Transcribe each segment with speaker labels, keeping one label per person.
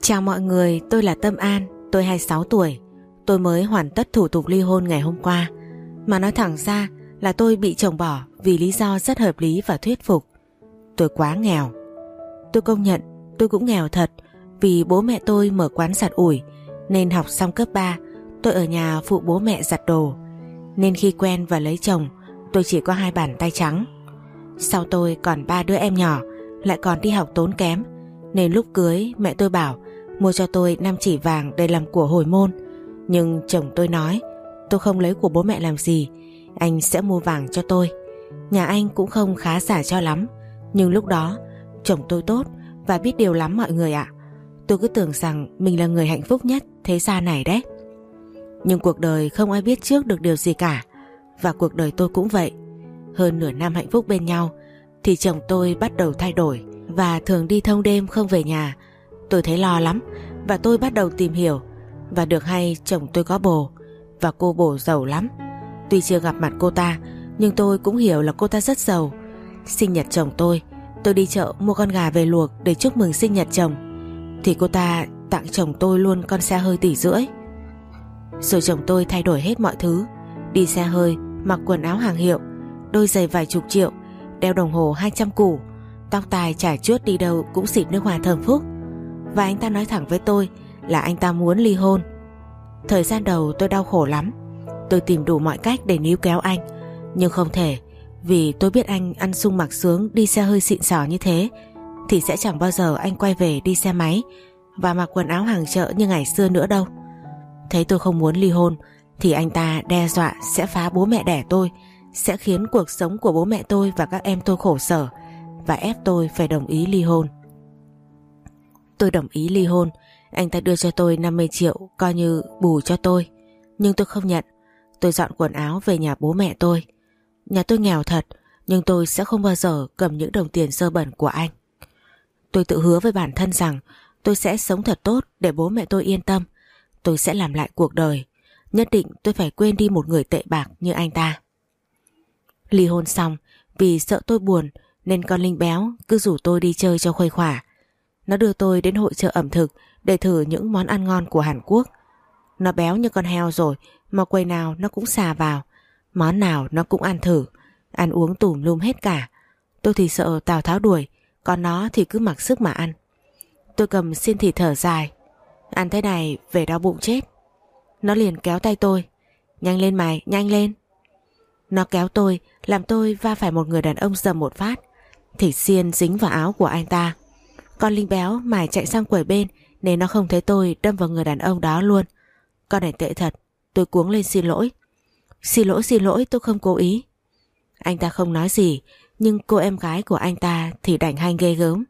Speaker 1: Chào mọi người, tôi là Tâm An, tôi 26 tuổi. Tôi mới hoàn tất thủ tục ly hôn ngày hôm qua. Mà nói thẳng ra là tôi bị chồng bỏ vì lý do rất hợp lý và thuyết phục. Tôi quá nghèo. Tôi công nhận tôi cũng nghèo thật, vì bố mẹ tôi mở quán giặt ủi, nên học xong cấp 3 tôi ở nhà phụ bố mẹ giặt đồ. Nên khi quen và lấy chồng, tôi chỉ có 2 bàn tay trắng. Sau tôi còn 3 đứa em nhỏ, lại còn đi học tốn kém, nên lúc cưới mẹ tôi bảo mua cho tôi 5 chỉ vàng để làm của hồi môn. Nhưng chồng tôi nói tôi không lấy của bố mẹ làm gì, anh sẽ mua vàng cho tôi. Nhà anh cũng không khá giả cho lắm, nhưng lúc đó chồng tôi tốt và biết điều lắm mọi người ạ. Tôi cứ tưởng rằng mình là người hạnh phúc nhất thế gian này đấy. Nhưng cuộc đời không ai biết trước được điều gì cả, và cuộc đời tôi cũng vậy. Hơn nửa năm hạnh phúc bên nhau thì chồng tôi bắt đầu thay đổi và thường đi thông đêm không về nhà. Tôi thấy lo lắm và tôi bắt đầu tìm hiểu, và được hay chồng tôi có bồ, và cô bồ giàu lắm. Tuy chưa gặp mặt cô ta, nhưng tôi cũng hiểu là cô ta rất giàu. Sinh nhật chồng tôi đi chợ mua con gà về luộc để chúc mừng sinh nhật chồng, thì cô ta tặng chồng tôi luôn con xe hơi 1,5 tỷ. Rồi chồng tôi thay đổi hết mọi thứ, đi xe hơi, mặc quần áo hàng hiệu, đôi giày vài chục triệu, đeo đồng hồ 200 củ, tóc tai chải chuốt, đi đâu cũng xịt nước hoa thơm phúc. Và anh ta nói thẳng với tôi là anh ta muốn ly hôn. Thời gian đầu tôi đau khổ lắm. Tôi tìm đủ mọi cách để níu kéo anh, nhưng không thể, vì tôi biết anh ăn sung mặc sướng đi xe hơi xịn sò như thế thì sẽ chẳng bao giờ anh quay về đi xe máy và mặc quần áo hàng chợ như ngày xưa nữa đâu. Thấy tôi không muốn ly hôn thì anh ta đe dọa sẽ phá bố mẹ đẻ tôi, sẽ khiến cuộc sống của bố mẹ tôi và các em tôi khổ sở, và ép tôi phải đồng ý ly hôn. Tôi đồng ý ly hôn. Anh ta đưa cho tôi 50 triệu coi như bù cho tôi, nhưng tôi không nhận. Tôi dọn quần áo về nhà bố mẹ tôi. Nhà tôi nghèo thật, nhưng tôi sẽ không bao giờ cầm những đồng tiền dơ bẩn của anh. Tôi tự hứa với bản thân rằng tôi sẽ sống thật tốt để bố mẹ tôi yên tâm. Tôi sẽ làm lại cuộc đời. Nhất định tôi phải quên đi một người tệ bạc như anh ta. Ly hôn xong, vì sợ tôi buồn nên con Linh béo cứ rủ tôi đi chơi cho khuây khỏa. Nó đưa tôi đến hội chợ ẩm thực để thử những món ăn ngon của Hàn Quốc. Nó béo như con heo rồi mà quầy nào nó cũng xà vào, món nào nó cũng ăn thử, ăn uống tùm lum hết cả. Tôi thì sợ Tào Tháo đuổi, còn nó thì cứ mặc sức mà ăn. Tôi cầm xiên thịt thở dài, ăn thế này về đau bụng chết. Nó liền kéo tay tôi, nhanh lên mày, nhanh lên. Nó kéo tôi, làm tôi va phải một người đàn ông dầm một phát. Thịt xiên dính vào áo của anh ta. Con Linh béo mải chạy sang quầy bên nên nó không thấy tôi đâm vào người đàn ông đó luôn. Con này tệ thật. Tôi cuống lên xin lỗi. Xin lỗi, tôi không cố ý. Anh ta không nói gì, nhưng cô em gái của anh ta thì đành hanh ghê gớm.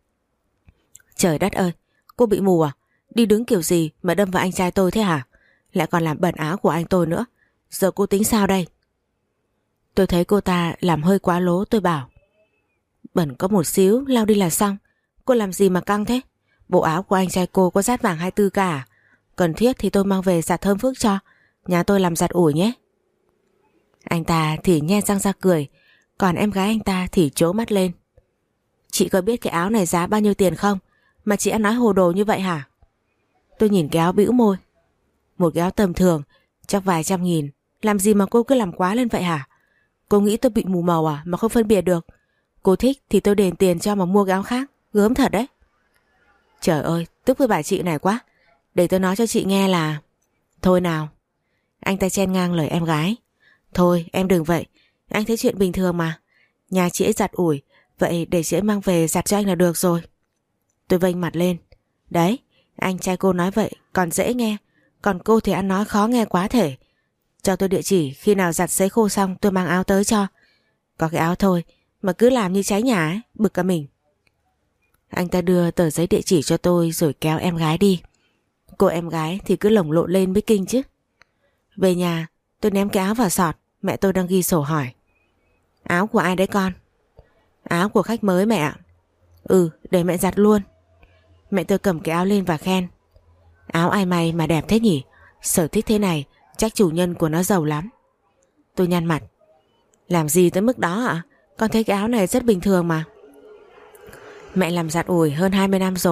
Speaker 1: Trời đất ơi, cô bị mù à? Đi đứng kiểu gì mà đâm vào anh trai tôi thế hả? Lại còn làm bẩn áo của anh tôi nữa. Giờ cô tính sao đây? Tôi thấy cô ta làm hơi quá lố, tôi bảo: bẩn có một xíu, lau đi là xong. Cô làm gì mà căng thế? Bộ áo của anh trai cô có dát vàng 24K à? Cần thiết thì tôi mang về giặt thơm phức cho. Nhà tôi làm giặt ủi nhé. Anh ta thì nhe răng ra cười, còn em gái anh ta thì trố mắt lên. Chị có biết cái áo này giá bao nhiêu tiền không mà chị ăn nói hồ đồ như vậy hả? Tôi nhìn cái áo bĩu môi. Một cái áo tầm thường chắc vài trăm nghìn, làm gì mà cô cứ làm quá lên vậy hả? Cô nghĩ tôi bị mù màu à mà không phân biệt được? Cô thích thì tôi đền tiền cho mà mua cái áo khác. Gớm thật đấy. Trời ơi, tức với bà chị này quá. Để tôi nói cho chị nghe là... Thôi nào. Anh ta chen ngang lời em gái. Thôi em đừng vậy, anh thấy chuyện bình thường mà. Nhà chị ấy giặt ủi, vậy để chị ấy mang về giặt cho anh là được rồi. Tôi vênh mặt lên. Đấy, anh trai cô nói vậy còn dễ nghe, còn cô thì ăn nói khó nghe quá thể. Cho tôi địa chỉ, khi nào giặt sấy khô xong tôi mang áo tới cho. Có cái áo thôi mà cứ làm như cháy nhà ấy, bực cả mình. Anh ta đưa tờ giấy địa chỉ cho tôi rồi kéo em gái đi. Cô em gái thì cứ lồng lộn lên mới kinh chứ. Về nhà tôi ném cái áo vào sọt. Mẹ tôi đang ghi sổ hỏi: áo của ai đấy con? Áo của khách mới mẹ ạ. Ừ, để mẹ giặt luôn. Mẹ tôi cầm cái áo lên và khen: áo ai may mà đẹp thế nhỉ? Sở thích thế này chắc chủ nhân của nó giàu lắm. Tôi nhăn mặt: làm gì tới mức đó ạ? Con thấy cái áo này rất bình thường mà. Mẹ làm giặt ủi hơn 20 năm rồi,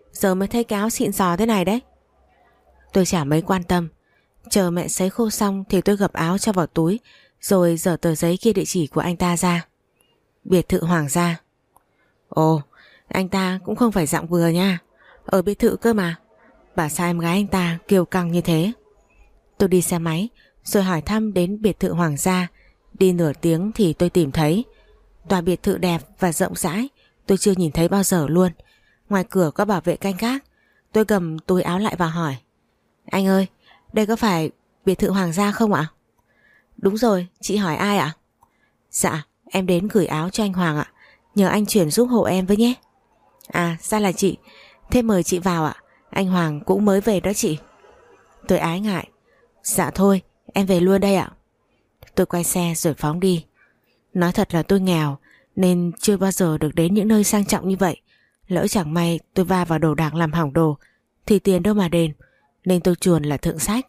Speaker 1: giờ mới thấy cái áo xịn sò thế này đấy. Tôi chả mấy quan tâm. Chờ mẹ sấy khô xong thì tôi gập áo cho vào túi, rồi dở tờ giấy ghi địa chỉ của anh ta ra. Biệt thự Hoàng gia. Ồ, anh ta cũng không phải dạng vừa nha. Ở biệt thự cơ mà. Bảo sao em gái anh ta kiêu căng như thế. Tôi đi xe máy rồi hỏi thăm đến biệt thự Hoàng gia. Đi nửa tiếng thì tôi tìm thấy. Tòa biệt thự đẹp và rộng rãi, tôi chưa nhìn thấy bao giờ luôn. Ngoài cửa có bảo vệ canh gác. Tôi cầm túi áo lại và hỏi: Anh ơi, đây có phải biệt thự Hoàng gia không ạ? Đúng rồi, chị hỏi ai ạ? Dạ, em đến gửi áo cho anh Hoàng ạ. Nhờ anh chuyển giúp hộ em với nhé. À, ra là chị. Thế mời chị vào ạ. Anh Hoàng cũng mới về đó chị. Tôi ái ngại: Dạ thôi, em về luôn đây ạ. Tôi quay xe rồi phóng đi. Nói thật là tôi nghèo nên chưa bao giờ được đến những nơi sang trọng như vậy. Lỡ chẳng may tôi va vào đồ đạc làm hỏng đồ thì tiền đâu mà đền, nên tôi chuồn là thượng sách.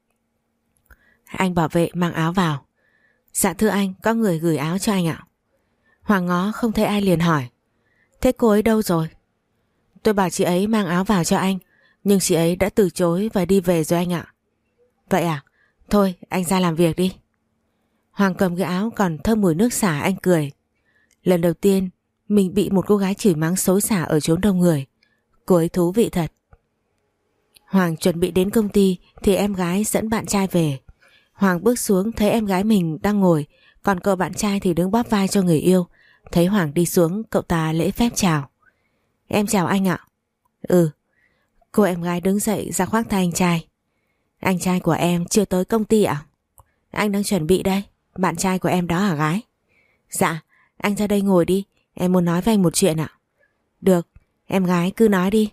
Speaker 1: Anh bảo vệ mang áo vào. Dạ thưa anh, có người gửi áo cho anh ạ. Hoàng ngó không thấy ai liền hỏi: Thế cô ấy đâu rồi? Tôi bảo chị ấy mang áo vào cho anh, nhưng chị ấy đã từ chối và đi về rồi anh ạ. Vậy à? Thôi anh ra làm việc đi. Hoàng cầm cái áo còn thơm mùi nước xả. Anh cười. Lần đầu tiên mình bị một cô gái chửi mắng xối xả ở chốn đông người. Cô ấy thú vị thật. Hoàng chuẩn bị đến công ty thì em gái dẫn bạn trai về. Hoàng bước xuống thấy em gái mình đang ngồi, còn cậu bạn trai thì đứng bóp vai cho người yêu. Thấy Hoàng đi xuống, cậu ta lễ phép chào. Em chào anh ạ. Ừ. Cô em gái đứng dậy ra khoác tay anh trai. Anh trai của em chưa tới công ty ạ? Anh đang chuẩn bị đây. Bạn trai của em đó hả gái? Dạ, anh ra đây ngồi đi, em muốn nói với anh một chuyện ạ. Được, em gái cứ nói đi.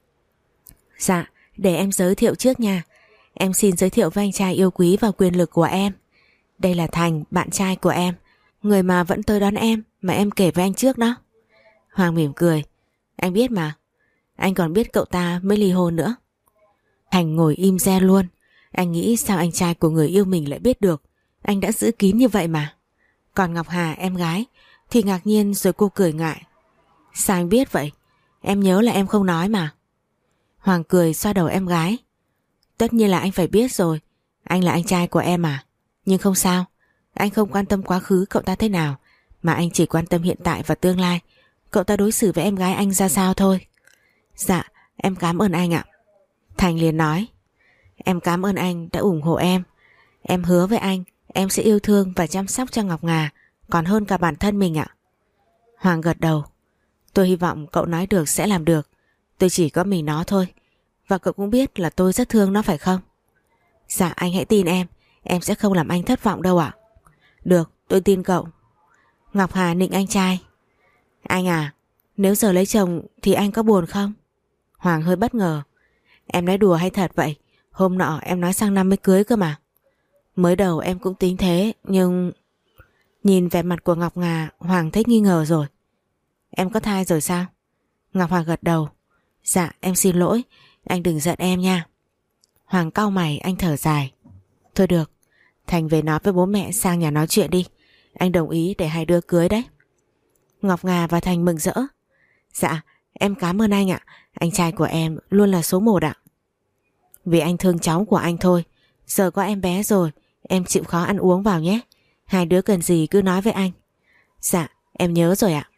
Speaker 1: Dạ, để em giới thiệu trước nha. Em xin giới thiệu với anh trai yêu quý và quyền lực của em. Đây là Thành, bạn trai của em, người mà vẫn tới đón em mà em kể với anh trước đó. Hoàng mỉm cười. Anh biết mà. Anh còn biết cậu ta mới ly hôn nữa. Thành ngồi im re luôn. Anh nghĩ sao anh trai của người yêu mình lại biết được. Anh đã giữ kín như vậy mà. Còn Ngọc Hà em gái thì ngạc nhiên rồi cô cười ngại. Sao anh biết vậy? Em nhớ là em không nói mà. Hoàng cười xoa đầu em gái. Tất nhiên là anh phải biết rồi. Anh là anh trai của em mà. Nhưng không sao. Anh không quan tâm quá khứ cậu ta thế nào, mà anh chỉ quan tâm hiện tại và tương lai. Cậu ta đối xử với em gái anh ra sao thôi. Dạ, em cảm ơn anh ạ. Thành liền nói. Em cảm ơn anh đã ủng hộ em. Em hứa với anh em sẽ yêu thương và chăm sóc cho Ngọc Ngà còn hơn cả bản thân mình ạ. Hoàng gật đầu. Tôi hy vọng cậu nói được sẽ làm được. Tôi chỉ có mình nó thôi. Và cậu cũng biết là tôi rất thương nó phải không? Dạ anh hãy tin em sẽ không làm anh thất vọng đâu ạ. Được, tôi tin cậu. Ngọc Hà nịnh anh trai. Anh à, nếu giờ lấy chồng thì anh có buồn không? Hoàng hơi bất ngờ. Em nói đùa hay thật vậy? Hôm nọ em nói sang năm mới cưới cơ mà. Mới đầu em cũng tính thế, nhưng... Nhìn vẻ mặt của Ngọc Ngà, Hoàng thấy nghi ngờ rồi. Em có thai rồi sao? Ngọc Hoàng gật đầu. Dạ em xin lỗi, anh đừng giận em nha. Hoàng cau mày, anh thở dài. Thôi được, Thành về nói với bố mẹ sang nhà nói chuyện đi. Anh đồng ý để hai đứa cưới đấy. Ngọc Ngà và Thành mừng rỡ. Dạ em cảm ơn anh ạ. Anh trai của em luôn là số 1 ạ. Vì anh thương cháu của anh thôi. Giờ có em bé rồi, em chịu khó ăn uống vào nhé. Hai đứa cần gì cứ nói với anh. Dạ em nhớ rồi ạ.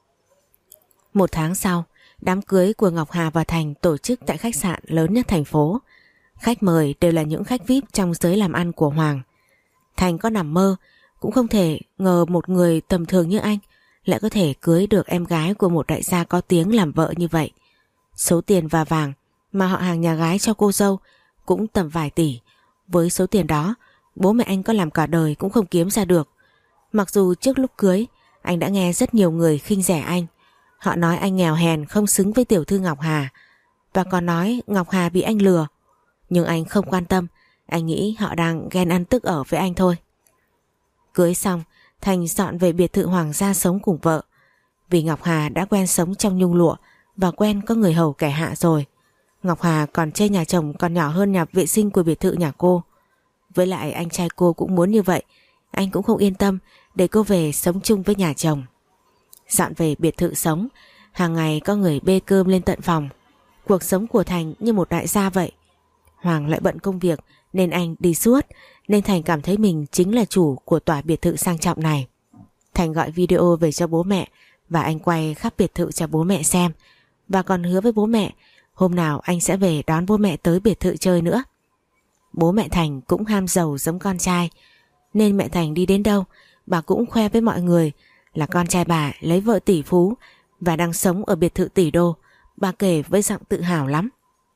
Speaker 1: 1 tháng sau, đám cưới của Ngọc Hà và Thành tổ chức tại khách sạn lớn nhất thành phố. Khách mời đều là những khách VIP trong giới làm ăn của Hoàng. Thành có nằm mơ cũng không thể ngờ một người tầm thường như anh lại có thể cưới được em gái của một đại gia có tiếng làm vợ như vậy. Số tiền và vàng mà họ hàng nhà gái cho cô dâu cũng tầm vài tỷ. Với số tiền đó, bố mẹ anh có làm cả đời cũng không kiếm ra được. Mặc dù trước lúc cưới, anh đã nghe rất nhiều người khinh rẻ anh. Họ nói anh nghèo hèn không xứng với tiểu thư Ngọc Hà, và còn nói Ngọc Hà bị anh lừa. Nhưng anh không quan tâm, anh nghĩ họ đang ghen ăn tức ở với anh thôi. Cưới xong, Thành dọn về biệt thự Hoàng gia sống cùng vợ. Vì Ngọc Hà đã quen sống trong nhung lụa và quen có người hầu kẻ hạ rồi. Ngọc Hà còn chê nhà chồng còn nhỏ hơn nhà vệ sinh của biệt thự nhà cô. Với lại anh trai cô cũng muốn như vậy, anh cũng không yên tâm để cô về sống chung với nhà chồng. Dọn về biệt thự sống, hàng ngày có người bê cơm lên tận phòng. Cuộc sống của Thành như một đại gia vậy. Hoàng lại bận công việc nên anh đi suốt, nên Thành cảm thấy mình chính là chủ của tòa biệt thự sang trọng này. Thành gọi video về cho bố mẹ và anh quay khắp biệt thự cho bố mẹ xem, và còn hứa với bố mẹ hôm nào anh sẽ về đón bố mẹ tới biệt thự chơi nữa. Bố mẹ Thành cũng ham giàu giống con trai, nên mẹ Thành đi đến đâu bà cũng khoe với mọi người là con trai bà lấy vợ tỷ phú và đang sống ở biệt thự tỷ đô. Bà kể với giọng tự hào lắm.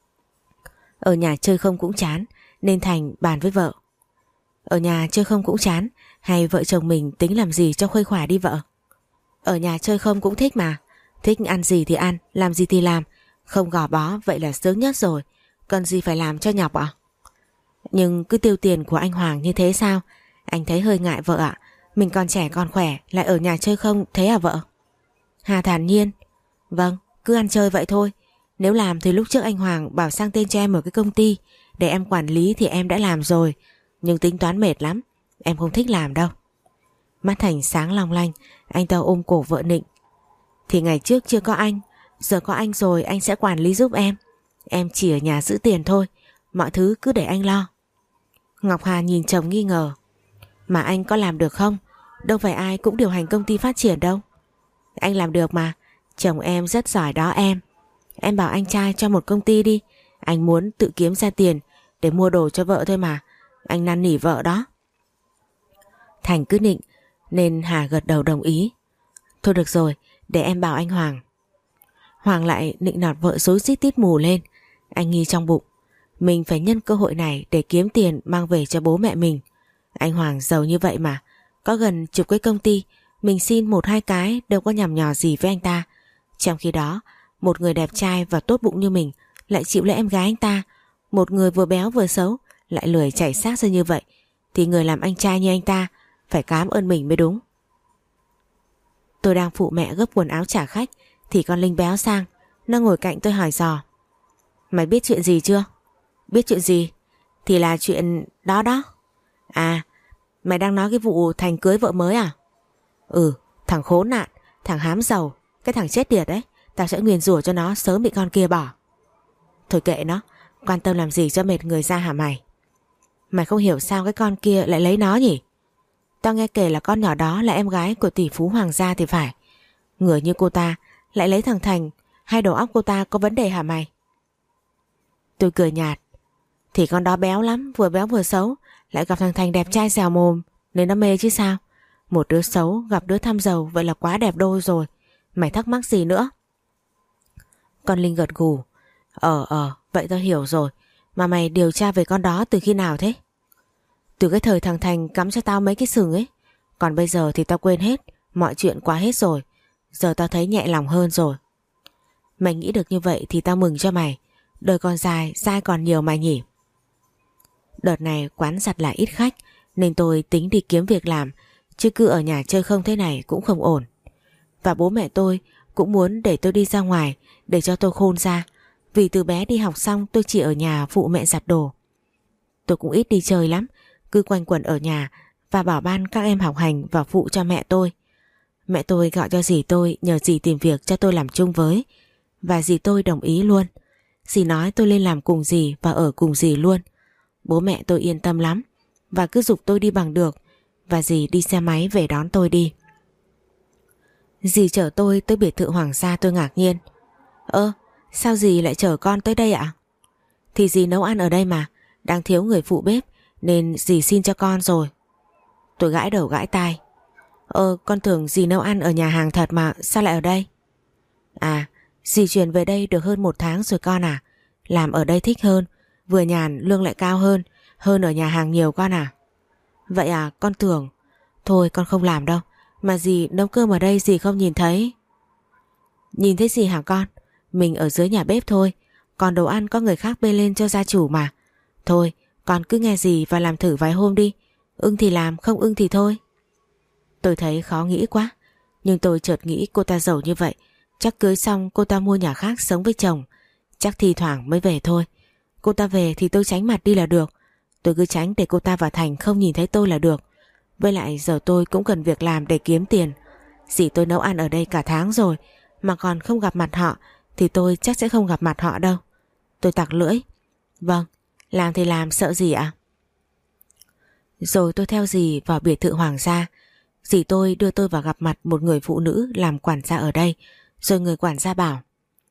Speaker 1: Ở nhà chơi không cũng chán, nên Thành bàn với vợ: ở nhà chơi không cũng chán, hay vợ chồng mình tính làm gì cho khuây khỏa đi vợ? Ở nhà chơi không cũng thích mà. Thích ăn gì thì ăn, làm gì thì làm, không gò bó vậy là sướng nhất rồi. Cần gì phải làm cho nhọc ạ? Nhưng cứ tiêu tiền của anh Hoàng như thế sao? Anh thấy hơi ngại vợ ạ. Mình còn trẻ còn khỏe, lại ở nhà chơi không thế à vợ? Hà thản nhiên: vâng, cứ ăn chơi vậy thôi. Nếu làm thì lúc trước anh Hoàng bảo sang tên cho em ở cái công ty để em quản lý thì em đã làm rồi. Nhưng tính toán mệt lắm, em không thích làm đâu. Mắt Thành sáng long lanh, anh ta ôm cổ vợ nịnh: thì ngày trước chưa có anh, giờ có anh rồi anh sẽ quản lý giúp em. Em chỉ ở nhà giữ tiền thôi, mọi thứ cứ để anh lo. Ngọc Hà nhìn chồng nghi ngờ: mà anh có làm được không? Đâu phải ai cũng điều hành công ty phát triển đâu. Anh làm được mà, chồng em rất giỏi đó em. Em bảo anh trai cho một công ty đi, anh muốn tự kiếm ra tiền để mua đồ cho vợ thôi mà. Anh năn nỉ vợ đó. Thành cứ nịnh nên Hà gật đầu đồng ý. Thôi được rồi, để em bảo anh Hoàng. Hoàng lại nịnh nọt vợ rối rít tít mù lên. Anh nghi trong bụng mình phải nhân cơ hội này để kiếm tiền mang về cho bố mẹ mình. Anh Hoàng giàu như vậy mà, có gần chục cái công ty, mình xin một hai cái đâu có nhằm nhò gì với anh ta. Trong khi đó, một người đẹp trai và tốt bụng như mình lại chịu lấy em gái anh ta. Một người vừa béo vừa xấu lại lười chảy xác ra như vậy, thì người làm anh trai như anh ta phải cảm ơn mình mới đúng. Tôi đang phụ mẹ gấp quần áo trả khách thì con Linh béo sang. Nó ngồi cạnh tôi hỏi dò: mày biết chuyện gì chưa? Biết chuyện gì? Thì là chuyện đó đó. À, mày đang nói cái vụ Thành cưới vợ mới à? Ừ, thằng khốn nạn, thằng hám giàu, cái thằng chết tiệt đấy. Tao sẽ nguyền rủa cho nó sớm bị con kia bỏ. Thôi kệ nó, quan tâm làm gì cho mệt người ra hả mày? Mày không hiểu sao cái con kia lại lấy nó nhỉ? Tao nghe kể là con nhỏ đó là em gái của tỷ phú Hoàng gia thì phải. Người như cô ta lại lấy thằng Thành, hay đầu óc cô ta có vấn đề hả mày? Tôi cười nhạt: thì con đó béo lắm, vừa béo vừa xấu, lại gặp thằng Thành đẹp trai dẻo mồm nên nó mê chứ sao. Một đứa xấu gặp đứa thăm giàu vậy là quá đẹp đôi rồi. Mày thắc mắc gì nữa? Con Linh gật gù: vậy tao hiểu rồi. Mà mày điều tra về con đó từ khi nào thế? Từ cái thời thằng Thành cắm cho tao mấy cái sừng ấy. Còn bây giờ thì tao quên hết, mọi chuyện qua hết rồi. Giờ tao thấy nhẹ lòng hơn rồi. Mày nghĩ được như vậy thì tao mừng cho mày. Đời còn dài, dai còn nhiều mày nhỉ. Đợt này quán giặt lại ít khách, nên tôi tính đi kiếm việc làm, chứ cứ ở nhà chơi không thế này cũng không ổn. Và bố mẹ tôi cũng muốn để tôi đi ra ngoài để cho tôi khôn ra. Vì từ bé đi học xong tôi chỉ ở nhà phụ mẹ giặt đồ. Tôi cũng ít đi chơi lắm, cứ quanh quẩn ở nhà và bảo ban các em học hành và phụ cho mẹ tôi. Mẹ tôi gọi cho dì tôi nhờ dì tìm việc cho tôi làm chung với, và dì tôi đồng ý luôn. Dì nói tôi lên làm cùng dì và ở cùng dì luôn. Bố mẹ tôi yên tâm lắm và cứ giục tôi đi bằng được, và dì đi xe máy về đón tôi đi. Dì chở tôi tới biệt thự Hoàng gia. Tôi ngạc nhiên: sao dì lại chở con tới đây ạ? Thì dì nấu ăn ở đây mà, đang thiếu người phụ bếp nên dì xin cho con rồi. Tôi gãi đầu gãi tai: con tưởng dì nấu ăn ở nhà hàng thật mà, sao lại ở đây? À, dì chuyển về đây được hơn 1 tháng rồi con à. Làm ở đây thích hơn, vừa nhàn lương lại cao hơn ở nhà hàng nhiều con à. Vậy à, con tưởng. Thôi con không làm đâu, mà dì nấu cơm ở đây dì không nhìn thấy. Nhìn thấy gì hả con? Mình ở dưới nhà bếp thôi, còn đồ ăn có người khác bê lên cho gia chủ mà. Thôi con cứ nghe dì và làm thử vài hôm đi, ưng thì làm, không ưng thì thôi. Tôi thấy khó nghĩ quá, nhưng tôi chợt nghĩ cô ta giàu như vậy, chắc cưới xong cô ta mua nhà khác sống với chồng, chắc thi thoảng mới về thôi. Cô ta về thì tôi tránh mặt đi là được. Tôi cứ tránh để cô ta và Thành không nhìn thấy tôi là được. Với lại giờ tôi cũng cần việc làm để kiếm tiền. Dì tôi nấu ăn ở đây cả tháng rồi mà còn không gặp mặt họ thì tôi chắc sẽ không gặp mặt họ đâu. Tôi tặc lưỡi. Vâng, làm thì làm, sợ gì ạ? Rồi tôi theo dì vào biệt thự Hoàng gia. Dì tôi đưa tôi vào gặp mặt một người phụ nữ làm quản gia ở đây. Rồi người quản gia bảo: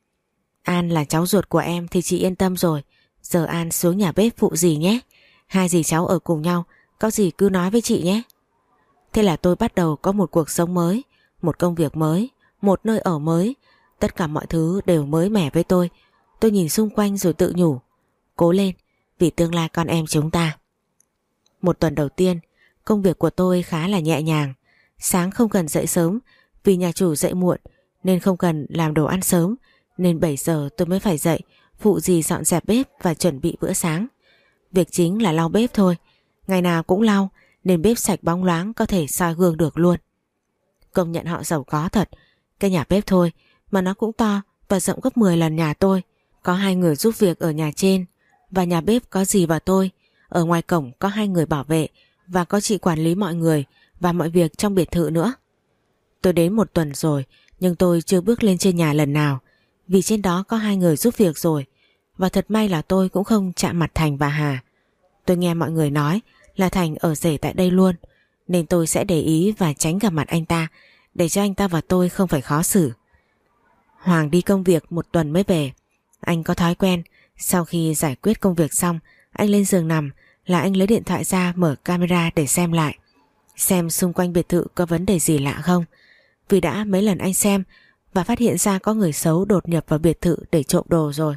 Speaker 1: An là cháu ruột của em thì chị yên tâm rồi. Giờ An xuống nhà bếp phụ dì nhé. Hai dì cháu ở cùng nhau, có gì cứ nói với chị nhé. Thế là tôi bắt đầu có một cuộc sống mới, một công việc mới, một nơi ở mới. Tất cả mọi thứ đều mới mẻ với tôi. Tôi nhìn xung quanh rồi tự nhủ: cố lên, vì tương lai con em chúng ta. Một tuần đầu tiên, công việc của tôi khá là nhẹ nhàng. Sáng không cần dậy sớm, vì nhà chủ dậy muộn nên không cần làm đồ ăn sớm, nên 7 giờ tôi mới phải dậy, phụ dì dọn dẹp bếp và chuẩn bị bữa sáng. Việc chính là lau bếp thôi. Ngày nào cũng lau, nên bếp sạch bóng loáng, có thể soi gương được luôn. Công nhận họ giàu có thật. Cái nhà bếp thôi mà nó cũng to và rộng gấp 10 lần nhà tôi. Có 2 người giúp việc ở nhà trên, và nhà bếp có dì và tôi. Ở ngoài cổng có 2 người bảo vệ, và có chị quản lý mọi người và mọi việc trong biệt thự nữa. Tôi đến 1 tuần rồi, nhưng tôi chưa bước lên trên nhà lần nào, vì trên đó có 2 người giúp việc rồi. Và thật may là tôi cũng không chạm mặt Thành và Hà. Tôi nghe mọi người nói là Thành ở rể tại đây luôn, nên tôi sẽ để ý và tránh gặp mặt anh ta, để cho anh ta và tôi không phải khó xử. Hoàng đi công việc 1 tuần mới về. Anh có thói quen, sau khi giải quyết công việc xong, anh lên giường nằm là anh lấy điện thoại ra mở camera để xem lại, xem xung quanh biệt thự có vấn đề gì lạ không. Vì đã mấy lần anh xem và phát hiện ra có người xấu đột nhập vào biệt thự để trộm đồ rồi.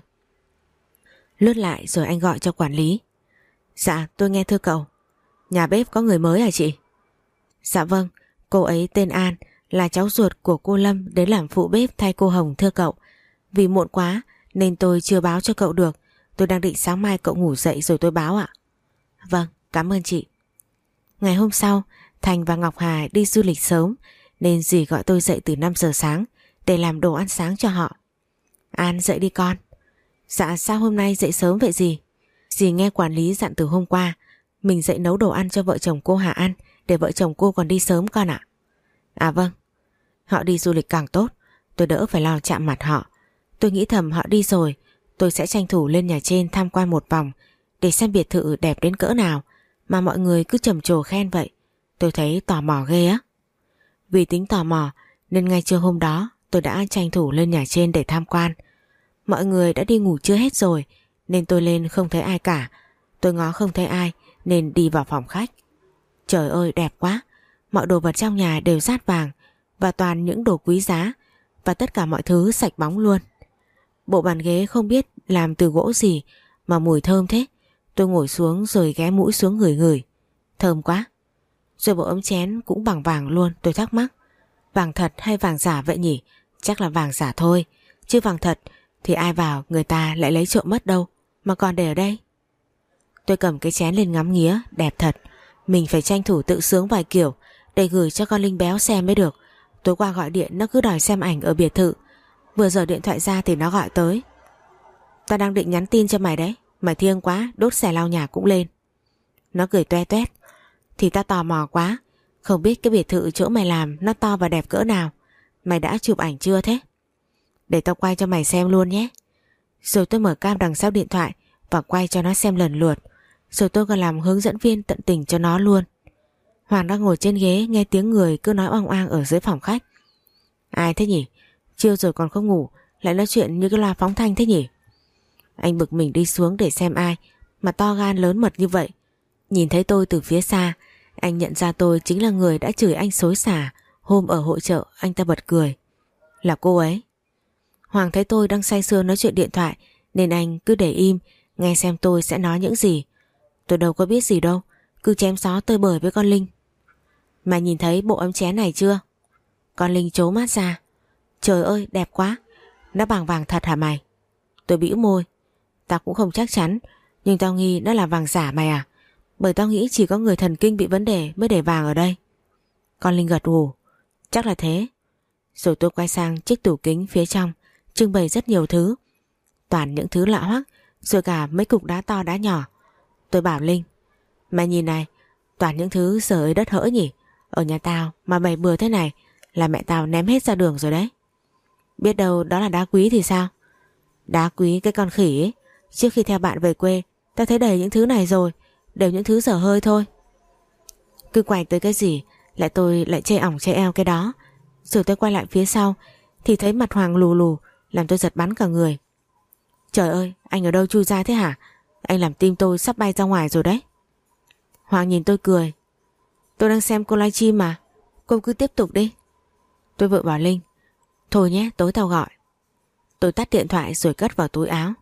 Speaker 1: Lướt lại rồi anh gọi cho quản lý. Dạ, tôi nghe thưa cậu. Nhà bếp có người mới hả chị? Dạ vâng, cô ấy tên An, là cháu ruột của cô Lâm đến làm phụ bếp thay cô Hồng thưa cậu. Vì muộn quá nên tôi chưa báo cho cậu được. Tôi đang định sáng mai cậu ngủ dậy rồi tôi báo ạ. Vâng, cảm ơn chị. Ngày hôm sau, Thành và Ngọc Hà đi du lịch sớm, nên dì gọi tôi dậy từ 5 giờ sáng để làm đồ ăn sáng cho họ. An dậy đi con. Dạ, sao hôm nay dậy sớm vậy dì? Dì nghe quản lý dặn từ hôm qua mình dậy nấu đồ ăn cho vợ chồng cô Hà ăn, để vợ chồng cô còn đi sớm con ạ. À vâng. Họ đi du lịch càng tốt, tôi đỡ phải lo chạm mặt họ. Tôi nghĩ thầm họ đi rồi, tôi sẽ tranh thủ lên nhà trên tham quan một vòng, để xem biệt thự đẹp đến cỡ nào mà mọi người cứ trầm trồ khen vậy. Tôi thấy tò mò ghê á. Vì tính tò mò nên ngay trưa hôm đó tôi đã tranh thủ lên nhà trên để tham quan. Mọi người đã đi ngủ trưa hết rồi, nên tôi lên không thấy ai cả. Tôi ngó không thấy ai nên đi vào phòng khách. Trời ơi, đẹp quá. Mọi đồ vật trong nhà đều dát vàng, và toàn những đồ quý giá, và tất cả mọi thứ sạch bóng luôn. Bộ bàn ghế không biết làm từ gỗ gì mà mùi thơm thế. Tôi ngồi xuống rồi ghé mũi xuống ngửi ngửi. Thơm quá. Rồi bộ ấm chén cũng bằng vàng luôn. Tôi thắc mắc, vàng thật hay vàng giả vậy nhỉ? Chắc là vàng giả thôi, chứ vàng thật thì ai vào người ta lại lấy trộm mất đâu, mà còn để ở đây. Tôi cầm cái chén lên ngắm nghía, đẹp thật. Mình phải tranh thủ tự sướng vài kiểu để gửi cho con Linh béo xem mới được. Tối qua gọi điện nó cứ đòi xem ảnh ở biệt thự. Vừa giở điện thoại ra thì nó gọi tới. Tao đang định nhắn tin cho mày đấy, mày thiêng quá, đốt xẻ lau nhà cũng lên. Nó cười toe toét. Thì tao tò mò quá, không biết cái biệt thự chỗ mày làm nó to và đẹp cỡ nào. Mày đã chụp ảnh chưa thế? Để tao quay cho mày xem luôn nhé. Rồi tôi mở cam đằng sau điện thoại và quay cho nó xem lần lượt. Rồi tôi còn làm hướng dẫn viên tận tình cho nó luôn. Hoàng đang ngồi trên ghế nghe tiếng người cứ nói oang oang ở dưới phòng khách. Ai thế nhỉ? Trưa rồi còn không ngủ, lại nói chuyện như cái loa phóng thanh thế nhỉ? Anh bực mình đi xuống để xem ai mà to gan lớn mật như vậy. Nhìn thấy tôi từ phía xa, anh nhận ra tôi chính là người đã chửi anh xối xả hôm ở hội chợ. Anh ta bật cười. Là cô ấy. Hoàng thấy tôi đang say sưa nói chuyện điện thoại nên anh cứ để im, nghe xem tôi sẽ nói những gì. Tôi đâu có biết gì đâu, cứ chém gió tơi bời với con Linh. Mày nhìn thấy bộ ấm chén này chưa? Con Linh trố mắt ra. Trời ơi, đẹp quá. Nó bằng vàng thật hả mày? Tôi bĩu môi. Tao cũng không chắc chắn, nhưng tao nghi nó là vàng giả mày à? Bởi tao nghĩ chỉ có người thần kinh bị vấn đề mới để vàng ở đây. Con Linh gật gù. Chắc là thế. Rồi tôi quay sang chiếc tủ kính phía trong, trưng bày rất nhiều thứ, toàn những thứ lạ hoắc, rồi cả mấy cục đá to đá nhỏ. Tôi bảo Linh, mày nhìn này, toàn những thứ giời đất hỡi nhỉ. Ở nhà tao mà bày bừa thế này là mẹ tao ném hết ra đường rồi đấy. Biết đâu đó là đá quý thì sao? Đá quý cái con khỉ ấy. Trước khi theo bạn về quê, tao thấy đầy những thứ này rồi, đều những thứ dở hơi thôi. Cứ quay tới cái gì tôi lại chê ỏng chê eo cái đó. Rồi tôi quay lại phía sau thì thấy mặt Hoàng lù lù, làm tôi giật bắn cả người. Trời ơi, anh ở đâu chui ra thế hả? Anh làm tim tôi sắp bay ra ngoài rồi đấy. Hoàng nhìn tôi cười. Tôi đang xem cô livestream mà, cô cứ tiếp tục đi. Tôi vội bảo Linh, thôi nhé, tối tao gọi. Tôi tắt điện thoại rồi cất vào túi áo.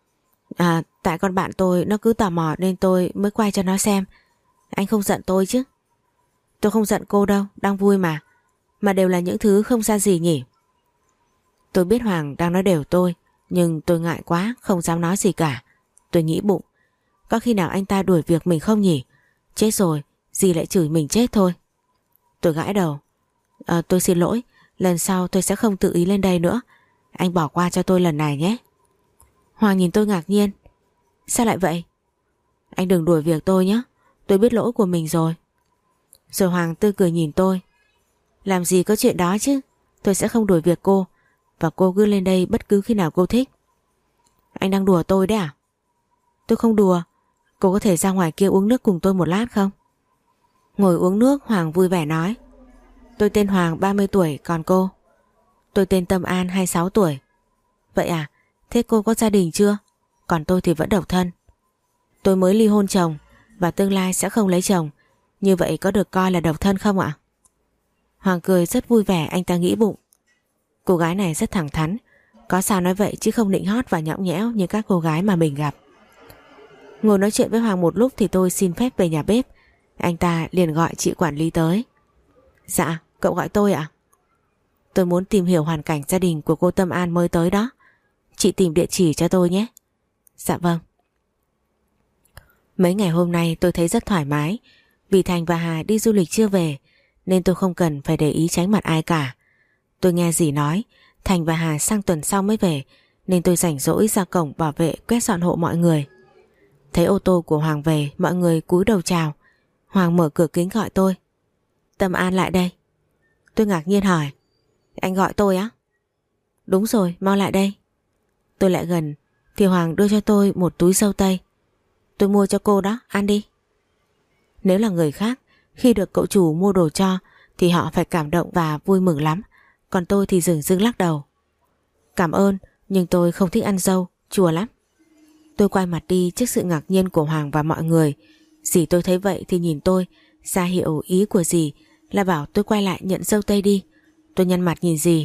Speaker 1: Tại con bạn tôi nó cứ tò mò nên tôi mới quay cho nó xem. Anh không giận tôi chứ? Tôi không giận cô đâu, đang vui mà. Mà đều là những thứ không ra gì nhỉ. Tôi biết Hoàng đang nói đều tôi, nhưng tôi ngại quá không dám nói gì cả. Tôi nghĩ bụng, có khi nào anh ta đuổi việc mình không nhỉ? Chết rồi, dì lại chửi mình chết thôi. Tôi gãi đầu. Tôi xin lỗi, lần sau tôi sẽ không tự ý lên đây nữa. Anh bỏ qua cho tôi lần này nhé. Hoàng nhìn tôi ngạc nhiên. Sao lại vậy? Anh đừng đuổi việc tôi nhé, tôi biết lỗi của mình rồi. Rồi Hoàng tươi cười nhìn tôi. Làm gì có chuyện đó chứ, tôi sẽ không đuổi việc cô. Và cô cứ lên đây bất cứ khi nào cô thích. Anh đang đùa tôi đấy à? Tôi không đùa. Cô có thể ra ngoài kia uống nước cùng tôi một lát không? Ngồi uống nước, Hoàng vui vẻ nói. Tôi tên Hoàng, 30 tuổi, còn cô? Tôi tên Tâm An, 26 tuổi. Vậy à, thế cô có gia đình chưa? Còn tôi thì vẫn độc thân. Tôi mới ly hôn chồng và tương lai sẽ không lấy chồng. Như vậy có được coi là độc thân không ạ? Hoàng cười rất vui vẻ, anh ta nghĩ bụng. Cô gái này rất thẳng thắn, có sao nói vậy chứ không nịnh hót và nhõng nhẽo như các cô gái mà mình gặp. Ngồi nói chuyện với Hoàng một lúc thì tôi xin phép về nhà bếp. Anh ta liền gọi chị quản lý tới. Dạ, cậu gọi tôi ạ? Tôi muốn tìm hiểu hoàn cảnh gia đình của cô Tâm An mới tới đó. Chị tìm địa chỉ cho tôi nhé. Dạ vâng. Mấy ngày hôm nay tôi thấy rất thoải mái. Vì Thành và Hà đi du lịch chưa về nên tôi không cần phải để ý tránh mặt ai cả. Tôi nghe dì nói Thành và Hà sang tuần sau mới về, nên tôi rảnh rỗi ra cổng bảo vệ quét dọn hộ mọi người. Thấy ô tô của Hoàng về, mọi người cúi đầu chào. Hoàng mở cửa kính gọi tôi. Tâm An lại đây. Tôi ngạc nhiên hỏi. Anh gọi tôi á? Đúng rồi, mau lại đây. Tôi lại gần thì Hoàng đưa cho tôi một túi dâu tây. Tôi mua cho cô đó, ăn đi. Nếu là người khác, khi được cậu chủ mua đồ cho thì họ phải cảm động và vui mừng lắm. Còn tôi thì dửng dưng lắc đầu. Cảm ơn, nhưng tôi không thích ăn dâu, chua lắm. Tôi quay mặt đi trước sự ngạc nhiên của Hoàng và mọi người. Dì tôi thấy vậy thì nhìn tôi, ra hiệu ý của dì là bảo tôi quay lại nhận dâu tây đi. Tôi nhăn mặt nhìn dì.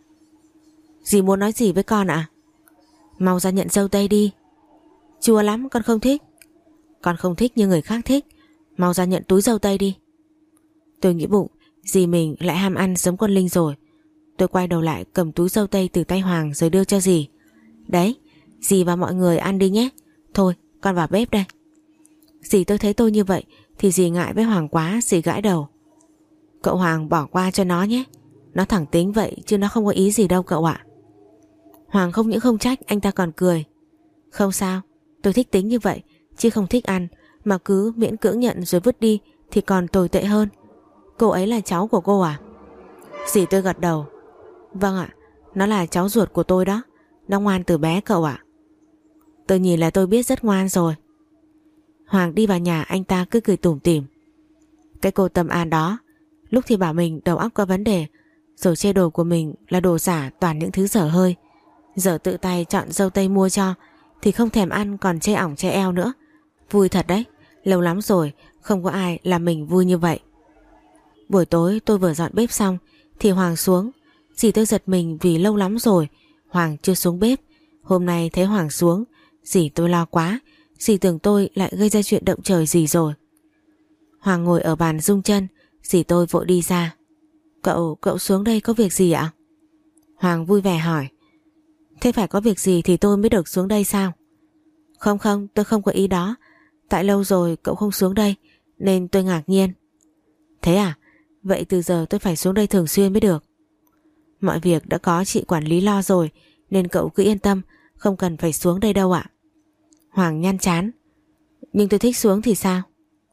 Speaker 1: Dì muốn nói gì với con ạ? Mau ra nhận dâu tây đi. Chua lắm, con không thích. Con không thích như người khác thích. Mau ra nhận túi dâu tây đi. Tôi nghĩ bụng, dì mình lại ham ăn giống con Linh rồi. Tôi quay đầu lại cầm túi dâu tây từ tay Hoàng rồi đưa cho dì. Đấy, dì và mọi người ăn đi nhé. Thôi, con vào bếp đây. Dì tôi thấy tôi như vậy thì dì ngại với Hoàng quá, dì gãi đầu. Cậu Hoàng bỏ qua cho nó nhé. Nó thẳng tính vậy chứ nó không có ý gì đâu cậu ạ. Hoàng không những không trách, anh ta còn cười. Không sao, tôi thích tính như vậy, chứ không thích ăn mà cứ miễn cưỡng nhận rồi vứt đi thì còn tồi tệ hơn. Cô ấy là cháu của cô à? Dì tôi gật đầu. Vâng ạ, nó là cháu ruột của tôi đó. Nó ngoan từ bé cậu ạ. Tôi nhìn là tôi biết rất ngoan rồi. Hoàng đi vào nhà, anh ta cứ cười tủm tỉm. Cái cô Tâm An đó, lúc thì bảo mình đầu óc có vấn đề, rồi chê đồ của mình là đồ giả toàn những thứ dở hơi. Giờ tự tay chọn dâu tây mua cho thì không thèm ăn còn chê ỏng chê eo nữa. Vui thật đấy, lâu lắm rồi không có ai làm mình vui như vậy. Buổi tối tôi vừa dọn bếp xong thì Hoàng xuống. Dì tôi giật mình vì lâu lắm rồi Hoàng chưa xuống bếp. Hôm nay thấy Hoàng xuống, dì tôi lo quá. Dì tưởng tôi lại gây ra chuyện động trời gì rồi. Hoàng ngồi ở bàn rung chân, dì tôi vội đi ra. Cậu xuống đây có việc gì ạ? Hoàng vui vẻ hỏi. Thế phải có việc gì thì tôi mới được xuống đây sao? Không, tôi không có ý đó. Tại lâu rồi cậu không xuống đây nên tôi ngạc nhiên. Thế à? Vậy từ giờ tôi phải xuống đây thường xuyên mới được. Mọi việc đã có chị quản lý lo rồi nên cậu cứ yên tâm, không cần phải xuống đây đâu ạ. Hoàng nhăn trán. Nhưng tôi thích xuống thì sao?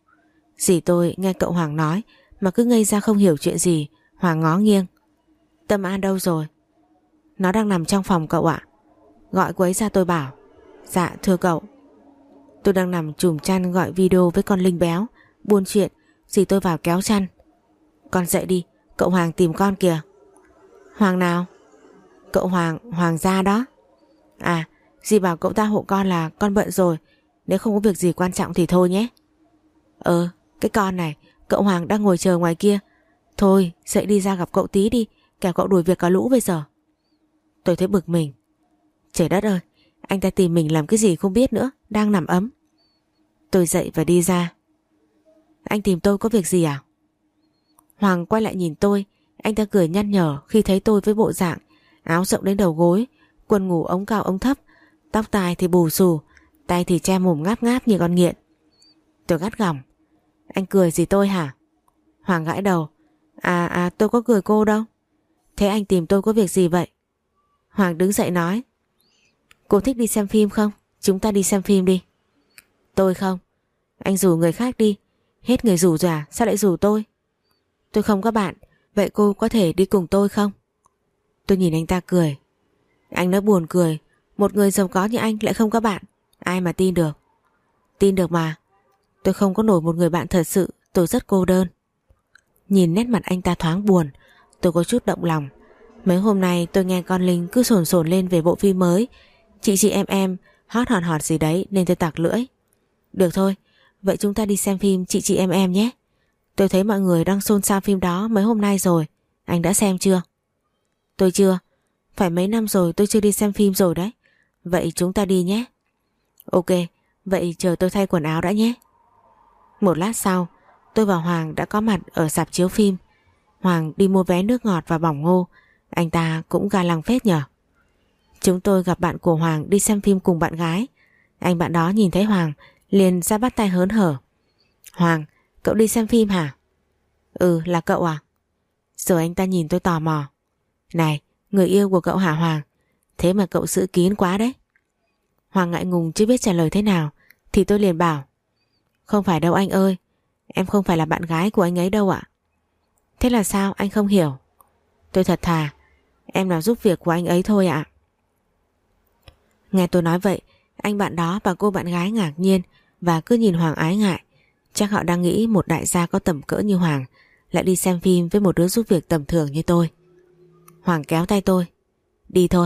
Speaker 1: Dì tôi nghe cậu Hoàng nói mà cứ ngây ra không hiểu chuyện gì. Hoàng ngó nghiêng. Tâm An đâu rồi? Nó đang nằm trong phòng cậu ạ. Gọi cô ấy ra tôi bảo. Dạ thưa cậu. Tôi đang nằm chùm chăn gọi video với con Linh béo, buôn chuyện, dì tôi vào kéo chăn. Con dậy đi, cậu Hoàng tìm con kìa. Hoàng nào? Cậu Hoàng gia đó. À, dì bảo cậu ta hộ con là con bận rồi, nếu không có việc gì quan trọng thì thôi nhé. Cái con này, cậu Hoàng đang ngồi chờ ngoài kia. Thôi, dậy đi ra gặp cậu tí đi, kẻo cậu đuổi việc cả lũ bây giờ. Tôi thấy bực mình. Trời đất ơi, anh ta tìm mình làm cái gì không biết nữa, đang nằm ấm. Tôi dậy và đi ra. Anh tìm tôi có việc gì à? Hoàng quay lại nhìn tôi, anh ta cười nhăn nhở khi thấy tôi với bộ dạng áo rộng đến đầu gối, quần ngủ ống cao ống thấp, tóc tai thì bù xù, tay thì che mồm ngáp ngáp như con nghiện. Tôi gắt gỏng. Anh cười gì tôi hả? Hoàng gãi đầu. Tôi có cười cô đâu. Thế anh tìm tôi có việc gì vậy? Hoàng đứng dậy nói. Cô thích đi xem phim không? Chúng ta đi xem phim đi. Tôi không. Anh rủ người khác đi. Hết người rủ rồi à? Sao lại rủ tôi? Tôi không có bạn. Vậy cô có thể đi cùng tôi không? Tôi nhìn anh ta cười. Anh nói buồn cười. Một người giàu có như anh lại không có bạn. Ai mà tin được? Tin được mà. Tôi không có nổi một người bạn thật sự. Tôi rất cô đơn. Nhìn nét mặt anh ta thoáng buồn, tôi có chút động lòng. Mấy hôm nay tôi nghe con Linh cứ sồn sồn lên về bộ phim mới Chị em hot hòn hot gì đấy, nên tôi tặc lưỡi. Được thôi, vậy chúng ta đi xem phim Chị em nhé. Tôi thấy mọi người đang xôn xao phim đó mấy hôm nay rồi. Anh đã xem chưa? Tôi chưa. Phải mấy năm rồi tôi chưa đi xem phim rồi đấy. Vậy chúng ta đi nhé. Ok, vậy chờ tôi thay quần áo đã nhé. Một lát sau, tôi và Hoàng đã có mặt ở rạp chiếu phim. Hoàng đi mua vé nước ngọt và bỏng ngô. Anh ta cũng ga lăng phết nhở. Chúng tôi gặp bạn của Hoàng đi xem phim cùng bạn gái. Anh bạn đó nhìn thấy Hoàng liền ra bắt tay hớn hở. Hoàng, cậu đi xem phim hả? Ừ, là cậu à? Rồi anh ta nhìn tôi tò mò. Này, người yêu của cậu hả Hoàng? Thế mà cậu giữ kín quá đấy. Hoàng ngại ngùng chưa biết trả lời thế nào, thì tôi liền bảo. Không phải đâu anh ơi, em không phải là bạn gái của anh ấy đâu ạ. Thế là sao, anh không hiểu? Tôi thật thà, em là giúp việc của anh ấy thôi ạ. Nghe tôi nói vậy, anh bạn đó và cô bạn gái ngạc nhiên và cứ nhìn Hoàng ái ngại. Chắc họ đang nghĩ một đại gia có tầm cỡ như Hoàng lại đi xem phim với một đứa giúp việc tầm thường như tôi. Hoàng kéo tay tôi. Đi thôi.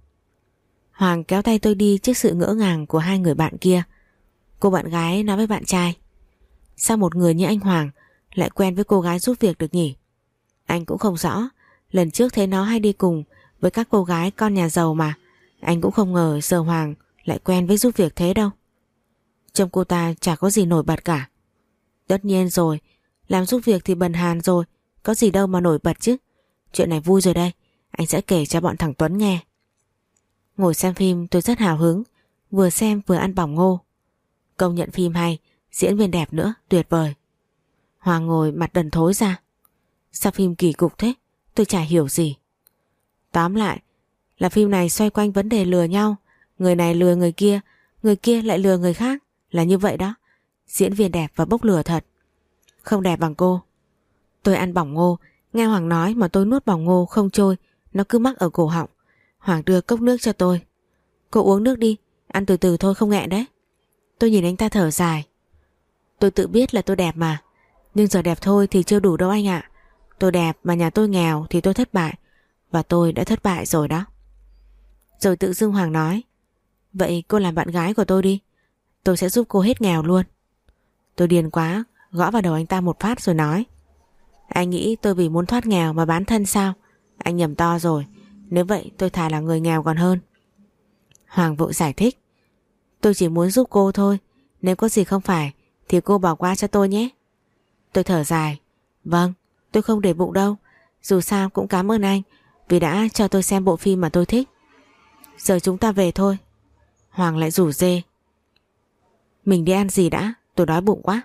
Speaker 1: Hoàng kéo tay tôi đi trước sự ngỡ ngàng của hai người bạn kia. Cô bạn gái nói với bạn trai. Sao một người như anh Hoàng lại quen với cô gái giúp việc được nhỉ? Anh cũng không rõ. Lần trước thấy nó hay đi cùng với các cô gái con nhà giàu mà. Anh cũng không ngờ giờ Hoàng lại quen với giúp việc thế đâu. Trông cô ta chả có gì nổi bật cả. Tất nhiên rồi, làm giúp việc thì bần hàn rồi, có gì đâu mà nổi bật chứ. Chuyện này vui rồi đây, anh sẽ kể cho bọn thằng Tuấn nghe. Ngồi xem phim tôi rất hào hứng, vừa xem vừa ăn bỏng ngô. Công nhận phim hay, diễn viên đẹp nữa, tuyệt vời. Hoàng ngồi mặt đần thối ra. Sao phim kỳ cục thế, tôi chả hiểu gì. Tóm lại là phim này xoay quanh vấn đề lừa nhau. Người này lừa người kia lại lừa người khác. Là như vậy đó. Diễn viên đẹp và bốc lửa thật. Không đẹp bằng cô. Tôi ăn bỏng ngô, nghe Hoàng nói mà tôi nuốt bỏng ngô không trôi, nó cứ mắc ở cổ họng. Hoàng đưa cốc nước cho tôi. Cô uống nước đi, ăn từ từ thôi không nghẹn đấy. Tôi nhìn anh ta thở dài. Tôi tự biết là tôi đẹp mà, nhưng giờ đẹp thôi thì chưa đủ đâu anh ạ. Tôi đẹp mà nhà tôi nghèo thì tôi thất bại. Và tôi đã thất bại rồi đó. Rồi tự dưng Hoàng nói. Vậy cô làm bạn gái của tôi đi, tôi sẽ giúp cô hết nghèo luôn. Tôi điên quá, gõ vào đầu anh ta một phát rồi nói. Anh nghĩ tôi vì muốn thoát nghèo mà bán thân sao? Anh nhầm to rồi. Nếu vậy tôi thà là người nghèo còn hơn. Hoàng vội giải thích. Tôi chỉ muốn giúp cô thôi. Nếu có gì không phải thì cô bỏ qua cho tôi nhé. Tôi thở dài. Vâng, tôi không để bụng đâu. Dù sao cũng cảm ơn anh vì đã cho tôi xem bộ phim mà tôi thích. Giờ chúng ta về thôi. Hoàng lại rủ rê. Mình đi ăn gì đã, tôi đói bụng quá.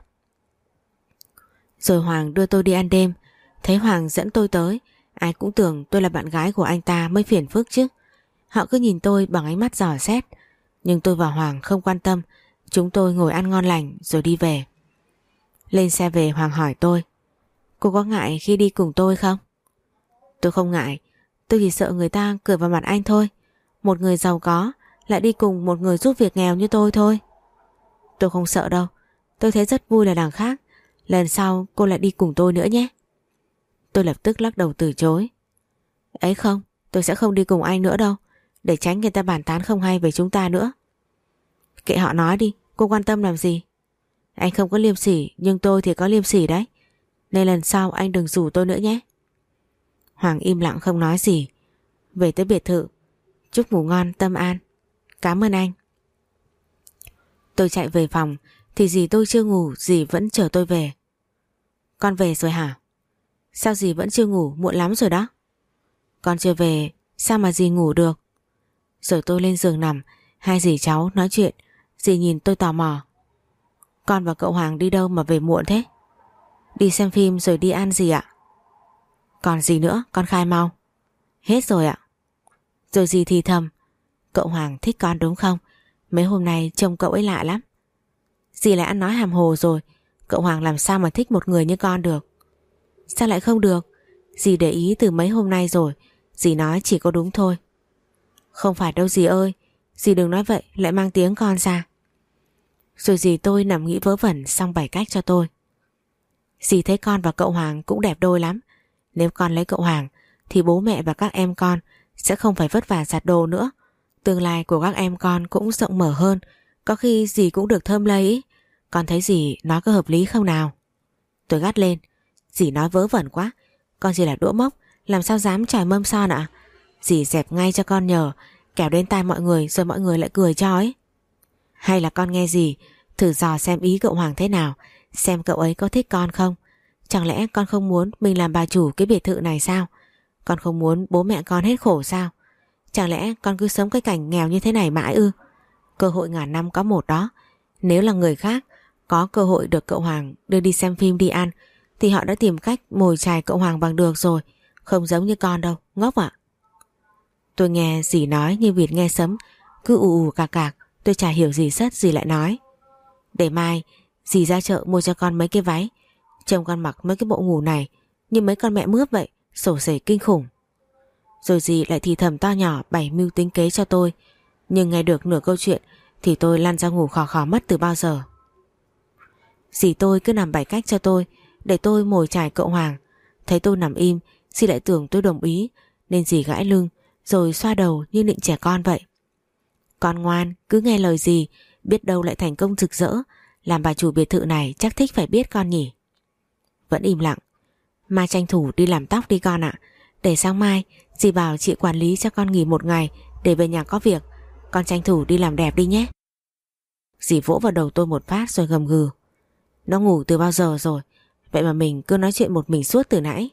Speaker 1: Rồi Hoàng đưa tôi đi ăn đêm. Thấy Hoàng dẫn tôi tới, ai cũng tưởng tôi là bạn gái của anh ta mới phiền phức chứ. Họ cứ nhìn tôi bằng ánh mắt dò xét. Nhưng tôi và Hoàng không quan tâm. Chúng tôi ngồi ăn ngon lành rồi đi về. Lên xe về Hoàng hỏi tôi. Cô có ngại khi đi cùng tôi không? Tôi không ngại. Tôi chỉ sợ người ta cười vào mặt anh thôi. Một người giàu có lại đi cùng một người giúp việc nghèo như tôi thôi. Tôi không sợ đâu. Tôi thấy rất vui là đằng khác. Lần sau cô lại đi cùng tôi nữa nhé. Tôi lập tức lắc đầu từ chối. Ấy không, tôi sẽ không đi cùng anh nữa đâu. Để tránh người ta bàn tán không hay về chúng ta nữa. Kệ họ nói đi, cô quan tâm làm gì? Anh không có liêm sỉ, nhưng tôi thì có liêm sỉ đấy. Nên lần sau anh đừng rủ tôi nữa nhé. Hoàng im lặng không nói gì. Về tới biệt thự. Chúc ngủ ngon Tâm An. Cảm ơn anh. Tôi chạy về phòng thì dì tôi chưa ngủ, dì vẫn chờ tôi về. Con về rồi hả? Sao dì vẫn chưa ngủ, muộn lắm rồi đó. Con chưa về, sao mà dì ngủ được? Rồi tôi lên giường nằm, hai dì cháu nói chuyện. Dì nhìn tôi tò mò. Con và cậu Hoàng đi đâu mà về muộn thế? Đi xem phim rồi đi ăn gì ạ? Còn gì nữa, con khai mau. Hết rồi ạ. Rồi dì thì thầm. Cậu Hoàng thích con đúng không? Mấy hôm nay trông cậu ấy lạ lắm. Dì lại ăn nói hàm hồ rồi. Cậu Hoàng làm sao mà thích một người như con được? Sao lại không được? Dì để ý từ mấy hôm nay rồi. Dì nói chỉ có đúng thôi. Không phải đâu dì ơi. Dì đừng nói vậy, lại mang tiếng con ra. Rồi dì tôi nằm nghĩ vớ vẩn xong bày cách cho tôi. Dì thấy con và cậu Hoàng cũng đẹp đôi lắm. Nếu con lấy cậu Hoàng thì bố mẹ và các em con sẽ không phải vất vả giặt đồ nữa. Tương lai của các em con cũng rộng mở hơn. Có khi dì cũng được thơm lây ý. Con thấy dì nói có hợp lý không nào? Tôi gắt lên. Dì nói vớ vẩn quá. Con chỉ là đũa mốc, làm sao dám trải mâm son ạ? Dì dẹp ngay cho con nhờ, kẻo đến tai mọi người rồi mọi người lại cười cho ấy. Hay là con nghe dì, thử dò xem ý cậu Hoàng thế nào, xem cậu ấy có thích con không. Chẳng lẽ con không muốn mình làm bà chủ cái biệt thự này sao? Con không muốn bố mẹ con hết khổ sao? Chẳng lẽ con cứ sống cái cảnh nghèo như thế này mãi ư? Cơ hội ngàn năm có một đó. Nếu là người khác có cơ hội được cậu Hoàng đưa đi xem phim đi ăn thì họ đã tìm cách mồi chài cậu Hoàng bằng được rồi. Không giống như con đâu, ngốc ạ. Tôi nghe dì nói như vịt nghe sấm, cứ ù ù cạc cạc. Tôi chả hiểu gì sất, dì lại nói. Để mai dì ra chợ mua cho con mấy cái váy. Trông con mặc mấy cái bộ ngủ này như mấy con mẹ mướp vậy, xổ xể kinh khủng. Rồi dì lại thì thầm to nhỏ bày mưu tính kế cho tôi. Nhưng nghe được nửa câu chuyện thì tôi lăn ra ngủ khò khò mất từ bao giờ. Dì tôi cứ nằm bày cách cho tôi để tôi mồi chài cậu Hoàng. Thấy tôi nằm im, dì lại tưởng tôi đồng ý, nên dì gãi lưng rồi xoa đầu như nịnh trẻ con vậy. Con ngoan, cứ nghe lời dì, biết đâu lại thành công rực rỡ. Làm bà chủ biệt thự này chắc thích phải biết con nhỉ. Vẫn im lặng. Mai tranh thủ đi làm tóc đi con ạ. Để sáng mai dì bảo chị quản lý cho con nghỉ một ngày để về nhà có việc. Con tranh thủ đi làm đẹp đi nhé. Dì vỗ vào đầu tôi một phát rồi gầm gừ. Nó ngủ từ bao giờ rồi? Vậy mà mình cứ nói chuyện một mình suốt từ nãy.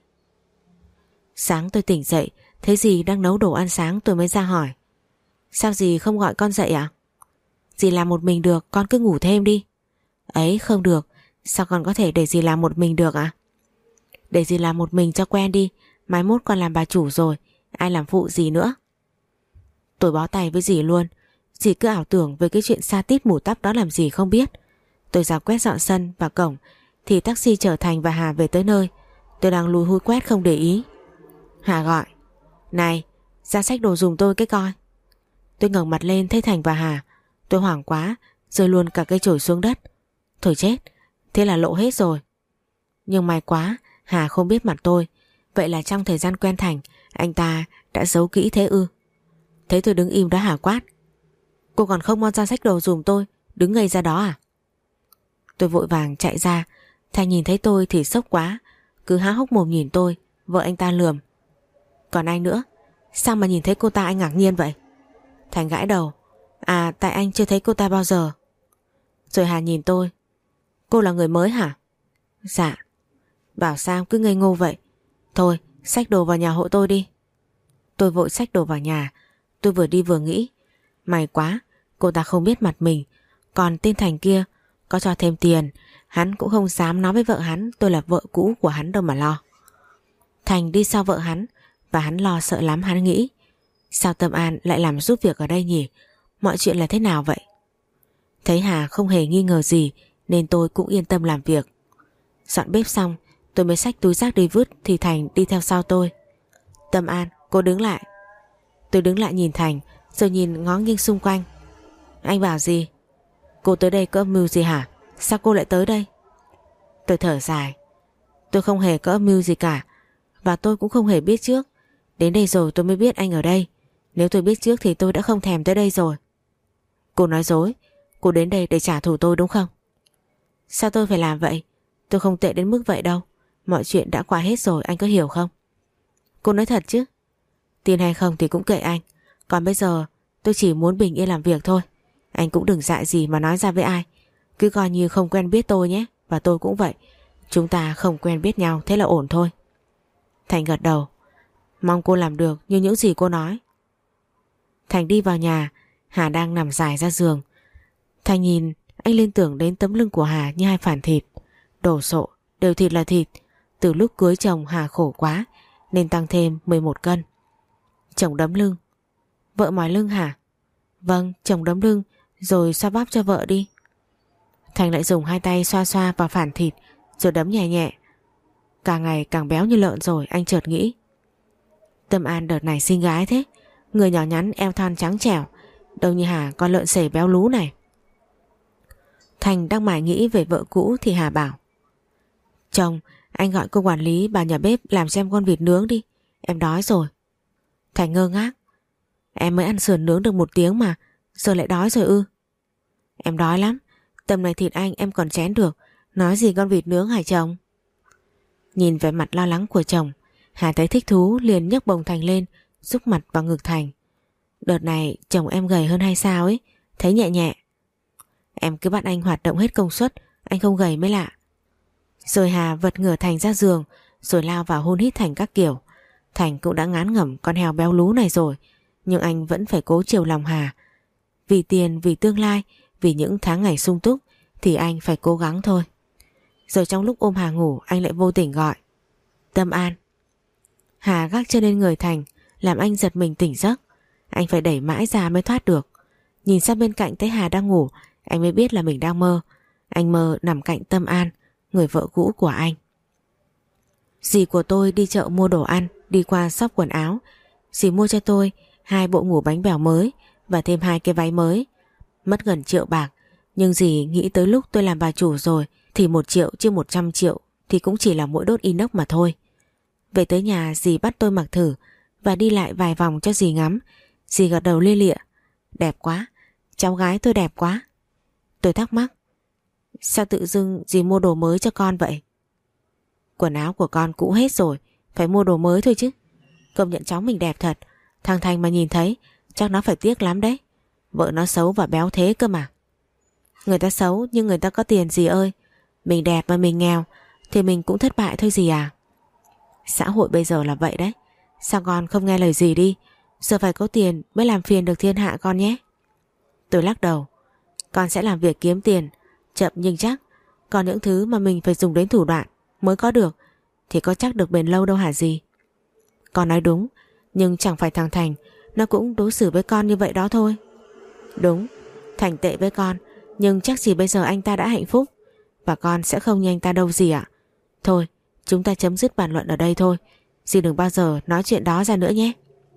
Speaker 1: Sáng tôi tỉnh dậy, thấy dì đang nấu đồ ăn sáng, tôi mới ra hỏi. Sao dì không gọi con dậy ạ? Dì làm một mình được, con cứ ngủ thêm đi. Ấy không được, sao con có thể để dì làm một mình được ạ? Để dì làm một mình cho quen đi. Mai mốt con làm bà chủ rồi, ai làm phụ dì nữa. Tôi bó tay với dì luôn. Dì cứ ảo tưởng về cái chuyện sa tít mù tắp đó làm gì không biết. Tôi ra quét dọn sân và cổng thì taxi chở Thành và Hà về tới nơi. Tôi đang lùi húi quét không để ý. Hà gọi. Này, ra xách đồ dùng tôi cái coi. Tôi ngẩng mặt lên thấy Thành và Hà. Tôi hoảng quá, rơi luôn cả cây chổi xuống đất. Thôi chết, thế là lộ hết rồi. Nhưng may quá, Hà không biết mặt tôi. Vậy là trong thời gian quen Thành, anh ta đã giấu kỹ thế ư? Thấy tôi đứng im đó Hà quát. Cô còn không mau ra xách đồ giùm tôi, đứng ngây ra đó à? Tôi vội vàng chạy ra. Thành nhìn thấy tôi thì sốc quá, cứ há hốc mồm nhìn tôi. Vợ anh ta lườm. Còn anh nữa, sao mà nhìn thấy cô ta anh ngạc nhiên vậy? Thành gãi đầu. À, tại anh chưa thấy cô ta bao giờ. Rồi Hà nhìn tôi. Cô là người mới hả? Dạ. Bảo sao cứ ngây ngô vậy. Thôi, xách đồ vào nhà hộ tôi đi. Tôi vội xách đồ vào nhà. Tôi vừa đi vừa nghĩ. May quá, cô ta không biết mặt mình. Còn tên Thành kia, có cho thêm tiền, hắn cũng không dám nói với vợ hắn tôi là vợ cũ của hắn đâu mà lo. Thành đi sau vợ hắn, và hắn lo sợ lắm. Hắn nghĩ, sao Tâm An lại làm giúp việc ở đây nhỉ? Mọi chuyện là thế nào vậy? Thấy Hà không hề nghi ngờ gì nên tôi cũng yên tâm làm việc. Dọn bếp xong, tôi mới xách túi rác đi vứt thì Thành đi theo sau tôi. Tâm An, cô đứng lại. Tôi đứng lại nhìn Thành, rồi nhìn ngó nghiêng xung quanh. Anh bảo gì? Cô tới đây có âm mưu gì hả? Sao cô lại tới đây? Tôi thở dài. Tôi không hề có âm mưu gì cả, và tôi cũng không hề biết trước. Đến đây rồi tôi mới biết anh ở đây. Nếu tôi biết trước thì tôi đã không thèm tới đây rồi. Cô nói dối. Cô đến đây để trả thù tôi đúng không? Sao tôi phải làm vậy? Tôi không tệ đến mức vậy đâu. Mọi chuyện đã qua hết rồi, anh có hiểu không? Cô nói thật chứ? Tin hay không thì cũng kệ anh. Còn bây giờ tôi chỉ muốn bình yên làm việc thôi. Anh cũng đừng dại gì mà nói ra với ai. Cứ coi như không quen biết tôi nhé. Và tôi cũng vậy. Chúng ta không quen biết nhau, thế là ổn thôi. Thành gật đầu. Mong cô làm được như những gì cô nói. Thành đi vào nhà. Hà đang nằm dài ra giường. Thành nhìn, anh liên tưởng đến tấm lưng của Hà như hai phản thịt. Đổ sộ, đều thịt là thịt. Từ lúc cưới chồng Hà khổ quá nên tăng thêm 11 cân. Chồng đấm lưng. Vợ mỏi lưng hả? Vâng, chồng đấm lưng rồi xoa bóp cho vợ đi. Thành lại dùng hai tay xoa xoa vào phản thịt rồi đấm nhẹ nhẹ. Càng ngày càng béo như lợn rồi, anh chợt nghĩ. Tâm An đợt này xinh gái thế. Người nhỏ nhắn eo thon trắng trẻo, đâu như Hà con lợn sể béo lú này. Thành đang mải nghĩ về vợ cũ thì Hà bảo. Chồng, anh gọi cô quản lý bà nhà bếp làm cho em con vịt nướng đi. Em đói rồi. Thành ngơ ngác. Em mới ăn sườn nướng được 1 tiếng mà, giờ lại đói rồi ư? Em đói lắm. Tầm này thịt anh em còn chén được, nói gì con vịt nướng hả chồng? Nhìn vẻ mặt lo lắng của chồng, Hà thấy thích thú liền nhấc bồng Thành lên, giúp mặt vào ngực Thành. Đợt này chồng em gầy hơn hay sao ấy? Thấy nhẹ nhẹ. Em cứ bắt anh hoạt động hết công suất, anh không gầy mới lạ. Rồi Hà vật ngửa Thành ra giường, rồi lao vào hôn hít Thành các kiểu. Thành cũng đã ngán ngẩm con heo béo lú này rồi, nhưng anh vẫn phải cố chiều lòng Hà. Vì tiền, vì tương lai, vì những tháng ngày sung túc thì anh phải cố gắng thôi. Rồi trong lúc ôm Hà ngủ, anh lại vô tình gọi. Tâm An. Hà gác chân lên người Thành, làm anh giật mình tỉnh giấc. Anh phải đẩy mãi ra mới thoát được. Nhìn sang bên cạnh thấy Hà đang ngủ, anh mới biết là mình đang mơ. Anh mơ nằm cạnh Tâm An, người vợ cũ của anh. Dì của tôi đi chợ mua đồ ăn, đi qua shop quần áo. Dì mua cho tôi 2 bộ ngủ bánh bèo mới và thêm 2 cái váy mới. Mất gần 1 triệu bạc, nhưng dì nghĩ tới lúc tôi làm bà chủ rồi thì 1 triệu chứ 100 triệu thì cũng chỉ là mũi đốt inox mà thôi. Về tới nhà, dì bắt tôi mặc thử và đi lại vài vòng cho dì ngắm. Dì gật đầu lia lịa. Đẹp quá, cháu gái tôi đẹp quá. Tôi thắc mắc, sao tự dưng dì mua đồ mới cho con vậy? Quần áo của con cũ hết rồi, phải mua đồ mới thôi chứ. Công nhận cháu mình đẹp thật. Thằng Thành mà nhìn thấy chắc nó phải tiếc lắm đấy. Vợ nó xấu và béo thế cơ mà. Người ta xấu nhưng người ta có tiền dì ơi. Mình đẹp mà mình nghèo thì mình cũng thất bại thôi dì à. Xã hội bây giờ là vậy đấy. Sao con không nghe lời dì đi? Giờ phải có tiền mới làm phiền được thiên hạ con nhé. Tôi lắc đầu. Con sẽ làm việc kiếm tiền, chậm nhưng chắc. Còn những thứ mà mình phải dùng đến thủ đoạn mới có được thì có chắc được bền lâu đâu hả dì? Con nói đúng, nhưng chẳng phải thằng Thành nó cũng đối xử với con như vậy đó thôi. Đúng, Thành tệ với con, nhưng chắc gì bây giờ anh ta đã hạnh phúc. Và con sẽ không như anh ta đâu dì ạ. Thôi, chúng ta chấm dứt bàn luận ở đây thôi. Dì đừng bao giờ nói chuyện đó ra nữa nhé.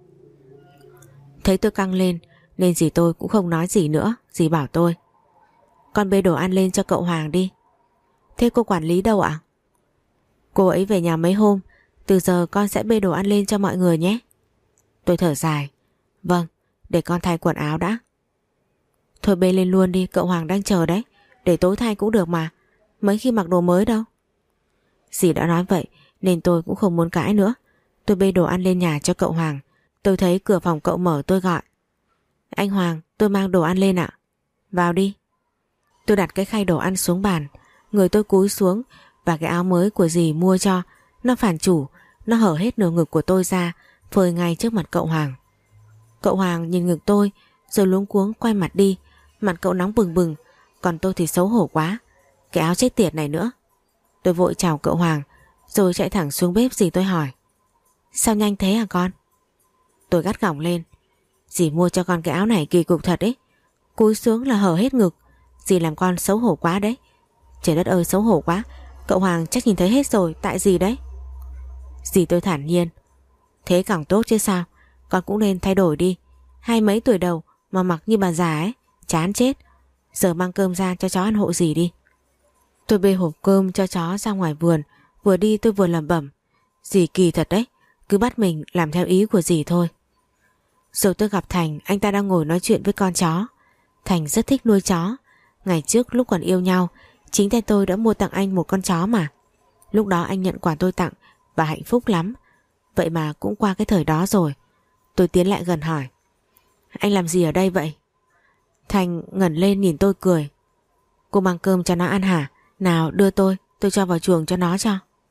Speaker 1: Thấy tôi căng lên nên dì tôi cũng không nói gì nữa. Dì bảo tôi, con bê đồ ăn lên cho cậu Hoàng đi. Thế cô quản lý đâu ạ? Cô ấy về nhà mấy hôm. Từ giờ con sẽ bê đồ ăn lên cho mọi người nhé. Tôi thở dài. Vâng, để con thay quần áo đã. Thôi bê lên luôn đi, cậu Hoàng đang chờ đấy. Để tối thay cũng được mà. Mấy khi mặc đồ mới đâu. Dì đã nói vậy nên tôi cũng không muốn cãi nữa. Tôi bê đồ ăn lên nhà cho cậu Hoàng. Tôi thấy cửa phòng cậu mở, tôi gọi. Anh Hoàng, tôi mang đồ ăn lên ạ. Vào đi. Tôi đặt cái khay đồ ăn xuống bàn. Người tôi cúi xuống và cái áo mới của dì mua cho nó phản chủ. Nó hở hết nửa ngực của tôi ra, phơi ngay trước mặt cậu Hoàng. Cậu Hoàng nhìn ngực tôi rồi luống cuống quay mặt đi. Mặt cậu nóng bừng bừng, còn tôi thì xấu hổ quá. Cái áo chết tiệt này nữa. Tôi vội chào cậu Hoàng rồi chạy thẳng xuống bếp. Dì tôi hỏi, sao nhanh thế hả con? Tôi gắt gỏng lên. Dì mua cho con cái áo này kỳ cục thật ấy. Cúi xuống là hở hết ngực. Dì làm con xấu hổ quá đấy. Trời đất ơi, xấu hổ quá. Cậu Hoàng chắc nhìn thấy hết rồi, tại dì đấy. Dì tôi thản nhiên. Thế càng tốt chứ sao. Con cũng nên thay đổi đi. Hai mấy tuổi đầu mà mặc như bà già ấy, chán chết. Giờ mang cơm ra cho chó ăn hộ dì đi. Tôi bê hộp cơm cho chó ra ngoài vườn. Vừa đi tôi vừa lẩm bẩm. Dì kỳ thật đấy, cứ bắt mình làm theo ý của dì thôi. Rồi tôi gặp Thành, anh ta đang ngồi nói chuyện với con chó. Thành rất thích nuôi chó. Ngày trước lúc còn yêu nhau, chính tay tôi đã mua tặng anh một con chó mà. Lúc đó anh nhận quà tôi tặng và hạnh phúc lắm. Vậy mà cũng qua cái thời đó rồi. Tôi tiến lại gần hỏi. Anh làm gì ở đây vậy? Thành ngẩng lên nhìn tôi cười. Cô mang cơm cho nó ăn hả? Nào đưa tôi cho vào chuồng cho nó cho.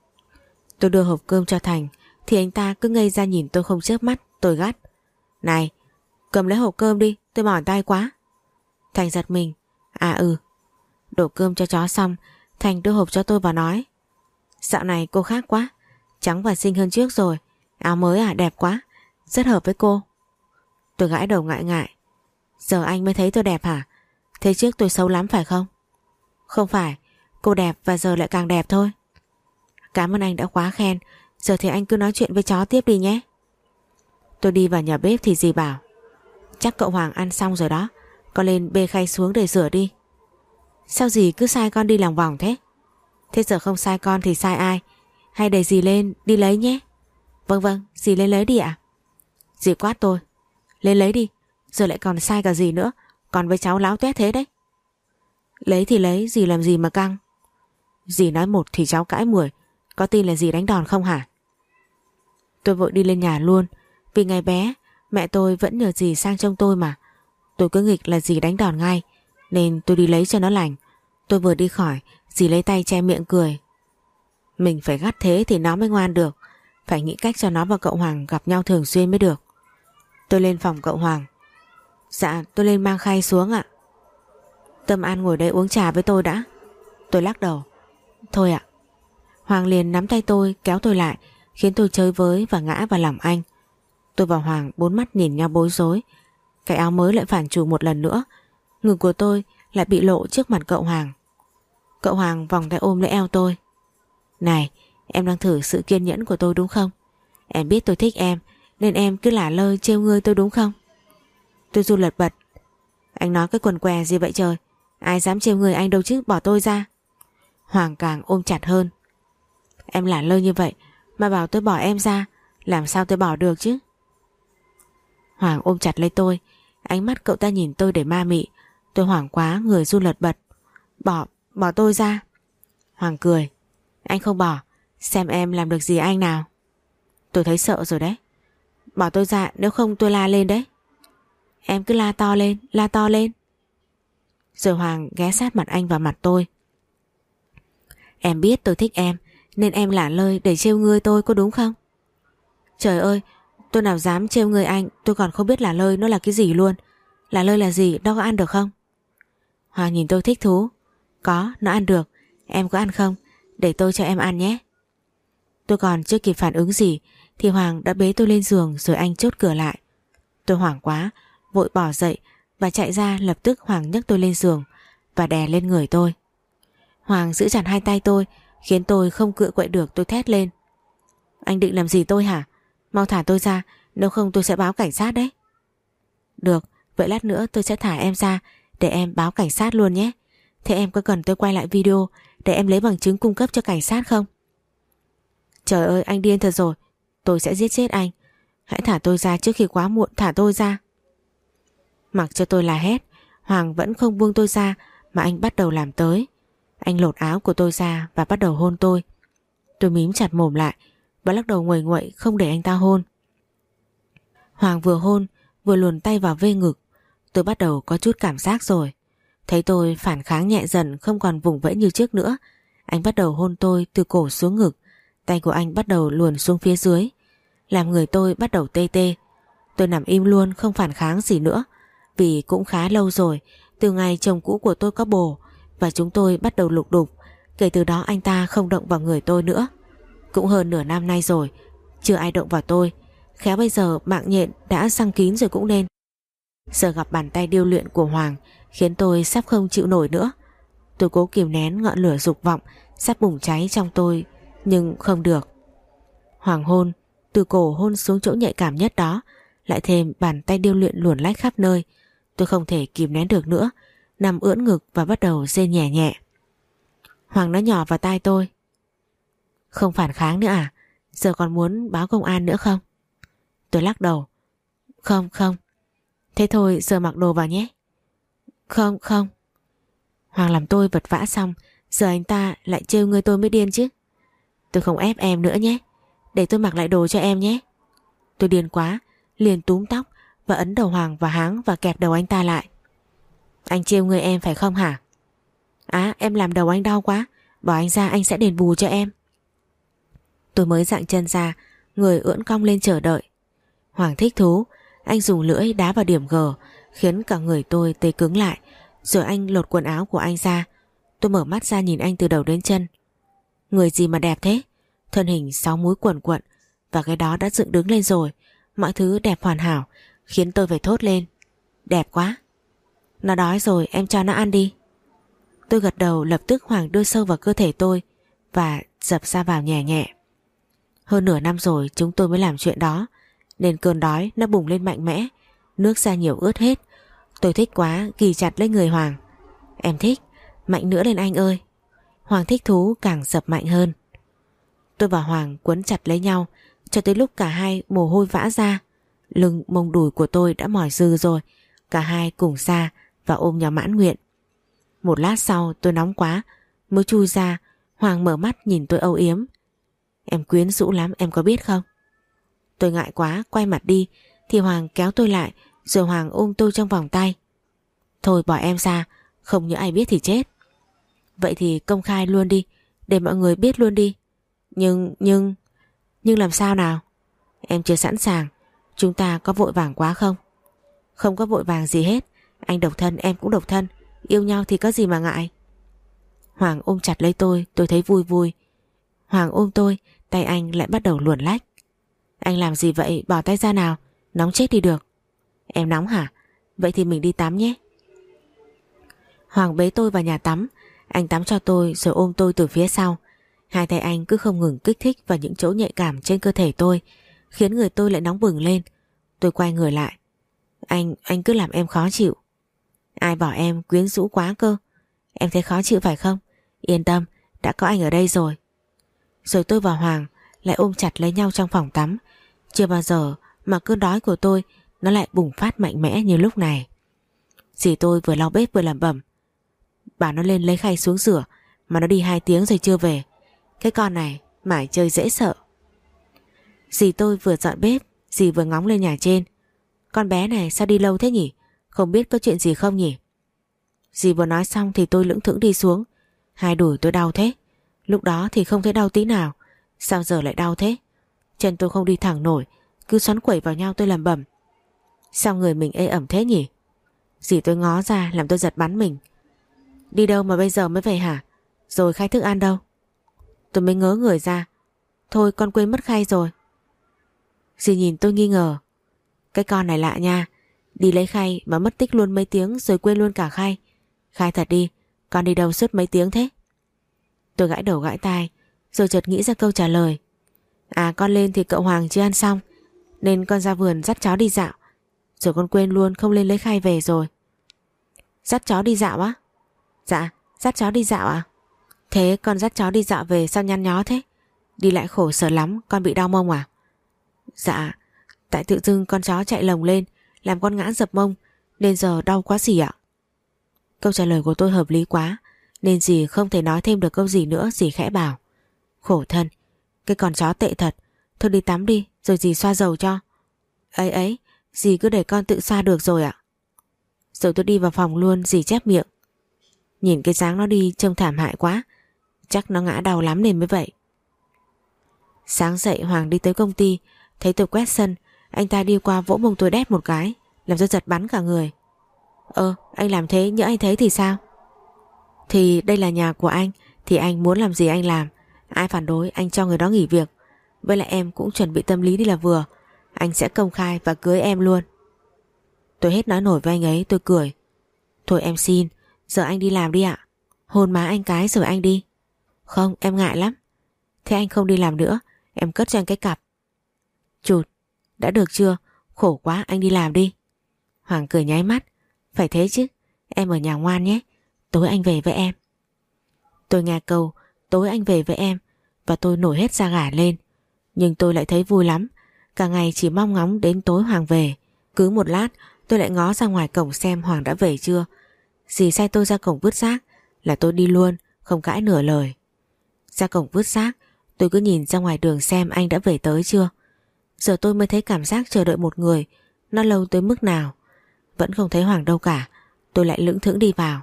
Speaker 1: Tôi đưa hộp cơm cho Thành thì anh ta cứ ngây ra nhìn tôi không chớp mắt. Tôi gắt. Này, cầm lấy hộp cơm đi, tôi mỏi tay quá. Thành giật mình. À ừ. Đổ cơm cho chó xong, Thành đưa hộp cho tôi và nói. Dạo này cô khác quá, trắng và xinh hơn trước rồi. Áo mới à, đẹp quá, rất hợp với cô. Tôi gãi đầu ngại ngại. Giờ anh mới thấy tôi đẹp hả? Thế trước tôi xấu lắm phải không? Không phải, cô đẹp và giờ lại càng đẹp thôi. Cảm ơn anh đã quá khen. Giờ thì anh cứ nói chuyện với chó tiếp đi nhé. Tôi đi vào nhà bếp thì dì bảo. Chắc cậu Hoàng ăn xong rồi đó, con lên bê khay xuống để rửa đi. Sao dì cứ sai con đi lòng vòng thế? Thế giờ không sai con thì sai ai? Hay để dì lên đi lấy nhé. Vâng vâng, dì lên lấy đi ạ. Dì quát tôi. Lên lấy đi, giờ lại còn sai cả dì nữa. Còn với cháu láo tuét thế đấy. Lấy thì lấy, dì làm gì mà căng? Dì nói một thì cháu cãi 10. Có tin là dì đánh đòn không hả? Tôi vội đi lên nhà luôn. Vì ngày bé mẹ tôi vẫn nhờ dì sang trông tôi mà. Tôi cứ nghịch là dì đánh đòn ngay, nên tôi đi lấy cho nó lành. Tôi vừa đi khỏi, dì lấy tay che miệng cười. Mình phải gắt thế thì nó mới ngoan được. Phải nghĩ cách cho nó và cậu Hoàng gặp nhau thường xuyên mới được. Tôi lên phòng cậu Hoàng. Dạ tôi lên mang khay xuống ạ. Tâm An ngồi đây uống trà với tôi đã. Tôi lắc đầu. Thôi ạ. Hoàng liền nắm tay tôi kéo tôi lại, khiến tôi chơi với và ngã vào lòng anh. Tôi và Hoàng bốn mắt nhìn nhau bối rối. Cái áo mới lại phản chủ một lần nữa. Ngực của tôi lại bị lộ trước mặt cậu Hoàng. Cậu Hoàng vòng tay ôm lấy eo tôi. Này, em đang thử sự kiên nhẫn của tôi đúng không? Em biết tôi thích em, nên em cứ lả lơi trêu ngươi tôi đúng không? Tôi run lật bật. Anh nói cái quần què gì vậy trời? Ai dám trêu người anh đâu chứ, bỏ tôi ra. Hoàng càng ôm chặt hơn. Em lả lơi như vậy mà bảo tôi bỏ em ra, làm sao tôi bỏ được chứ? Hoàng ôm chặt lấy tôi. Ánh mắt cậu ta nhìn tôi để ma mị. Tôi hoảng quá, người run lật bật. Bỏ tôi ra. Hoàng cười. Anh không bỏ, xem em làm được gì anh nào. Tôi thấy sợ rồi đấy. Bỏ tôi ra, nếu không tôi la lên đấy. Em cứ la to lên, la to lên. Rồi Hoàng ghé sát mặt anh vào mặt tôi. Em biết tôi thích em, nên em lả lơi để trêu ngươi tôi có đúng không? Trời ơi, tôi nào dám trêu người anh. Tôi còn không biết lả lơi nó là cái gì luôn. Lả lơi là gì, nó có ăn được không? Hoàng nhìn tôi thích thú. Có, nó ăn được. Em có ăn không? Để tôi cho em ăn nhé. Tôi còn chưa kịp phản ứng gì thì Hoàng đã bế tôi lên giường, rồi anh chốt cửa lại. Tôi hoảng quá, vội bỏ dậy và chạy ra. Lập tức Hoàng nhấc tôi lên giường và đè lên người tôi. Hoàng giữ chặt hai tay tôi, khiến tôi không cựa quậy được. Tôi thét lên. Anh định làm gì tôi hả? Mau thả tôi ra, nếu không tôi sẽ báo cảnh sát đấy. Được, vậy lát nữa tôi sẽ thả em ra để em báo cảnh sát luôn nhé. Thế em có cần tôi quay lại video để em lấy bằng chứng cung cấp cho cảnh sát không? Trời ơi, anh điên thật rồi. Tôi sẽ giết chết anh. Hãy thả tôi ra trước khi quá muộn, thả tôi ra. Mặc cho tôi la hét, Hoàng vẫn không buông tôi ra mà anh bắt đầu làm tới. Anh lột áo của tôi ra và bắt đầu hôn tôi. Tôi mím chặt mồm lại và lắc đầu nguậy nguậy không để anh ta hôn. Hoàng vừa hôn vừa luồn tay vào vê ngực. Tôi bắt đầu có chút cảm giác rồi. Thấy tôi phản kháng nhẹ dần, không còn vùng vẫy như trước nữa, anh bắt đầu hôn tôi từ cổ xuống ngực. Tay của anh bắt đầu luồn xuống phía dưới, làm người tôi bắt đầu tê tê. Tôi nằm im luôn, không phản kháng gì nữa. Vì cũng khá lâu rồi, từ ngày chồng cũ của tôi có bồ và chúng tôi bắt đầu lục đục. Kể từ đó anh ta không động vào người tôi nữa. Cũng hơn nửa năm nay rồi, chưa ai động vào tôi. Khéo bây giờ mạng nhện đã xăng kín rồi cũng nên. Giờ gặp bàn tay điêu luyện của Hoàng khiến tôi sắp không chịu nổi nữa. Tôi cố kìm nén ngọn lửa dục vọng sắp bùng cháy trong tôi, nhưng không được. Hoàng hôn, từ cổ hôn xuống chỗ nhạy cảm nhất đó, lại thêm bàn tay điêu luyện luồn lách khắp nơi. Tôi không thể kìm nén được nữa, nằm ưỡn ngực và bắt đầu rên nhẹ nhẹ. Hoàng nói nhỏ vào tai tôi: Không phản kháng nữa à? Giờ còn muốn báo công an nữa không? Tôi lắc đầu: Không không. Thế thôi giờ mặc đồ vào nhé. Không không. Hoàng làm tôi vật vã xong, giờ anh ta lại trêu ngươi tôi mới điên chứ. Tôi không ép em nữa nhé, để tôi mặc lại đồ cho em nhé. Tôi điên quá, liền túm tóc và ấn đầu Hoàng vào háng và kẹp đầu anh ta lại. Anh trêu người em phải không hả? Em làm đầu anh đau quá, bỏ anh ra, anh sẽ đền bù cho em. Tôi mới dạng chân ra, người ưỡn cong lên chờ đợi. Hoàng thích thú, anh dùng lưỡi đá vào điểm G, khiến cả người tôi tê cứng lại. Rồi anh lột quần áo của anh ra. Tôi mở mắt ra nhìn anh từ đầu đến chân. Người gì mà đẹp thế? Thân hình 6 múi quần quận, và cái đó đã dựng đứng lên rồi. Mọi thứ đẹp hoàn hảo, khiến tôi phải thốt lên: Đẹp quá. Nó đói rồi, em cho nó ăn đi. Tôi gật đầu. Lập tức Hoàng đưa sâu vào cơ thể tôi và dập ra vào nhẹ nhẹ. Hơn nửa năm rồi chúng tôi mới làm chuyện đó, nên cơn đói nó bùng lên mạnh mẽ. Nước ra nhiều ướt hết. Tôi thích quá, ghì chặt lấy người Hoàng. Em thích, mạnh nữa lên anh ơi. Hoàng thích thú càng dập mạnh hơn. Tôi và Hoàng quấn chặt lấy nhau cho tới lúc cả hai mồ hôi vã ra. Lưng mông đùi của tôi đã mỏi dư rồi. Cả hai cùng ra và ôm nhau mãn nguyện. Một lát sau tôi nóng quá mới chui ra. Hoàng mở mắt nhìn tôi âu yếm. Em quyến rũ lắm, em có biết không? Tôi ngại quá quay mặt đi thì Hoàng kéo tôi lại, rồi Hoàng ôm tôi trong vòng tay. Thôi bỏ em ra, không nhớ ai biết thì chết. Vậy thì công khai luôn đi, để mọi người biết luôn đi. Nhưng làm sao nào? Em chưa sẵn sàng. Chúng ta có vội vàng quá không? Không có vội vàng gì hết. Anh độc thân, em cũng độc thân. Yêu nhau thì có gì mà ngại. Hoàng ôm chặt lấy tôi thấy vui vui. Hoàng ôm tôi, tay anh lại bắt đầu luồn lách. Anh làm gì vậy, bỏ tay ra nào. Nóng chết đi được. Em nóng hả? Vậy thì mình đi tắm nhé. Hoàng bế tôi vào nhà tắm. Anh tắm cho tôi rồi ôm tôi từ phía sau. Hai tay anh cứ không ngừng kích thích vào những chỗ nhạy cảm trên cơ thể tôi, khiến người tôi lại nóng bừng lên. Tôi quay người lại. Anh cứ làm em khó chịu. Ai bảo em quyến rũ quá cơ. Em thấy khó chịu phải không? Yên tâm, đã có anh ở đây rồi. Rồi tôi và Hoàng lại ôm chặt lấy nhau trong phòng tắm. Chưa bao giờ mà cơn đói của tôi nó lại bùng phát mạnh mẽ như lúc này. Dì tôi vừa lau bếp vừa lẩm bẩm: Bảo nó lên lấy khay xuống rửa, mà nó đi 2 tiếng rồi chưa về. Cái con này mải chơi dễ sợ. Dì tôi vừa dọn bếp, dì vừa ngóng lên nhà trên. Con bé này sao đi lâu thế nhỉ? Không biết có chuyện gì không nhỉ? Dì vừa nói xong thì tôi lững thững đi xuống. Hai đùi tôi đau thế. Lúc đó thì không thấy đau tí nào, sao giờ lại đau thế? Chân tôi không đi thẳng nổi, cứ xoắn quẩy vào nhau. Tôi lẩm bẩm: Sao người mình ê ẩm thế nhỉ? Dì tôi ngó ra làm tôi giật bắn mình. Đi đâu mà bây giờ mới về hả? Rồi khay thức ăn đâu? Tôi mới ngớ người ra. Thôi con quên mất khay rồi. Dì nhìn tôi nghi ngờ. Cái con này lạ nha, đi lấy khay mà mất tích luôn mấy tiếng rồi quên luôn cả khay. Khai thật đi, con đi đâu suốt mấy tiếng thế? Tôi gãi đầu gãi tai, rồi chợt nghĩ ra câu trả lời. Con lên thì cậu Hoàng chưa ăn xong, nên con ra vườn dắt chó đi dạo. Rồi con quên luôn không lên lấy khay về rồi. Dắt chó đi dạo á? Dạ, dắt chó đi dạo à? Thế con dắt chó đi dạo về sao nhăn nhó thế? Đi lại khổ sở lắm, con bị đau mông à? Dạ, tại tự dưng con chó chạy lồng lên làm con ngã dập mông, nên giờ đau quá dì ạ. Câu trả lời của tôi hợp lý quá, nên dì không thể nói thêm được câu gì nữa. Dì khẽ bảo: Khổ thân, cái con chó tệ thật. Thôi đi tắm đi, rồi dì xoa dầu cho. Ấy, dì cứ để con tự xoa được rồi ạ. Rồi tôi đi vào phòng luôn. Dì chép miệng: Nhìn cái dáng nó đi trông thảm hại quá, chắc nó ngã đau lắm nên mới vậy. Sáng dậy Hoàng đi tới công ty, thấy tôi quét sân, anh ta đi qua vỗ mông tôi đét một cái, làm tôi giật bắn cả người. Anh làm thế nhỡ anh thấy thì sao? Thì đây là nhà của anh, thì anh muốn làm gì anh làm. Ai phản đối anh cho người đó nghỉ việc. Với lại em cũng chuẩn bị tâm lý đi là vừa. Anh sẽ công khai và cưới em luôn. Tôi hết nói nổi với anh ấy. Tôi cười: Thôi em xin, giờ anh đi làm đi ạ. Hôn má anh cái rồi anh đi. Không, em ngại lắm. Thế anh không đi làm nữa, em cất cho anh cái cặp. Chụt, đã được chưa? Khổ quá, anh đi làm đi. Hoàng cười nháy mắt. Phải thế chứ, em ở nhà ngoan nhé, tối anh về với em. Tôi nghe câu tối anh về với em và tôi nổi hết da gà lên. Nhưng tôi lại thấy vui lắm, cả ngày chỉ mong ngóng đến tối Hoàng về. Cứ một lát tôi lại ngó ra ngoài cổng xem Hoàng đã về chưa. Dì sai tôi ra cổng vứt rác là tôi đi luôn, không cãi nửa lời. Ra cổng vứt rác, tôi cứ nhìn ra ngoài đường xem anh đã về tới chưa. Giờ tôi mới thấy cảm giác chờ đợi một người nó lâu tới mức nào. Vẫn không thấy Hoàng đâu cả. Tôi lại lững thững đi vào.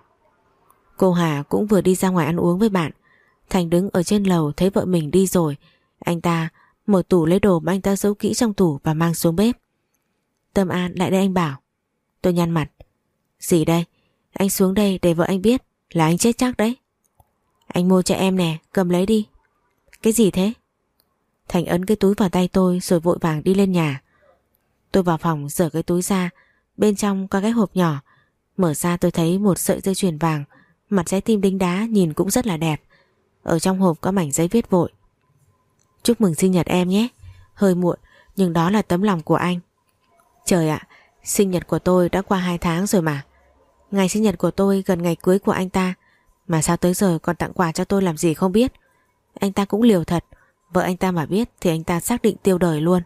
Speaker 1: Cô Hà cũng vừa đi ra ngoài ăn uống với bạn. Thành đứng ở trên lầu thấy vợ mình đi rồi. Anh ta mở tủ lấy đồ mà anh ta giấu kỹ trong tủ và mang xuống bếp. Tâm An, lại đây anh bảo. Tôi nhăn mặt. Gì đây? Anh xuống đây để vợ anh biết là anh chết chắc đấy. Anh mua cho em nè, cầm lấy đi. Cái gì thế? Thành ấn cái túi vào tay tôi rồi vội vàng đi lên nhà. Tôi vào phòng giở cái túi ra. Bên trong có cái hộp nhỏ. Mở ra tôi thấy một sợi dây chuyền vàng, mặt trái tim đính đá, nhìn cũng rất là đẹp. Ở trong hộp có mảnh giấy viết vội. Chúc mừng sinh nhật em nhé. Hơi muộn nhưng đó là tấm lòng của anh. Trời ạ, sinh nhật của tôi đã qua 2 tháng rồi mà. Ngày sinh nhật của tôi gần ngày cưới của anh ta, mà sao tới giờ còn tặng quà cho tôi làm gì không biết. Anh ta cũng liều thật. Vợ anh ta mà biết thì anh ta xác định tiêu đời luôn.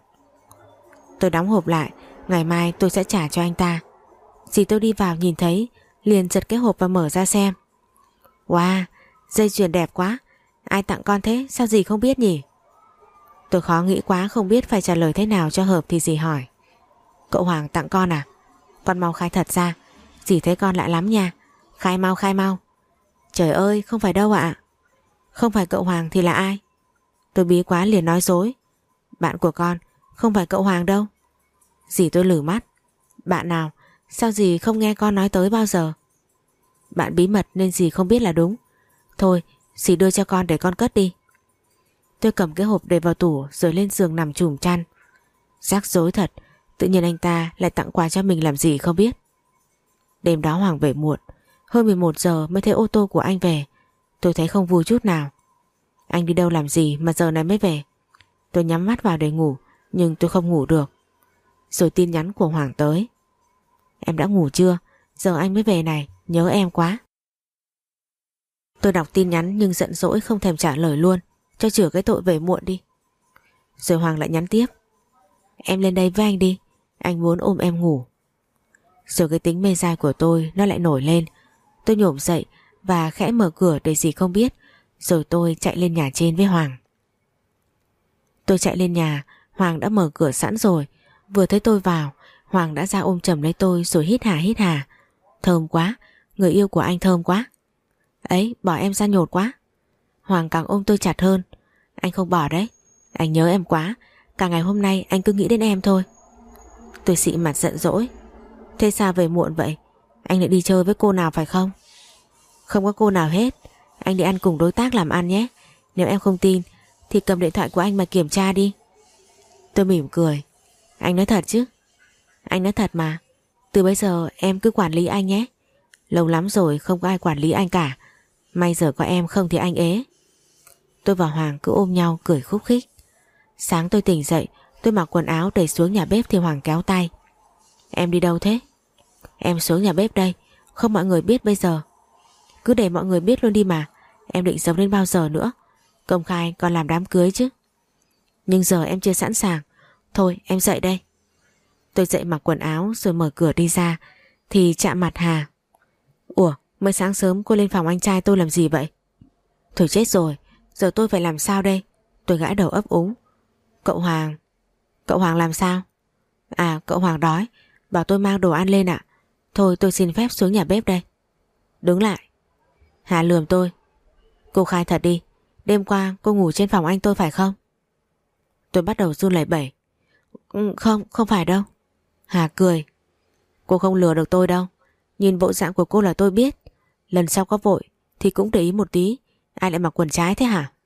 Speaker 1: Tôi đóng hộp lại, ngày mai tôi sẽ trả cho anh ta. Dì tôi đi vào nhìn thấy, liền giật cái hộp và mở ra xem. Wow, dây chuyền đẹp quá. Ai tặng con thế, sao dì không biết nhỉ? Tôi khó nghĩ quá, không biết phải trả lời thế nào cho hợp thì dì hỏi. Cậu Hoàng tặng con à? Con mau khai thật ra, dì thấy con lạ lắm nha. Khai mau, khai mau. Trời ơi, không phải đâu ạ. Không phải cậu Hoàng thì là ai? Tôi bí quá liền nói dối. Bạn của con, không phải cậu Hoàng đâu. Dì tôi lử mắt. Bạn nào? Sao dì không nghe con nói tới bao giờ? Bạn bí mật nên dì không biết là đúng. Thôi, dì đưa cho con để con cất đi. Tôi cầm cái hộp để vào tủ rồi lên giường nằm chùm chăn. Rắc rối thật, tự nhiên anh ta lại tặng quà cho mình làm gì không biết. Đêm đó Hoàng về muộn, hơn 11 giờ mới thấy ô tô của anh về. Tôi thấy không vui chút nào. Anh đi đâu làm gì mà giờ này mới về? Tôi nhắm mắt vào để ngủ, nhưng tôi không ngủ được. Rồi tin nhắn của Hoàng tới. Em đã ngủ chưa? Giờ anh mới về này, nhớ em quá. Tôi đọc tin nhắn nhưng giận dỗi không thèm trả lời luôn, cho chữa cái tội về muộn đi. Rồi Hoàng lại nhắn tiếp. Em lên đây với anh đi, anh muốn ôm em ngủ. Rồi cái tính mê dai của tôi nó lại nổi lên. Tôi nhổm dậy và khẽ mở cửa để dì không biết. Rồi tôi chạy lên nhà trên với Hoàng. Tôi chạy lên nhà, Hoàng đã mở cửa sẵn rồi. Vừa thấy tôi vào, Hoàng đã ra ôm chầm lấy tôi rồi hít hà hít hà. Thơm quá, người yêu của anh thơm quá. Ấy, bỏ em ra nhột quá. Hoàng càng ôm tôi chặt hơn. Anh không bỏ đấy, anh nhớ em quá. Cả ngày hôm nay anh cứ nghĩ đến em thôi. Tôi xị mặt giận dỗi. Thế sao về muộn vậy? Anh lại đi chơi với cô nào phải không? Không có cô nào hết. Anh đi ăn cùng đối tác làm ăn nhé. Nếu em không tin thì cầm điện thoại của anh mà kiểm tra đi. Tôi mỉm cười. Anh nói thật chứ? Anh nói thật mà. Từ bây giờ em cứ quản lý anh nhé. Lâu lắm rồi không có ai quản lý anh cả. May giờ có em, không thì anh ế. Tôi và Hoàng cứ ôm nhau cười khúc khích. Sáng tôi tỉnh dậy, tôi mặc quần áo đẩy xuống nhà bếp thì Hoàng kéo tay. Em đi đâu thế? Em xuống nhà bếp đây, không mọi người biết bây giờ. Cứ để mọi người biết luôn đi mà. Em định giấu đến bao giờ nữa? Công khai còn làm đám cưới chứ. Nhưng giờ em chưa sẵn sàng. Thôi em dậy đây. Tôi dậy mặc quần áo rồi mở cửa đi ra thì chạm mặt Hà. Ủa, mới sáng sớm cô lên phòng anh trai tôi làm gì vậy? Thôi chết rồi, giờ tôi phải làm sao đây? Tôi gãi đầu ấp úng. Cậu Hoàng làm sao? À, cậu Hoàng đói, bảo tôi mang đồ ăn lên ạ. Thôi tôi xin phép xuống nhà bếp đây. Đứng lại. Hà lườm tôi. Cô khai thật đi, đêm qua cô ngủ trên phòng anh tôi phải không? Tôi bắt đầu run lẩy bẩy. Không phải đâu. Hà cười. Cô không lừa được tôi đâu. Nhìn bộ dạng của cô là tôi biết. Lần sau có vội thì cũng để ý một tí. Ai lại mặc quần trái thế hả?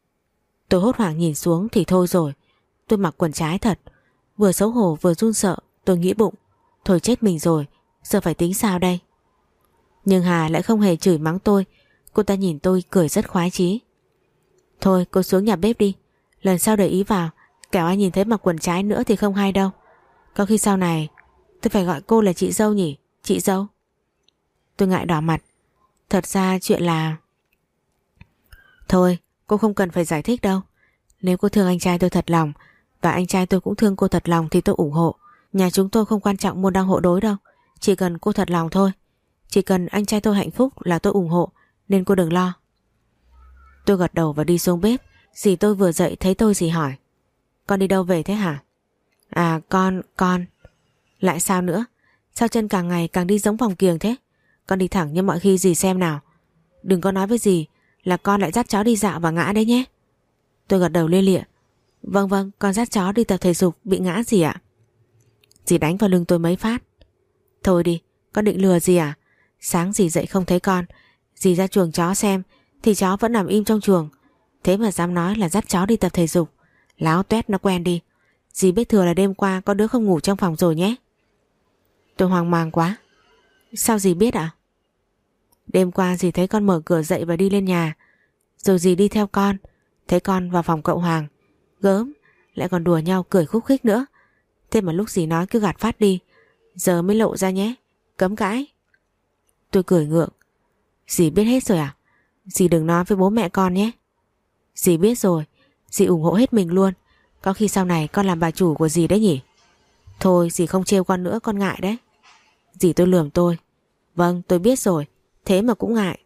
Speaker 1: Tôi hốt hoảng nhìn xuống thì thôi rồi. Tôi mặc quần trái thật. Vừa xấu hổ vừa run sợ. Tôi nghĩ bụng, thôi chết mình rồi, giờ phải tính sao đây? Nhưng Hà lại không hề chửi mắng tôi. Cô ta nhìn tôi cười rất khoái chí. Thôi cô xuống nhà bếp đi, lần sau để ý vào, kẻo ai nhìn thấy mặc quần trái nữa thì không hay đâu. Có khi sau này tôi phải gọi cô là chị dâu nhỉ? Chị dâu. Tôi ngại đỏ mặt. Thật ra chuyện là... Thôi, cô không cần phải giải thích đâu. Nếu cô thương anh trai tôi thật lòng và anh trai tôi cũng thương cô thật lòng thì tôi ủng hộ. Nhà chúng tôi không quan trọng môn đăng hộ đối đâu. Chỉ cần cô thật lòng thôi. Chỉ cần anh trai tôi hạnh phúc là tôi ủng hộ. Nên cô đừng lo. Tôi gật đầu và đi xuống bếp. Dì tôi vừa dậy thấy tôi dì hỏi: Con đi đâu về thế hả? À con... Lại sao nữa? Sao chân càng ngày càng đi giống vòng kiềng thế? Con đi thẳng như mọi khi dì xem nào. Đừng có nói với dì là con lại dắt chó đi dạo và ngã đấy nhé. Tôi gật đầu lia lịa. Vâng, con dắt chó đi tập thể dục bị ngã dì ạ. Dì đánh vào lưng tôi mấy phát. Thôi đi, con định lừa dì à? Sáng dì dậy không thấy con. Dì ra chuồng chó xem thì chó vẫn nằm im trong chuồng. Thế mà dám nói là dắt chó đi tập thể dục. Láo toét nó quen đi. Dì biết thừa là đêm qua có đứa không ngủ trong phòng rồi nhé. Tôi hoang mang quá. Sao dì biết ạ? Đêm qua dì thấy con mở cửa dậy và đi lên nhà. Rồi dì đi theo con. Thấy con vào phòng cậu Hoàng. Gớm, lại còn đùa nhau cười khúc khích nữa. Thế mà lúc dì nói cứ gạt phát đi. Giờ mới lộ ra nhé. Cấm cãi. Tôi cười ngượng. Dì biết hết rồi à? Dì đừng nói với bố mẹ con nhé. Dì biết rồi. Dì ủng hộ hết mình luôn. Có khi sau này con làm bà chủ của dì đấy nhỉ? Thôi dì không trêu con nữa, con ngại đấy. Dì tôi lườm tôi. Vâng, tôi biết rồi. Thế mà cũng ngại.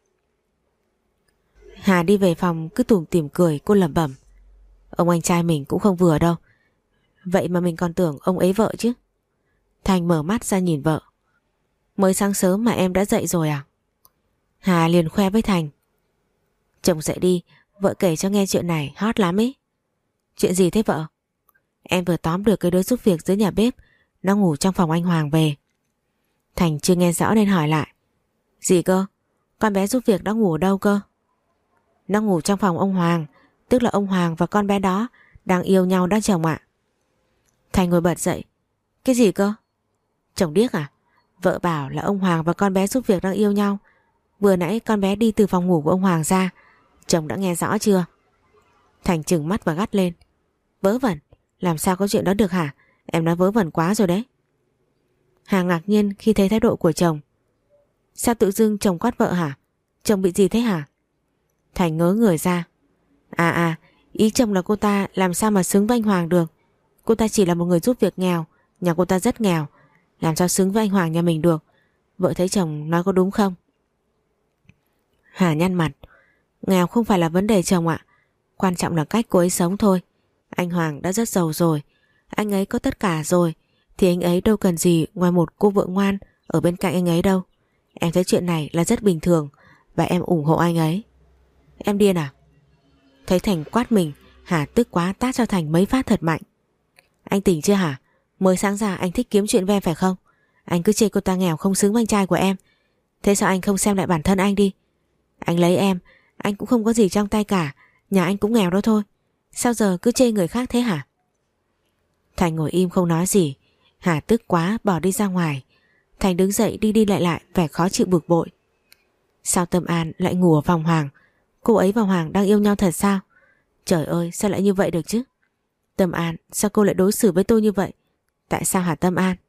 Speaker 1: Hà đi về phòng cứ tủm tỉm cười. Cô lẩm bẩm: Ông anh trai mình cũng không vừa đâu. Vậy mà mình còn tưởng ông ấy vợ chứ. Thành mở mắt ra nhìn vợ. Mới sáng sớm mà em đã dậy rồi à? Hà liền khoe với Thành: Chồng dậy đi, vợ kể cho nghe chuyện này hot lắm ấy. Chuyện gì thế vợ? Em vừa tóm được cái đứa giúp việc dưới nhà bếp. Nó ngủ trong phòng anh Hoàng về. Thành chưa nghe rõ nên hỏi lại: Gì cơ? Con bé giúp việc đã ngủ ở đâu cơ? Nó ngủ trong phòng ông Hoàng. Tức là ông Hoàng và con bé đó đang yêu nhau đó chồng ạ. Thành ngồi bật dậy. Cái gì cơ? Chồng điếc à? Vợ bảo là ông Hoàng và con bé giúp việc đang yêu nhau. Vừa nãy con bé đi từ phòng ngủ của ông Hoàng ra. Chồng đã nghe rõ chưa? Thành trừng mắt và gắt lên: Vớ vẩn, làm sao có chuyện đó được hả? Em nói vớ vẩn quá rồi đấy. Hà ngạc nhiên khi thấy thái độ của chồng. Sao tự dưng chồng quát vợ hả? Chồng bị gì thế hả? Thành ngớ người ra. Ý chồng là cô ta làm sao mà xứng với anh Hoàng được. Cô ta chỉ là một người giúp việc nghèo. Nhà cô ta rất nghèo. Làm sao xứng với anh Hoàng nhà mình được? Vợ thấy chồng nói có đúng không? Hà nhăn mặt. Nghèo không phải là vấn đề chồng ạ. Quan trọng là cách cô ấy sống thôi. Anh Hoàng đã rất giàu rồi. Anh ấy có tất cả rồi. Thì anh ấy đâu cần gì ngoài một cô vợ ngoan ở bên cạnh anh ấy đâu. Em thấy chuyện này là rất bình thường. Và em ủng hộ anh ấy. Em điên à? Thấy Thành quát mình, Hà tức quá tát cho Thành mấy phát thật mạnh. Anh tỉnh chưa hả? Mới sáng ra anh thích kiếm chuyện với em phải không? Anh cứ chê cô ta nghèo không xứng với anh trai của em. Thế sao anh không xem lại bản thân anh đi? Anh lấy em, anh cũng không có gì trong tay cả. Nhà anh cũng nghèo đó thôi. Sao giờ cứ chê người khác thế hả? Thành ngồi im không nói gì. Hà tức quá bỏ đi ra ngoài. Thành đứng dậy đi đi lại lại vẻ khó chịu bực bội. Sao Tâm An lại ngủ ở phòng Hoàng? Cô ấy và Hoàng đang yêu nhau thật sao? Trời ơi, sao lại như vậy được chứ? Tâm An, sao cô lại đối xử với tôi như vậy? Tại sao hả Tâm An?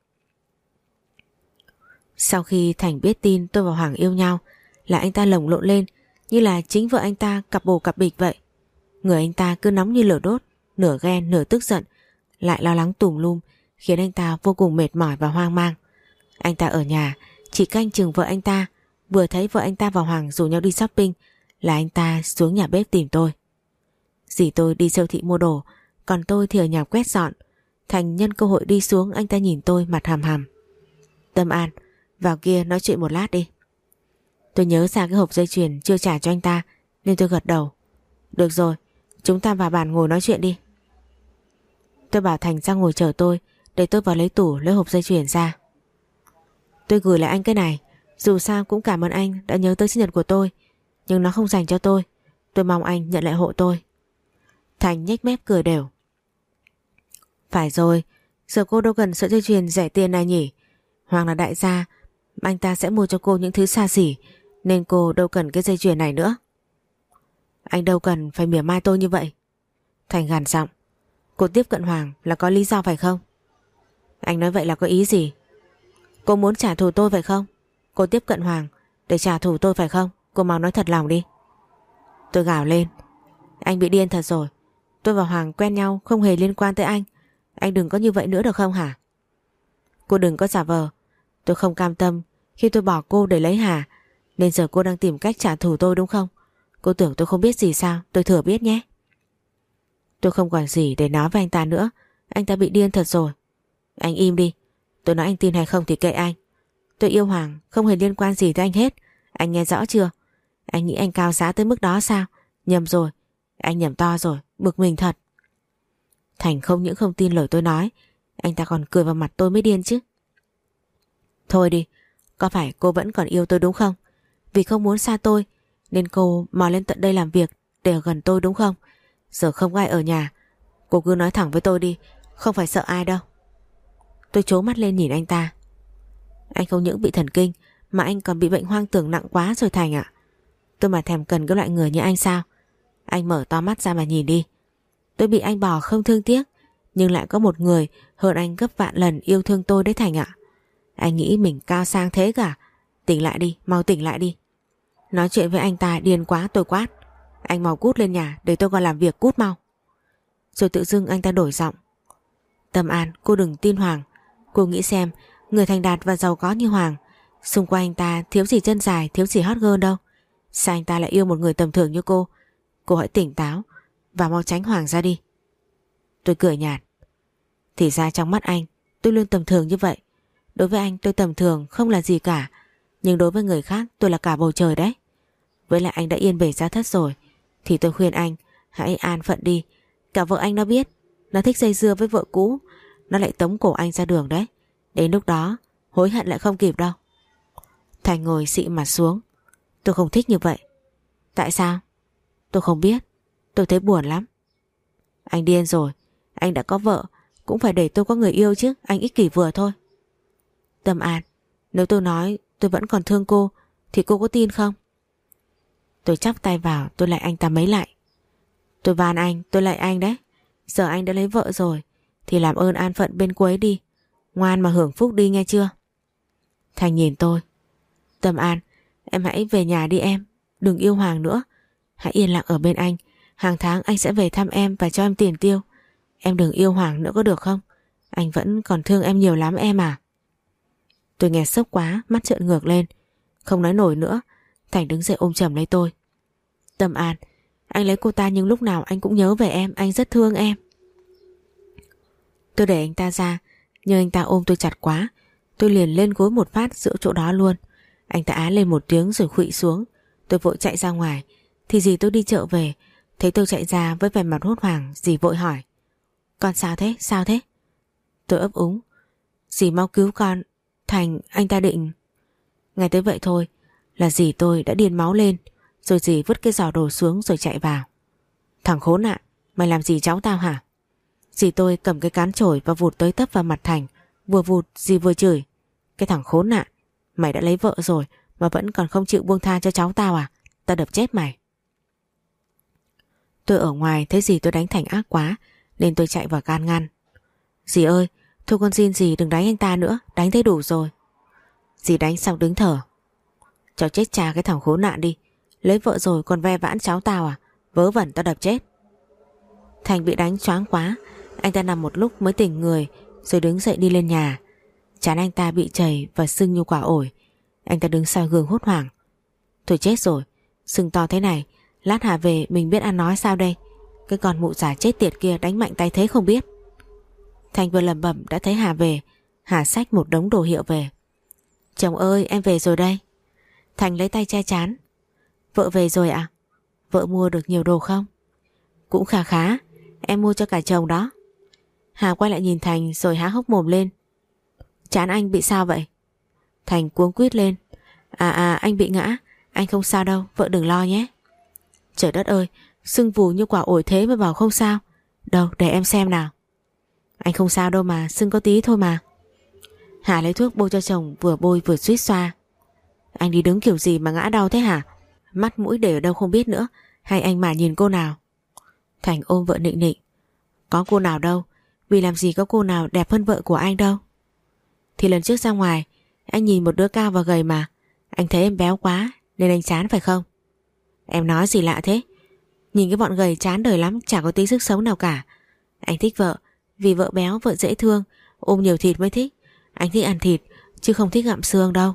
Speaker 1: Sau khi Thành biết tin tôi và Hoàng yêu nhau là anh ta lồng lộn lên như là chính vợ anh ta cặp bồ cặp bịch vậy. Người anh ta cứ nóng như lửa đốt, nửa ghen nửa tức giận, lại lo lắng tùm lum, khiến anh ta vô cùng mệt mỏi và hoang mang. Anh ta ở nhà chỉ canh chừng vợ anh ta. Vừa thấy vợ anh ta và Hoàng rủ nhau đi shopping là anh ta xuống nhà bếp tìm tôi. Dì tôi đi siêu thị mua đồ, còn tôi thì ở nhà quét dọn. Thành nhân cơ hội đi xuống, anh ta nhìn tôi mặt hàm hàm. Tâm An, vào kia nói chuyện một lát đi. Tôi nhớ ra cái hộp dây chuyền chưa trả cho anh ta nên tôi gật đầu. Được rồi, chúng ta vào bàn ngồi nói chuyện đi. Tôi bảo Thành ra ngồi chờ tôi để tôi vào lấy tủ lấy hộp dây chuyền ra. Tôi gửi lại anh cái này. Dù sao cũng cảm ơn anh đã nhớ tới sinh nhật của tôi, nhưng nó không dành cho tôi. Tôi mong anh nhận lại hộ tôi. Thành nhếch mép cười đều. Phải rồi, giờ cô đâu cần sợi dây chuyền rẻ tiền này nhỉ. Hoàng là đại gia, anh ta sẽ mua cho cô những thứ xa xỉ, nên cô đâu cần cái dây chuyền này nữa. Anh đâu cần phải mỉa mai tôi như vậy. Thành gằn giọng. Cô tiếp cận Hoàng là có lý do phải không? Anh nói vậy là có ý gì? Cô muốn trả thù tôi phải không? Cô tiếp cận Hoàng để trả thù tôi phải không? Cô mau nói thật lòng đi. Tôi gào lên. Anh bị điên thật rồi. Tôi và Hoàng quen nhau không hề liên quan tới anh. Anh đừng có như vậy nữa được không hả? Cô đừng có giả vờ. Tôi không cam tâm khi tôi bỏ cô để lấy Hà, nên giờ cô đang tìm cách trả thù tôi đúng không? Cô tưởng tôi không biết gì sao? Tôi thừa biết nhé. Tôi không còn gì để nói với anh ta nữa. Anh ta bị điên thật rồi. Anh im đi. Tôi nói anh tin hay không thì kệ anh. Tôi yêu Hoàng không hề liên quan gì tới anh hết. Anh nghe rõ chưa? Anh nghĩ anh cao giá tới mức đó sao? Nhầm rồi. Anh nhầm to rồi. Bực mình thật. Thành không những không tin lời tôi nói, anh ta còn cười vào mặt tôi mới điên chứ. Thôi đi. Có phải cô vẫn còn yêu tôi đúng không? Vì không muốn xa tôi nên cô mò lên tận đây làm việc để ở gần tôi đúng không? Giờ không có ai ở nhà, cô cứ nói thẳng với tôi đi. Không phải sợ ai đâu. Tôi trố mắt lên nhìn anh ta. Anh không những bị thần kinh mà anh còn bị bệnh hoang tưởng nặng quá rồi Thành ạ. Tôi mà thèm cần cái loại người như anh sao? Anh mở to mắt ra mà nhìn đi. Tôi bị anh bỏ không thương tiếc, nhưng lại có một người hơn anh gấp vạn lần yêu thương tôi đấy Thành ạ. Anh nghĩ mình cao sang thế cả? Tỉnh lại đi, mau tỉnh lại đi. Nói chuyện với anh ta điên quá tôi quát. Anh mau cút lên nhà để tôi còn làm việc, cút mau. Rồi tự dưng anh ta đổi giọng. Tâm An, cô đừng tin Hoàng. Cô nghĩ xem, người thành đạt và giàu có như Hoàng, xung quanh anh ta thiếu gì chân dài, thiếu gì hot girl đâu. Sao anh ta lại yêu một người tầm thường như cô? Cô hãy tỉnh táo và mau tránh Hoàng ra đi. Tôi cười nhạt. Thì ra trong mắt anh tôi luôn tầm thường như vậy. Đối với anh tôi tầm thường không là gì cả, nhưng đối với người khác tôi là cả bầu trời đấy. Với lại anh đã yên bề gia thất rồi, thì tôi khuyên anh hãy an phận đi. Cả vợ anh nó biết, nó thích dây dưa với vợ cũ, nó lại tống cổ anh ra đường đấy. Đến lúc đó hối hận lại không kịp đâu. Thành ngồi xị mặt xuống. Tôi không thích như vậy. Tại sao? Tôi không biết. Tôi thấy buồn lắm. Anh điên rồi. Anh đã có vợ, cũng phải để tôi có người yêu chứ. Anh ích kỷ vừa thôi. Tâm An, nếu tôi nói tôi vẫn còn thương cô thì cô có tin không? Tôi chắp tay vào, tôi lại anh ta mấy lại. Tôi van anh, tôi lại anh đấy. Giờ anh đã lấy vợ rồi thì làm ơn an phận bên cô ấy đi. Ngoan mà hưởng phúc đi nghe chưa? Thành nhìn tôi. Tâm An, em hãy về nhà đi em. Đừng yêu Hoàng nữa. Hãy yên lặng ở bên anh. Hàng tháng anh sẽ về thăm em và cho em tiền tiêu. Em đừng yêu Hoàng nữa có được không? Anh vẫn còn thương em nhiều lắm em à. Tôi nghe sốc quá, mắt trợn ngược lên. Không nói nổi nữa. Thành đứng dậy ôm chầm lấy tôi. Tâm An, anh lấy cô ta nhưng lúc nào anh cũng nhớ về em. Anh rất thương em. Tôi để anh ta ra, nhưng anh ta ôm tôi chặt quá. Tôi liền lên gối một phát giữa chỗ đó luôn. Anh ta á lên một tiếng rồi khuỵu xuống. Tôi vội chạy ra ngoài. Thì dì tôi đi chợ về, thấy tôi chạy ra với vẻ mặt hốt hoảng. Dì vội hỏi: Con sao thế, sao thế? Tôi ấp úng: Dì mau cứu con, Thành anh ta định... Ngay tới vậy thôi là dì tôi đã điên máu lên. Rồi dì vứt cái giỏ đồ xuống rồi chạy vào. Thằng khốn nạn, mày làm gì cháu tao hả? Dì tôi cầm cái cán chổi và vụt tới tấp vào mặt Thành. Vừa vụt dì vừa chửi: Cái thằng khốn nạn, mày đã lấy vợ rồi mà vẫn còn không chịu buông tha cho cháu tao à? Tao đập chết mày. Tôi ở ngoài thấy dì tôi đánh Thành ác quá nên tôi chạy vào can ngăn. Dì ơi, thôi con xin dì đừng đánh anh ta nữa, đánh thấy đủ rồi. Dì đánh xong đứng thở: Cho chết cha cái thằng khốn nạn đi. Lấy vợ rồi còn ve vãn cháu tao à? Vớ vẩn, tao đập chết. Thành bị đánh choáng quá. Anh ta nằm một lúc mới tỉnh người rồi đứng dậy đi lên nhà. Trán anh ta bị chảy và sưng như quả ổi. Anh ta đứng sau gương hốt hoảng. Thôi chết rồi, sưng to thế này, lát Hà về mình biết ăn nói sao đây? Cái con mụ già chết tiệt kia đánh mạnh tay thế không biết. Thành vừa lẩm bẩm đã thấy Hà về. Hà xách một đống đồ hiệu về. Chồng ơi, em về rồi đây. Thành lấy tay che chán. Vợ về rồi ạ? Vợ mua được nhiều đồ không? Cũng khá khá, em mua cho cả chồng đó. Hà quay lại nhìn Thành rồi há hốc mồm lên. Chán anh bị sao vậy? Thành cuống quýt lên. Anh bị ngã. Anh không sao đâu, vợ đừng lo nhé. Trời đất ơi, sưng vù như quả ổi thế mà bảo không sao. Đâu, để em xem nào. Anh không sao đâu mà, sưng có tí thôi mà. Hà lấy thuốc bôi cho chồng, vừa bôi vừa suýt xoa. Anh đi đứng kiểu gì mà ngã đau thế hả? Mắt mũi để ở đâu không biết nữa. Hay anh mà nhìn cô nào? Thành ôm vợ nịnh nịnh. Có cô nào đâu, vì làm gì có cô nào đẹp hơn vợ của anh đâu. Thì lần trước ra ngoài anh nhìn một đứa cao và gầy mà anh thấy em béo quá nên anh chán phải không? Em nói gì lạ thế? Nhìn cái bọn gầy chán đời lắm, chả có tí sức sống nào cả. Anh thích vợ vì vợ béo, vợ dễ thương, ôm nhiều thịt mới thích. Anh thích ăn thịt chứ không thích gặm xương đâu.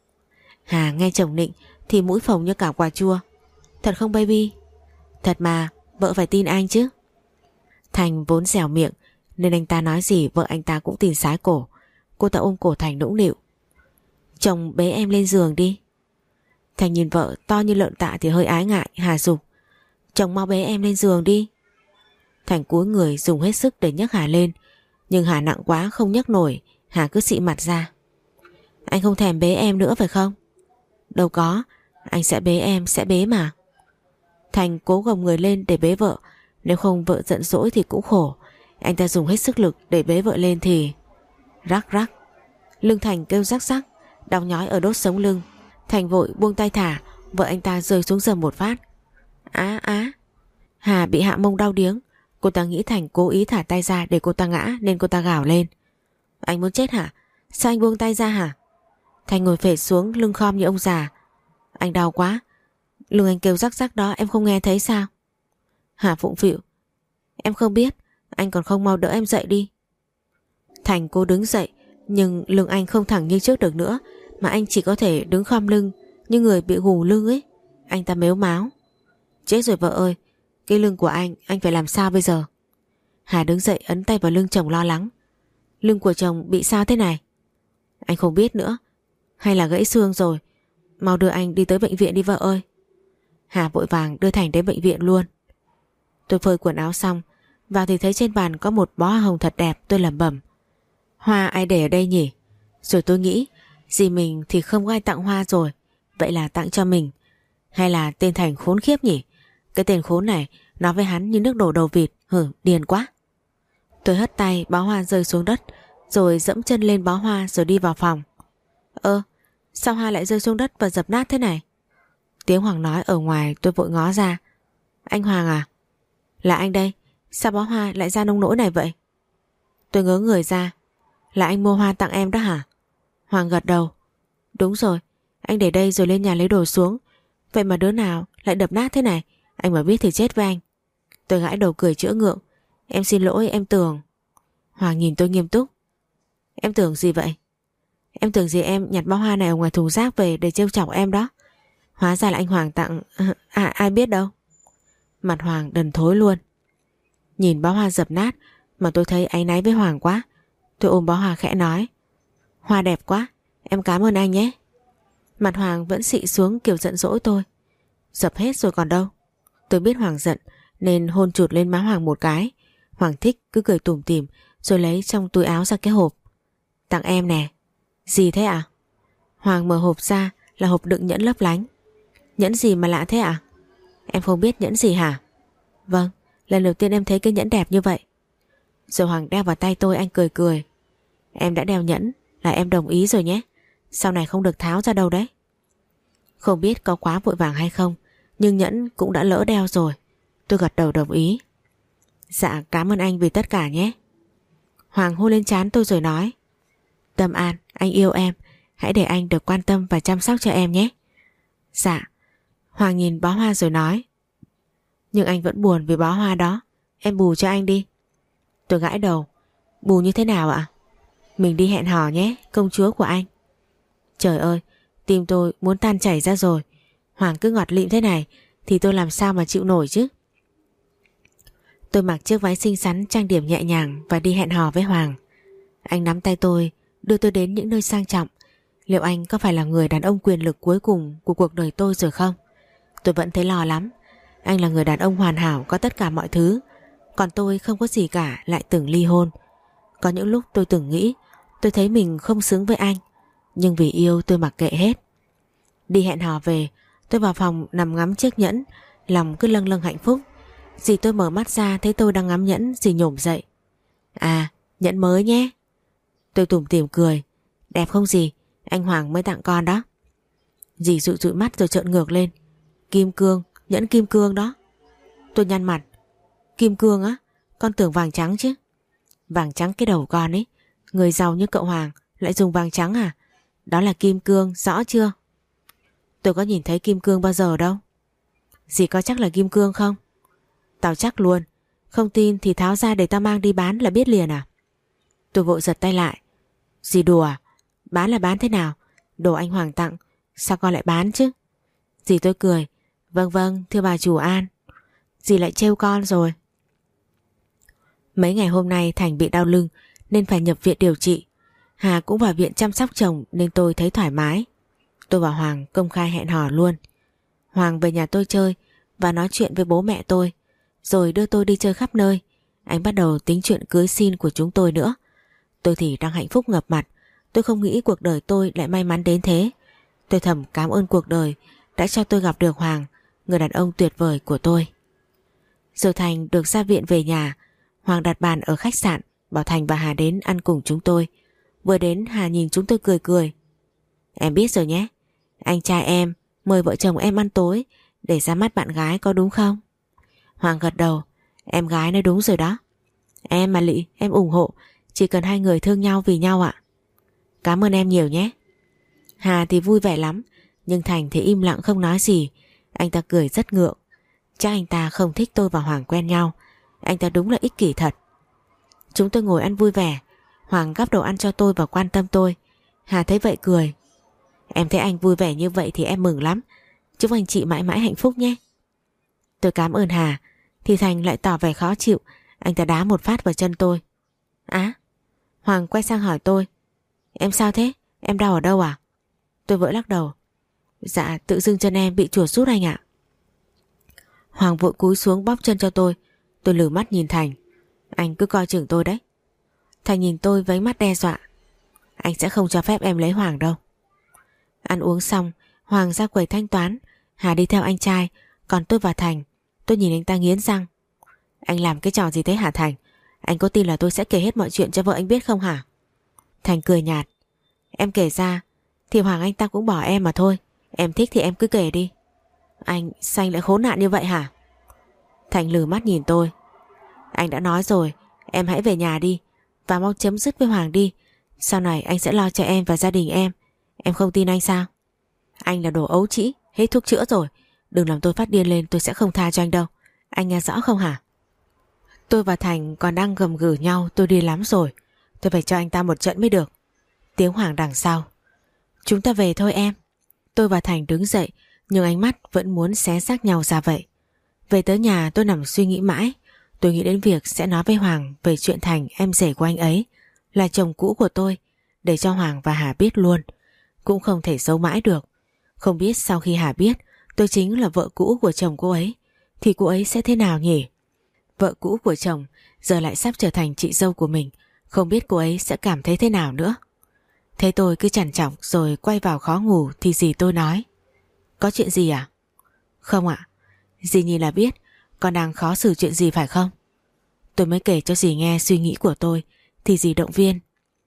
Speaker 1: Hà nghe chồng nịnh thì mũi phồng như cả quả chua. Thật không baby? Thật mà, vợ phải tin anh chứ. Thành vốn dẻo miệng nên anh ta nói gì vợ anh ta cũng tin sái cổ. Cô ta ôm cổ Thành nũng nịu. Chồng bế em lên giường đi. Thành nhìn vợ to như lợn tạ thì hơi ái ngại. Hà giục: chồng mau bế em lên giường đi. Thành cúi người dùng hết sức để nhấc Hà lên, nhưng Hà nặng quá không nhấc nổi. Hà cứ xị mặt ra. Anh không thèm bế em nữa phải không? Đâu có, anh sẽ bế em, sẽ bế mà. Thành cố gồng người lên để bế vợ. Nếu không vợ giận dỗi thì cũng khổ. Anh ta dùng hết sức lực để bế vợ lên thì rắc rắc. Lưng Thành kêu rắc rắc, đau nhói ở đốt sống lưng. Thành vội buông tay thả, vợ anh ta rơi xuống giường một phát. Á á. Hà bị hạ mông đau điếng. Cô ta nghĩ Thành cố ý thả tay ra để cô ta ngã nên cô ta gào lên. Anh muốn chết hả? Sao anh buông tay ra hả? Thành ngồi phệt xuống lưng khom như ông già. Anh đau quá. Lưng anh kêu rắc rắc đó em không nghe thấy sao? Hà phụng phịu. Em không biết. Anh còn không mau đỡ em dậy đi. Thành cố đứng dậy, nhưng lưng anh không thẳng như trước được nữa, mà anh chỉ có thể đứng khom lưng như người bị gù lưng ấy. Anh ta mếu máo. Chết rồi vợ ơi, cái lưng của anh phải làm sao bây giờ? Hà đứng dậy ấn tay vào lưng chồng lo lắng. Lưng của chồng bị sao thế này? Anh không biết nữa. Hay là gãy xương rồi? Mau đưa anh đi tới bệnh viện đi vợ ơi. Hà vội vàng đưa Thành đến bệnh viện luôn. Tôi phơi quần áo xong, vào thì thấy trên bàn có một bó hoa hồng thật đẹp. Tôi lẩm bẩm, hoa ai để ở đây nhỉ? Rồi tôi nghĩ, dì mình thì không có ai tặng hoa rồi, vậy là tặng cho mình. Hay là tên Thành khốn khiếp nhỉ? Cái tên khốn này nói với hắn như nước đổ đầu vịt. Điên quá. Tôi hất tay, bó hoa rơi xuống đất, rồi dẫm chân lên bó hoa rồi đi vào phòng. Sao hoa lại rơi xuống đất và dập nát thế này? Tiếng Hoàng nói ở ngoài. Tôi vội ngó ra. Anh Hoàng à? Là anh đây. Sao bó hoa lại ra nông nỗi này vậy? Tôi ngớ người ra. Là anh mua hoa tặng em đó hả? Hoàng gật đầu. Đúng rồi, anh để đây rồi lên nhà lấy đồ xuống. Vậy mà đứa nào lại đập nát thế này? Anh mà biết thì chết với anh. Tôi gãi đầu cười chữa ngượng. Em xin lỗi, em tưởng. Hoàng nhìn tôi nghiêm túc. Em tưởng gì vậy? Em tưởng gì em nhặt bó hoa này ở ngoài thùng rác về để trêu chọc em đó. Hóa ra là anh Hoàng tặng. Ai biết đâu. Mặt Hoàng đần thối luôn. Nhìn bó hoa dập nát mà tôi thấy áy náy với Hoàng quá. Tôi ôm bó hoa khẽ nói. Hoa đẹp quá, em cảm ơn anh nhé. Mặt Hoàng vẫn xị xuống kiểu giận dỗi tôi. Dập hết rồi còn đâu. Tôi biết Hoàng giận nên hôn chụt lên má Hoàng một cái. Hoàng thích cứ cười tủm tỉm rồi lấy trong túi áo ra cái hộp. Tặng em nè. Gì thế ạ? Hoàng mở hộp ra là hộp đựng nhẫn lấp lánh. Nhẫn gì mà lạ thế ạ? Em không biết nhẫn gì hả? Vâng, lần đầu tiên em thấy cái nhẫn đẹp như vậy. Rồi Hoàng đeo vào tay tôi. Anh cười cười. Em đã đeo nhẫn là em đồng ý rồi nhé. Sau này không được tháo ra đâu đấy. Không biết có quá vội vàng hay không, nhưng nhẫn cũng đã lỡ đeo rồi. Tôi gật đầu đồng ý. Dạ cảm ơn anh vì tất cả nhé. Hoàng hôn lên trán tôi rồi nói. Tâm An, anh yêu em. Hãy để anh được quan tâm và chăm sóc cho em nhé. Dạ. Hoàng nhìn bó hoa rồi nói. Nhưng anh vẫn buồn vì bó hoa đó. Em bù cho anh đi. Tôi gãi đầu. Bù như thế nào ạ? Mình đi hẹn hò nhé, công chúa của anh. Trời ơi, tim tôi muốn tan chảy ra rồi. Hoàng cứ ngọt lịm thế này thì tôi làm sao mà chịu nổi chứ. Tôi mặc chiếc váy xinh xắn trang điểm nhẹ nhàng và đi hẹn hò với Hoàng. Anh nắm tay tôi, đưa tôi đến những nơi sang trọng. Liệu anh có phải là người đàn ông quyền lực cuối cùng của cuộc đời tôi rồi không? Tôi vẫn thấy lo lắm. Anh là người đàn ông hoàn hảo, có tất cả mọi thứ. Còn tôi không có gì cả, lại từng ly hôn. Có những lúc tôi từng nghĩ tôi thấy mình không xứng với anh, nhưng vì yêu tôi mặc kệ hết. Đi hẹn hò về, tôi vào phòng nằm ngắm chiếc nhẫn, lòng cứ lâng lâng hạnh phúc. Dì tôi mở mắt ra thấy tôi đang ngắm nhẫn, dì nhổm dậy. À, nhẫn mới nhé. Tôi tủm tỉm cười. Đẹp không dì? Anh Hoàng mới tặng con đó. Dì dụi dụi mắt rồi trợn ngược lên. Kim cương, nhẫn kim cương đó. Tôi nhăn mặt. Kim cương á? Con tưởng vàng trắng chứ. Vàng trắng cái đầu con ấy. Người giàu như cậu Hoàng Lại dùng vàng trắng à? Đó là kim cương, rõ chưa? Tôi có nhìn thấy kim cương bao giờ đâu. Dì có chắc là kim cương không? Tao chắc luôn. Không tin thì tháo ra để tao mang đi bán là biết liền à? Tôi vội giật tay lại. Dì đùa à? Bán là bán thế nào? Đồ anh Hoàng tặng, sao con lại bán chứ? Dì tôi cười. Vâng vâng, thưa bà chủ An. Dì lại trêu con rồi. Mấy ngày hôm nay Thành bị đau lưng nên phải nhập viện điều trị. Hà cũng vào viện chăm sóc chồng nên tôi thấy thoải mái. Tôi và Hoàng công khai hẹn hò luôn. Hoàng về nhà tôi chơi và nói chuyện với bố mẹ tôi, rồi đưa tôi đi chơi khắp nơi. Anh bắt đầu tính chuyện cưới xin của chúng tôi nữa. Tôi thì đang hạnh phúc ngập mặt. Tôi không nghĩ cuộc đời tôi lại may mắn đến thế. Tôi thầm cảm ơn cuộc đời đã cho tôi gặp được Hoàng, người đàn ông tuyệt vời của tôi. Rồi Thành được ra viện về nhà. Hoàng đặt bàn ở khách sạn, bảo Thành và Hà đến ăn cùng chúng tôi. Vừa đến Hà nhìn chúng tôi cười cười. Em biết rồi nhé. Anh trai em mời vợ chồng em ăn tối để ra mắt bạn gái có đúng không? Hoàng gật đầu. Em gái nói đúng rồi đó. Em mà Lị, em ủng hộ. Chỉ cần hai người thương nhau vì nhau ạ. Cảm ơn em nhiều nhé. Hà thì vui vẻ lắm, nhưng Thành thì im lặng không nói gì. Anh ta cười rất ngượng. Chắc anh ta không thích tôi và Hoàng quen nhau. Anh ta đúng là ích kỷ thật. Chúng tôi ngồi ăn vui vẻ. Hoàng gắp đồ ăn cho tôi và quan tâm tôi. Hà thấy vậy cười. Em thấy anh vui vẻ như vậy thì em mừng lắm. Chúc anh chị mãi mãi hạnh phúc nhé. Tôi cảm ơn Hà. Thì Thành lại tỏ vẻ khó chịu. Anh ta đá một phát vào chân tôi. Á? Hoàng quay sang hỏi tôi. Em sao thế? Em đau ở đâu à? Tôi vội lắc đầu. Dạ tự dưng chân em bị chuột rút anh ạ. Hoàng vội cúi xuống bóp chân cho tôi. Tôi lử mắt nhìn Thành. Anh cứ coi chừng tôi đấy. Thành nhìn tôi với mắt đe dọa. Anh sẽ không cho phép em lấy Hoàng đâu. Ăn uống xong, Hoàng ra quầy thanh toán. Hà đi theo anh trai. Còn tôi và Thành, tôi nhìn anh ta nghiến răng. Anh làm cái trò gì thế hả Thành? Anh có tin là tôi sẽ kể hết mọi chuyện cho vợ anh biết không hả? Thành cười nhạt. Em kể ra thì Hoàng anh ta cũng bỏ em mà thôi. Em thích thì em cứ kể đi. Anh, sao anh lại khốn nạn như vậy hả? Thành lử mắt nhìn tôi. Anh đã nói rồi, em hãy về nhà đi và mau chấm dứt với Hoàng đi. Sau này anh sẽ lo cho em và gia đình em. Em không tin anh sao? Anh là đồ ấu trĩ, hết thuốc chữa rồi. Đừng làm tôi phát điên lên, tôi sẽ không tha cho anh đâu. Anh nghe rõ không hả? Tôi và Thành còn đang gầm gừ nhau. Tôi đi lắm rồi. Tôi phải cho anh ta một trận mới được. Tiếng Hoàng đằng sau. Chúng ta về thôi em. Tôi và Thành đứng dậy, nhưng ánh mắt vẫn muốn xé xác nhau ra vậy. Về tới nhà tôi nằm suy nghĩ mãi. Tôi nghĩ đến việc sẽ nói với Hoàng về chuyện Thành, em rể của anh ấy, là chồng cũ của tôi, để cho Hoàng và Hà biết luôn. Cũng không thể giấu mãi được. Không biết sau khi Hà biết tôi chính là vợ cũ của chồng cô ấy thì cô ấy sẽ thế nào nhỉ? Vợ cũ của chồng giờ lại sắp trở thành chị dâu của mình. Không biết cô ấy sẽ cảm thấy thế nào nữa. Thế tôi cứ trằn trọc rồi quay vào khó ngủ thì dì tôi nói. Có chuyện gì à? Không ạ. Dì nhìn là biết con đang khó xử chuyện gì phải không? Tôi mới kể cho dì nghe suy nghĩ của tôi thì dì động viên.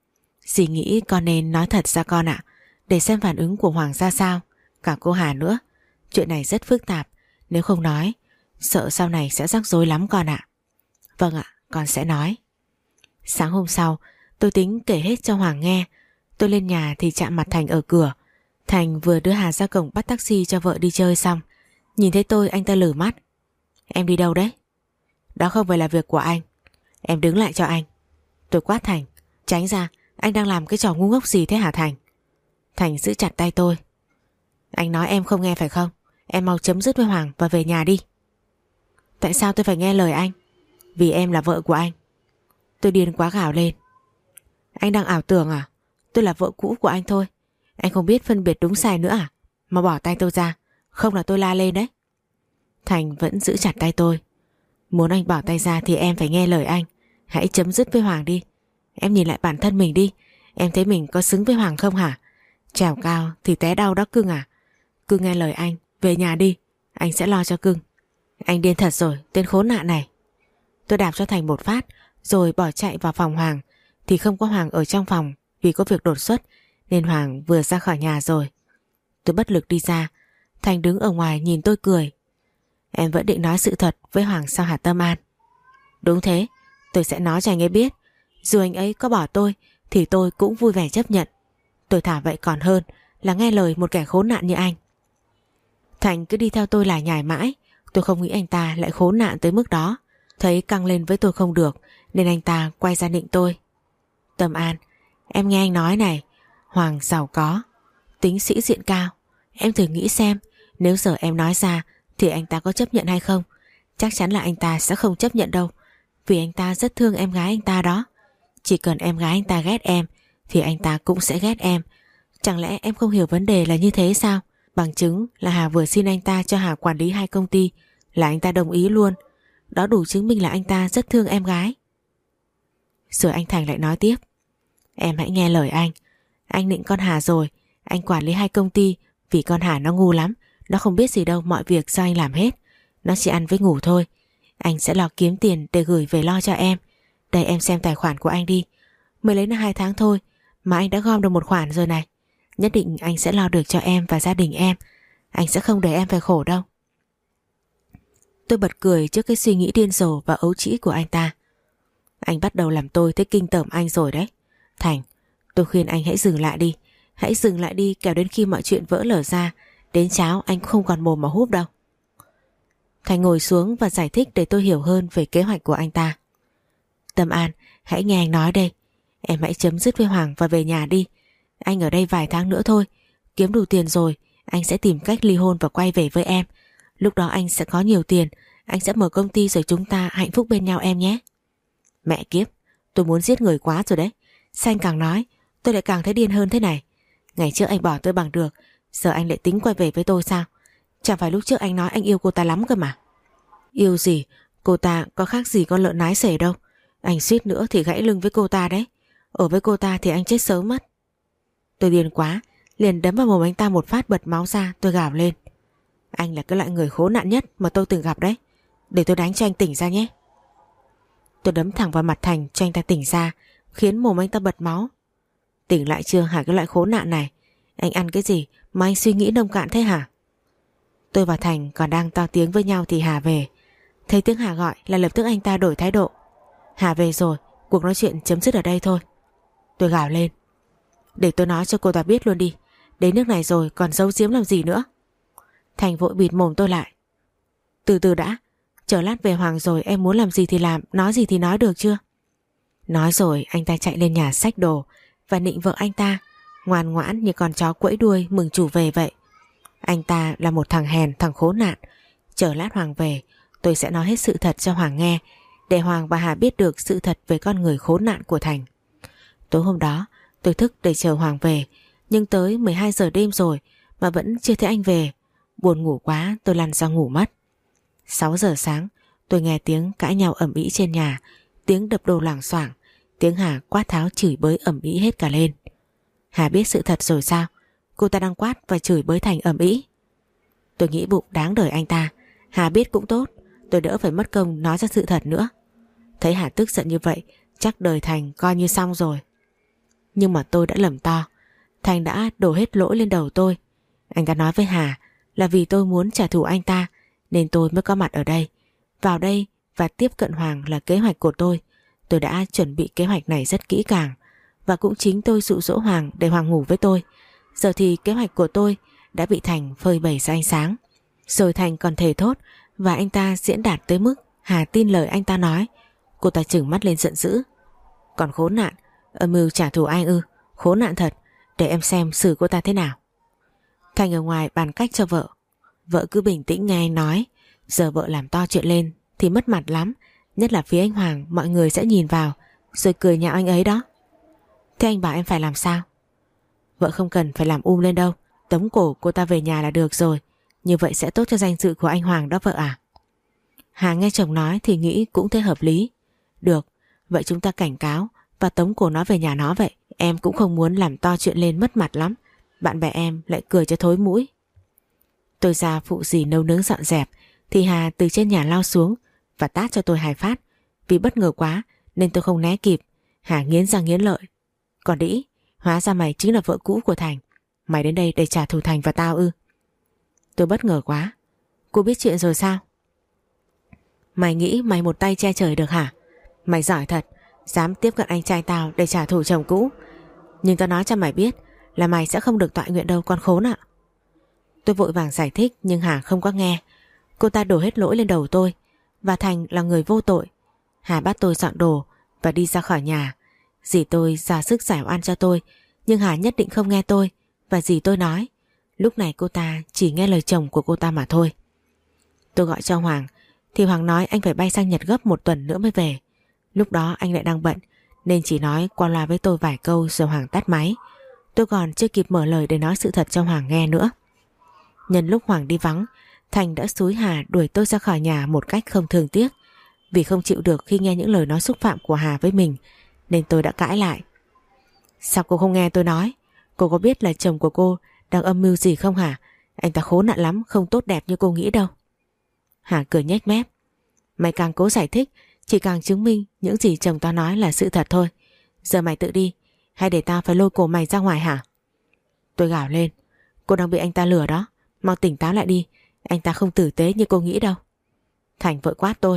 Speaker 1: Dì nghĩ con nên nói thật ra con ạ, để xem phản ứng của Hoàng ra sao, cả cô Hà nữa. Chuyện này rất phức tạp, nếu không nói sợ sau này sẽ rắc rối lắm con ạ. Vâng ạ, con sẽ nói. Sáng hôm sau tôi tính kể hết cho Hoàng nghe. Tôi lên nhà thì chạm mặt Thành ở cửa. Thành vừa đưa Hà ra cổng bắt taxi cho vợ đi chơi xong. Nhìn thấy tôi anh ta lử mắt. Em đi đâu đấy? Đó không phải là việc của anh. Em đứng lại cho anh. Tôi quát Thành. Tránh ra, anh đang làm cái trò ngu ngốc gì thế hả Thành? Thành giữ chặt tay tôi. Anh nói em không nghe phải không? Em mau chấm dứt với Hoàng và về nhà đi. Tại sao tôi phải nghe lời anh? Vì em là vợ của anh. Tôi điên quá gào lên. Anh đang ảo tưởng à? Tôi là vợ cũ của anh thôi. Anh không biết phân biệt đúng sai nữa à? Mà bỏ tay tôi ra, không là tôi la lên đấy. Thành vẫn giữ chặt tay tôi. Muốn anh bỏ tay ra thì em phải nghe lời anh. Hãy chấm dứt với Hoàng đi. Em nhìn lại bản thân mình đi. Em thấy mình có xứng với Hoàng không hả? Trèo cao thì té đau đó cưng à? Cứ nghe lời anh, về nhà đi. Anh sẽ lo cho cưng. Anh điên thật rồi, tên khốn nạn này. Tôi đạp cho Thành một phát rồi bỏ chạy vào phòng Hoàng. Thì không có Hoàng ở trong phòng vì có việc đột xuất, nên Hoàng vừa ra khỏi nhà rồi. Tôi bất lực đi ra. Thành đứng ở ngoài nhìn tôi cười. Em vẫn định nói sự thật với Hoàng sao hả Tâm An? Đúng thế, tôi sẽ nói cho anh ấy biết. Dù anh ấy có bỏ tôi thì tôi cũng vui vẻ chấp nhận. Tôi thả vậy còn hơn là nghe lời một kẻ khốn nạn như anh. Thành cứ đi theo tôi lải nhải mãi. Tôi không nghĩ anh ta lại khốn nạn tới mức đó. Thấy căng lên với tôi không được nên anh ta quay ra nịnh tôi. Tâm An, em nghe anh nói này, Hoàng giàu có, tính sĩ diện cao. Em thử nghĩ xem, nếu giờ em nói ra thì anh ta có chấp nhận hay không? Chắc chắn là anh ta sẽ không chấp nhận đâu. Vì anh ta rất thương em gái anh ta đó. Chỉ cần em gái anh ta ghét em thì anh ta cũng sẽ ghét em. Chẳng lẽ em không hiểu vấn đề là như thế sao? Bằng chứng là Hà vừa xin anh ta cho Hà quản lý 2 công ty là anh ta đồng ý luôn. Đó đủ chứng minh là anh ta rất thương em gái. Rồi anh Thành lại nói tiếp. Em hãy nghe lời anh. Anh nịnh con Hà rồi. Anh quản lý 2 công ty vì con Hà nó ngu lắm. Nó không biết gì đâu, mọi việc do anh làm hết. Nó chỉ ăn với ngủ thôi. Anh sẽ lo kiếm tiền để gửi về lo cho em. Đây em xem tài khoản của anh đi. Mới lấy nó 2 tháng thôi mà anh đã gom được một khoản rồi này. Nhất định anh sẽ lo được cho em và gia đình em. Anh sẽ không để em phải khổ đâu. Tôi bật cười trước cái suy nghĩ điên rồ và ấu trĩ của anh ta. Anh bắt đầu làm tôi thấy kinh tởm anh rồi đấy. Thành, tôi khuyên anh hãy dừng lại đi. Hãy dừng lại đi, kẻo đến khi mọi chuyện vỡ lở ra, đến cháo anh không còn mồm mà húp đâu. Thành ngồi xuống và giải thích để tôi hiểu hơn về kế hoạch của anh ta. Tâm An, hãy nghe anh nói đây. Em hãy chấm dứt với Hoàng và về nhà đi. Anh ở đây vài tháng nữa thôi. Kiếm đủ tiền rồi anh sẽ tìm cách ly hôn và quay về với em. Lúc đó anh sẽ có nhiều tiền. Anh sẽ mở công ty rồi chúng ta hạnh phúc bên nhau em nhé. Mẹ kiếp, tôi muốn giết người quá rồi đấy. Sao anh càng nói tôi lại càng thấy điên hơn thế này? Ngày trước anh bỏ tôi bằng được, giờ anh lại tính quay về với tôi sao? Chẳng phải lúc trước anh nói anh yêu cô ta lắm cơ mà. Yêu gì? Cô ta có khác gì con lợn nái xể đâu. Anh suýt nữa thì gãy lưng với cô ta đấy. Ở với cô ta thì anh chết sớm mất. Tôi điên quá, liền đấm vào mồm anh ta một phát bật máu ra. Tôi gào lên. Anh là cái loại người khốn nạn nhất mà tôi từng gặp đấy. Để tôi đánh cho anh tỉnh ra nhé. Tôi đấm thẳng vào mặt Thành cho anh ta tỉnh ra, khiến mồm anh ta bật máu. Tỉnh lại chưa hả cái loại khốn nạn này? Anh ăn cái gì mà anh suy nghĩ nông cạn thế hả? Tôi và Thành còn đang to tiếng với nhau thì Hà về. Thấy tiếng Hà gọi là lập tức anh ta đổi thái độ. Hà về rồi, cuộc nói chuyện chấm dứt ở đây thôi. Tôi gào lên. Để tôi nói cho cô ta biết luôn đi. Đến nước này rồi còn giấu giếm làm gì nữa? Thành vội bịt mồm tôi lại. Từ từ đã. Chờ lát về Hoàng rồi em muốn làm gì thì làm, nói gì thì nói được chưa? Nói rồi anh ta chạy lên nhà xách đồ và nịnh vợ anh ta, ngoan ngoãn như con chó quẫy đuôi mừng chủ về vậy. Anh ta là một thằng hèn, thằng khốn nạn. Chờ lát Hoàng về tôi sẽ nói hết sự thật cho Hoàng nghe, để Hoàng và Hà biết được sự thật về con người khốn nạn của Thành. Tối hôm đó tôi thức để chờ Hoàng về, nhưng tới 12 giờ đêm rồi mà vẫn chưa thấy anh về. Buồn ngủ quá tôi lăn ra ngủ mất. 6 giờ sáng tôi nghe tiếng cãi nhau ầm ĩ trên nhà, tiếng đập đồ loảng xoảng, tiếng Hà quát tháo chửi bới ầm ĩ hết cả lên. Hà biết sự thật rồi sao? Cô ta đang quát và chửi bới Thành ầm ĩ. Tôi nghĩ bụng đáng đời anh ta. Hà biết cũng tốt, tôi đỡ phải mất công nói ra sự thật nữa. Thấy Hà tức giận như vậy, chắc đời Thành coi như xong rồi. Nhưng mà tôi đã lầm to. Thành đã đổ hết lỗi lên đầu tôi. Anh ta nói với Hà là vì tôi muốn trả thù anh ta nên tôi mới có mặt ở đây. Vào đây và tiếp cận Hoàng là kế hoạch của tôi. Tôi đã chuẩn bị kế hoạch này rất kỹ càng, và cũng chính tôi dụ dỗ Hoàng để Hoàng ngủ với tôi. Giờ thì kế hoạch của tôi đã bị Thành phơi bày ra ánh sáng. Rồi Thành còn thề thốt và anh ta diễn đạt tới mức Hà tin lời anh ta nói. Cô ta trừng mắt lên giận dữ. Còn khốn nạn, âm mưu trả thù anh ư? Khốn nạn thật, để em xem xử cô ta thế nào. Thành ở ngoài bàn cách cho vợ. Vợ cứ bình tĩnh nghe anh nói. Giờ vợ làm to chuyện lên thì mất mặt lắm, nhất là phía anh Hoàng, mọi người sẽ nhìn vào rồi cười nhạo anh ấy đó. Thế anh bảo em phải làm sao? Vợ không cần phải làm lên đâu, tống cổ cô ta về nhà là được rồi. Như vậy sẽ tốt cho danh dự của anh Hoàng đó vợ à? Hà nghe chồng nói thì nghĩ cũng thấy hợp lý. Được, vậy chúng ta cảnh cáo và tống cổ nó về nhà nó vậy. Em cũng không muốn làm to chuyện lên mất mặt lắm. Bạn bè em lại cười cho thối mũi. Tôi ra phụ dì nấu nướng dọn dẹp thì Hà từ trên nhà lao xuống và tát cho tôi 2 phát. Vì bất ngờ quá nên tôi không né kịp. Hà nghiến răng nghiến lợi. Còn đĩ, hóa ra mày chính là vợ cũ của Thành. Mày đến đây để trả thù Thành và tao ư? Tôi bất ngờ quá. Cô biết chuyện rồi sao? Mày nghĩ mày một tay che trời được hả? Mày giỏi thật. Dám tiếp cận anh trai tao để trả thù chồng cũ. Nhưng tao nói cho mày biết là mày sẽ không được tọa nguyện đâu con khốn ạ. Tôi vội vàng giải thích nhưng Hà không có nghe. Cô ta đổ hết lỗi lên đầu tôi, và Thành là người vô tội. Hà bắt tôi dọn đồ và đi ra khỏi nhà. Dì tôi ra sức giải oan cho tôi, nhưng Hà nhất định không nghe tôi và dì tôi nói. Lúc này cô ta chỉ nghe lời chồng của cô ta mà thôi. Tôi gọi cho Hoàng thì Hoàng nói anh phải bay sang Nhật gấp 1 tuần nữa mới về. Lúc đó anh lại đang bận nên chỉ nói qua loa với tôi vài câu rồi Hoàng tắt máy. Tôi còn chưa kịp mở lời để nói sự thật cho Hoàng nghe nữa. Nhân lúc Hoàng đi vắng, Thành đã xúi Hà đuổi tôi ra khỏi nhà một cách không thương tiếc. Vì không chịu được khi nghe những lời nói xúc phạm của Hà với mình nên tôi đã cãi lại. Sao cô không nghe tôi nói? Cô có biết là chồng của cô đang âm mưu gì không hả? Anh ta khốn nạn lắm, không tốt đẹp như cô nghĩ đâu. Hà cười nhếch mép. Mày càng cố giải thích chỉ càng chứng minh những gì chồng tao nói là sự thật thôi. Giờ mày tự đi, hay để tao phải lôi cổ mày ra ngoài hả? Tôi gào lên. Cô đang bị anh ta lừa đó, mau tỉnh táo lại đi. Anh ta không tử tế như cô nghĩ đâu. Thành vội quát tôi.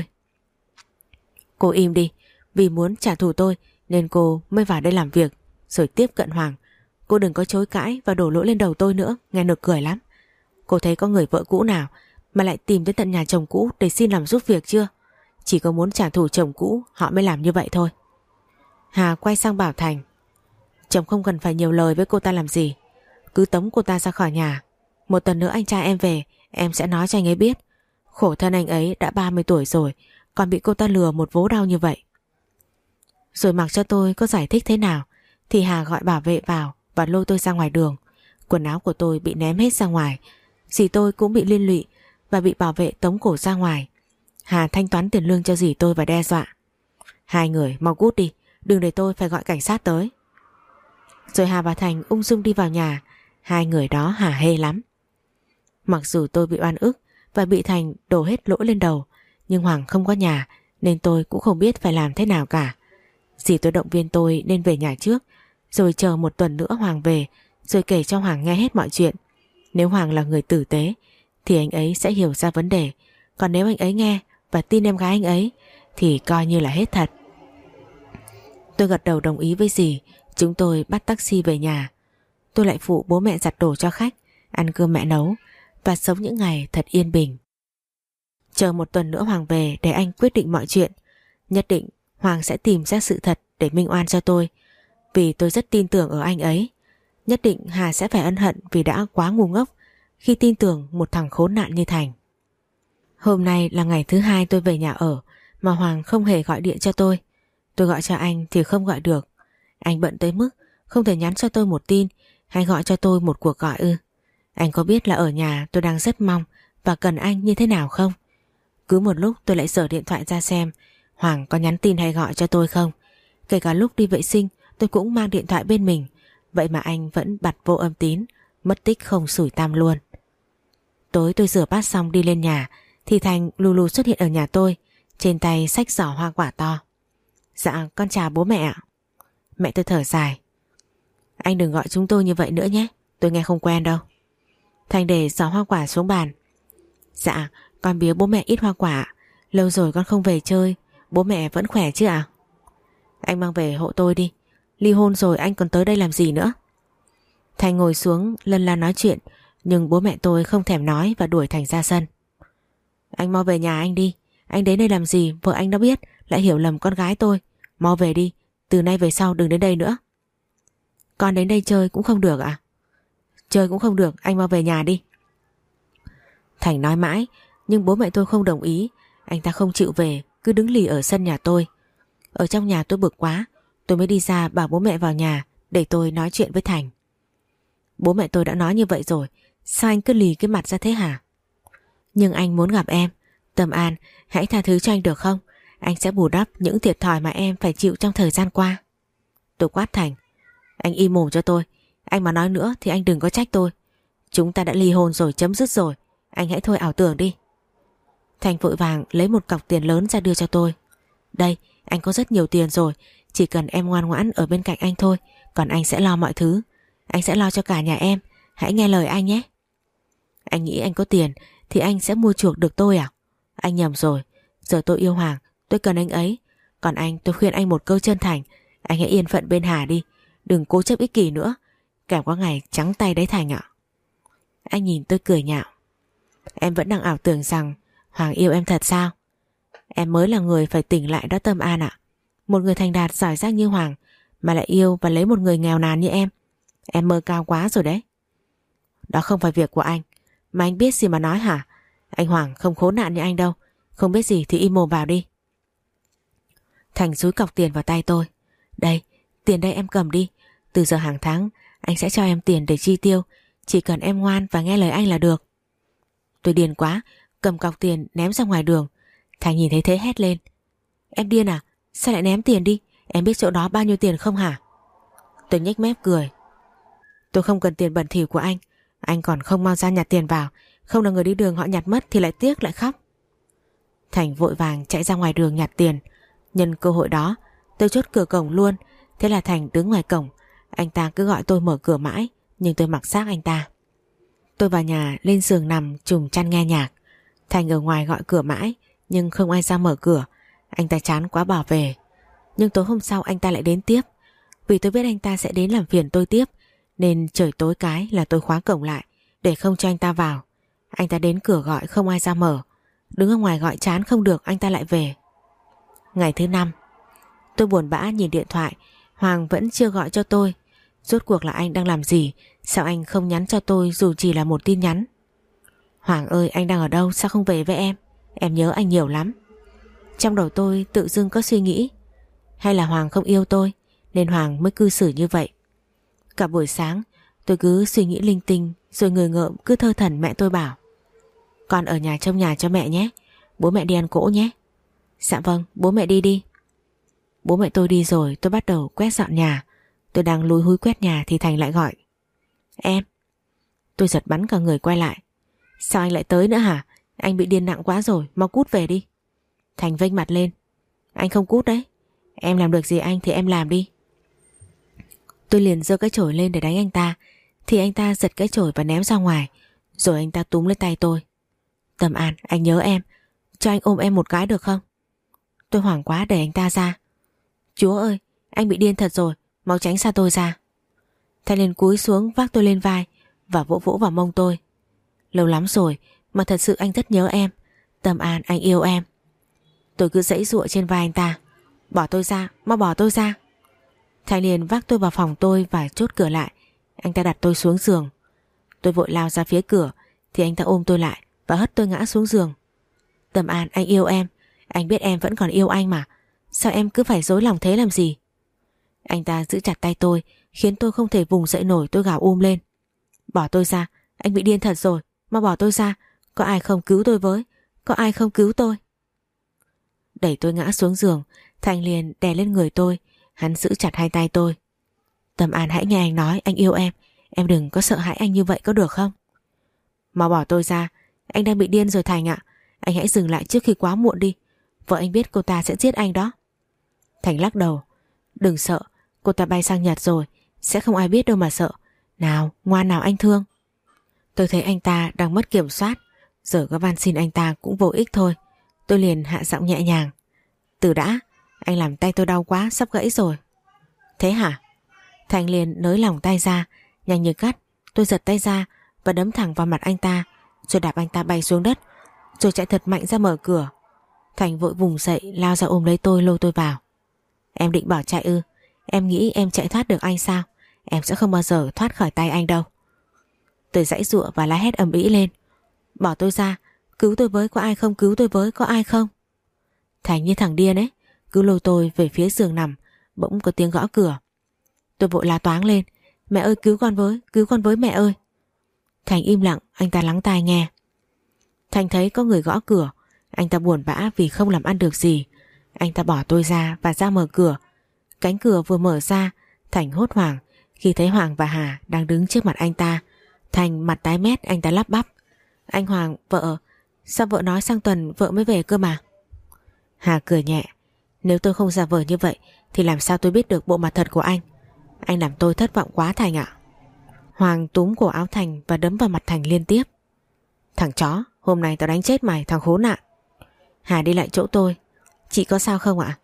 Speaker 1: Cô im đi, vì muốn trả thù tôi nên cô mới vào đây làm việc rồi tiếp cận Hoàng. Cô đừng có chối cãi và đổ lỗi lên đầu tôi nữa, nghe nực cười lắm. Cô thấy có người vợ cũ nào mà lại tìm đến tận nhà chồng cũ để xin làm giúp việc chưa? Chỉ có muốn trả thù chồng cũ họ mới làm như vậy thôi. Hà quay sang bảo Thành. Chồng không cần phải nhiều lời với cô ta làm gì, cứ tống cô ta ra khỏi nhà. 1 tuần nữa anh trai em về, em sẽ nói cho anh ấy biết. Khổ thân anh ấy đã 30 tuổi rồi còn bị cô ta lừa một vố đau như vậy. Rồi mặc cho tôi có giải thích thế nào thì Hà gọi bảo vệ vào và lôi tôi ra ngoài đường. Quần áo của tôi bị ném hết ra ngoài. Dì tôi cũng bị liên lụy và bị bảo vệ tống cổ ra ngoài. Hà thanh toán tiền lương cho dì tôi và đe dọa. Hai người mau cút đi, đừng để tôi phải gọi cảnh sát tới. Rồi Hà và Thành ung dung đi vào nhà. Hai người đó hả hê lắm. Mặc dù tôi bị oan ức và bị Thành đổ hết lỗi lên đầu, nhưng Hoàng không có nhà nên tôi cũng không biết phải làm thế nào cả. Dì tôi động viên tôi nên về nhà trước, rồi chờ 1 tuần nữa Hoàng về, rồi kể cho Hoàng nghe hết mọi chuyện. Nếu Hoàng là người tử tế thì anh ấy sẽ hiểu ra vấn đề, còn nếu anh ấy nghe và tin em gái anh ấy thì coi như là hết thật. Tôi gật đầu đồng ý với dì. Chúng tôi bắt taxi về nhà. Tôi lại phụ bố mẹ giặt đồ cho khách, ăn cơm mẹ nấu và sống những ngày thật yên bình. Chờ 1 tuần nữa Hoàng về để anh quyết định mọi chuyện. Nhất định Hoàng sẽ tìm ra sự thật để minh oan cho tôi, vì tôi rất tin tưởng ở anh ấy. Nhất định Hà sẽ phải ân hận vì đã quá ngu ngốc khi tin tưởng một thằng khốn nạn như Thành. Hôm nay là ngày thứ 2 tôi về nhà ở mà Hoàng không hề gọi điện cho tôi. Tôi gọi cho anh thì không gọi được. Anh bận tới mức không thể nhắn cho tôi một tin hay gọi cho tôi một cuộc gọi ư? Anh có biết là ở nhà tôi đang rất mong và cần anh như thế nào không? Cứ một lúc tôi lại giở điện thoại ra xem Hoàng có nhắn tin hay gọi cho tôi không. Kể cả lúc đi vệ sinh tôi cũng mang điện thoại bên mình. Vậy mà anh vẫn bật vô âm tín, mất tích không xủi tăm luôn. Tối tôi rửa bát xong đi lên nhà thì Thành lù lù xuất hiện ở nhà tôi, trên tay xách giỏ hoa quả to. Dạ con chào bố mẹ ạ. Mẹ tôi thở dài. Anh đừng gọi chúng tôi như vậy nữa nhé, tôi nghe không quen đâu. Thành để giỏ hoa quả xuống bàn. Dạ con biếu bố mẹ ít hoa quả, lâu rồi con không về chơi, bố mẹ vẫn khỏe chứ ạ? Anh mang về hộ tôi đi, ly hôn rồi anh còn tới đây làm gì nữa? Thành ngồi xuống lân la nói chuyện, nhưng bố mẹ tôi không thèm nói và đuổi Thành ra sân. Anh mau về nhà anh đi, anh đến đây làm gì vợ anh đã biết lại hiểu lầm con gái tôi. Mau về đi, từ nay về sau đừng đến đây nữa. Con đến đây chơi cũng không được à? Chơi cũng không được, anh mau về nhà đi. Thành nói mãi nhưng bố mẹ tôi không đồng ý. Anh ta không chịu về, cứ đứng lì ở sân nhà tôi. Ở trong nhà tôi bực quá, tôi mới đi ra bảo bố mẹ vào nhà để tôi nói chuyện với Thành. Bố mẹ tôi đã nói như vậy rồi, sao anh cứ lì cái mặt ra thế hả? Nhưng anh muốn gặp em. Tâm An, hãy tha thứ cho anh được không? Anh sẽ bù đắp những thiệt thòi mà em phải chịu trong thời gian qua. Tôi quát Thành. Anh im mồm cho tôi. Anh mà nói nữa thì anh đừng có trách tôi. Chúng ta đã ly hôn rồi, chấm dứt rồi. Anh hãy thôi ảo tưởng đi. Thành vội vàng lấy một cọc tiền lớn ra đưa cho tôi. Đây, anh có rất nhiều tiền rồi, chỉ cần em ngoan ngoãn ở bên cạnh anh thôi, còn anh sẽ lo mọi thứ. Anh sẽ lo cho cả nhà em, hãy nghe lời anh nhé. Anh nghĩ anh có tiền thì anh sẽ mua chuộc được tôi à? Anh nhầm rồi, giờ tôi yêu Hoàng, tôi cần anh ấy. Còn anh, tôi khuyên anh một câu chân thành, anh hãy yên phận bên Hà đi, đừng cố chấp ích kỷ nữa, kẻo có ngày trắng tay đấy Thành ạ. Anh nhìn tôi cười nhạo. Em vẫn đang ảo tưởng rằng Hoàng yêu em thật sao? Em mới là người phải tỉnh lại đó Tâm An ạ. Một người thành đạt giỏi giang như Hoàng mà lại yêu và lấy một người nghèo nàn như em mơ cao quá rồi đấy. Đó không phải việc của anh, mà anh biết gì mà nói hả? Anh Hoàng không khốn nạn như anh đâu, không biết gì thì im mồm vào đi. Thành dúi cọc tiền vào tay tôi. Đây, tiền đây em cầm đi. Từ giờ hàng tháng anh sẽ cho em tiền để chi tiêu, chỉ cần em ngoan và nghe lời anh là được. Tôi điên quá, cầm cọc tiền ném ra ngoài đường. Thành nhìn thấy thế hét lên. Em điên à? Sao lại ném tiền đi? Em biết chỗ đó bao nhiêu tiền không hả? Tôi nhếch mép cười. Tôi không cần tiền bẩn thỉu của anh còn không mau ra nhặt tiền vào, không là người đi đường họ nhặt mất thì lại tiếc lại khóc. Thành vội vàng chạy ra ngoài đường nhặt tiền. Nhân cơ hội đó tôi chốt cửa cổng luôn. Thế là Thành đứng ngoài cổng. Anh ta cứ gọi tôi mở cửa mãi, nhưng tôi mặc xác anh ta. Tôi vào nhà lên giường nằm trùm chăn nghe nhạc. Thành ở ngoài gọi cửa mãi, nhưng không ai ra mở cửa. Anh ta chán quá bỏ về. Nhưng tối hôm sau anh ta lại đến tiếp. Vì tôi biết anh ta sẽ đến làm phiền tôi tiếp, nên trời tối cái là tôi khóa cổng lại để không cho anh ta vào. Anh ta đến cửa gọi không ai ra mở. Đứng ở ngoài gọi chán không được, anh ta lại về. Ngày thứ 5, tôi buồn bã nhìn điện thoại. Hoàng vẫn chưa gọi cho tôi. Rốt cuộc là anh đang làm gì? Sao anh không nhắn cho tôi dù chỉ là một tin nhắn? Hoàng ơi, anh đang ở đâu? Sao không về với em? Em nhớ anh nhiều lắm. Trong đầu tôi tự dưng có suy nghĩ, hay là Hoàng không yêu tôi nên Hoàng mới cư xử như vậy. Cả buổi sáng tôi cứ suy nghĩ linh tinh, rồi người ngợm cứ thơ thẩn mẹ tôi bảo: con ở nhà trông nhà cho mẹ nhé, bố mẹ đi ăn cỗ nhé. Dạ vâng, bố mẹ đi đi. Bố mẹ tôi đi rồi, tôi bắt đầu quét dọn nhà. Tôi đang lúi húi quét nhà thì Thành lại gọi: em. Tôi giật bắn cả người quay lại. Sao anh lại tới nữa hả? Anh bị điên nặng quá rồi, mau cút về đi. Thành vênh mặt lên. Anh không cút đấy, em làm được gì anh thì em làm đi. Tôi liền giơ cái chổi lên để đánh anh ta, thì anh ta giật cái chổi và ném ra ngoài. Rồi anh ta túm lấy tay tôi. Tâm An, anh nhớ em, cho anh ôm em một cái được không? Tôi hoảng quá đẩy anh ta ra. Chúa ơi, anh bị điên thật rồi, mau tránh xa tôi ra. Thành liền cúi xuống vác tôi lên vai và vỗ vỗ vào mông tôi. Lâu lắm rồi mà thật sự anh rất nhớ em. Tâm An, anh yêu em. Tôi cứ giãy giụa trên vai anh ta. Bỏ tôi ra, mau bỏ tôi ra. Thành liền vác tôi vào phòng tôi và chốt cửa lại. Anh ta đặt tôi xuống giường. Tôi vội lao ra phía cửa thì anh ta ôm tôi lại và hất tôi ngã xuống giường. Tâm An, anh yêu em. Anh biết em vẫn còn yêu anh mà. Sao em cứ phải dối lòng thế làm gì? Anh ta giữ chặt tay tôi khiến tôi không thể vùng dậy nổi. Tôi gào lên. Bỏ tôi ra, anh bị điên thật rồi, mau bỏ tôi ra. Có ai không cứu tôi với? Có ai không cứu tôi? Đẩy tôi ngã xuống giường. Thành liền đè lên người tôi. Hắn giữ chặt hai tay tôi. Tâm An, hãy nghe anh nói, anh yêu em đừng có sợ hãi anh như vậy có được không? Mau bỏ tôi ra, anh đang bị điên rồi Thành ạ. Anh hãy dừng lại trước khi quá muộn đi. Vợ anh biết cô ta sẽ giết anh đó. Thành lắc đầu. Đừng sợ, cô ta bay sang Nhật rồi, sẽ không ai biết đâu mà sợ. Nào, ngoan nào anh thương. Tôi thấy anh ta đang mất kiểm soát, giờ có van xin anh ta cũng vô ích thôi. Tôi liền hạ giọng nhẹ nhàng. Từ đã, anh làm tay tôi đau quá, sắp gãy rồi. Thế hả? Thành liền nới lỏng tay ra, nhanh như cắt. Tôi giật tay ra và đấm thẳng vào mặt anh ta, rồi đạp anh ta bay xuống đất, rồi chạy thật mạnh ra mở cửa. Thành vội vùng dậy lao ra ôm lấy tôi, lôi tôi vào. Em định bỏ chạy ư? Em nghĩ em chạy thoát được anh sao? Em sẽ không bao giờ thoát khỏi tay anh đâu. Tôi giãy giụa và la hét ầm ĩ lên. Bỏ tôi ra, cứu tôi với, có ai không? Cứu tôi với, có ai không? Thành như thằng điên ấy, cứ lôi tôi về phía giường nằm. Bỗng có tiếng gõ cửa. Tôi vội la toáng lên. Mẹ ơi, cứu con với mẹ ơi. Thành im lặng, anh ta lắng tai nghe. Thành thấy có người gõ cửa. Anh ta buồn bã vì không làm ăn được gì. Anh ta bỏ tôi ra và ra mở cửa. Cánh cửa vừa mở ra, Thành hốt hoảng khi thấy Hoàng và Hà đang đứng trước mặt anh ta. Thành mặt tái mét, anh ta lắp bắp. Anh Hoàng, vợ, sao vợ nói sang tuần vợ mới về cơ mà? Hà cười nhẹ. Nếu tôi không giả vờ như vậy thì làm sao tôi biết được bộ mặt thật của anh? Anh làm tôi thất vọng quá Thành ạ. Hoàng túm cổ áo Thành và đấm vào mặt Thành liên tiếp. Thằng chó, hôm nay tao đánh chết mày thằng khốn nạn. Hà đi lại chỗ tôi. Chị có sao không ạ?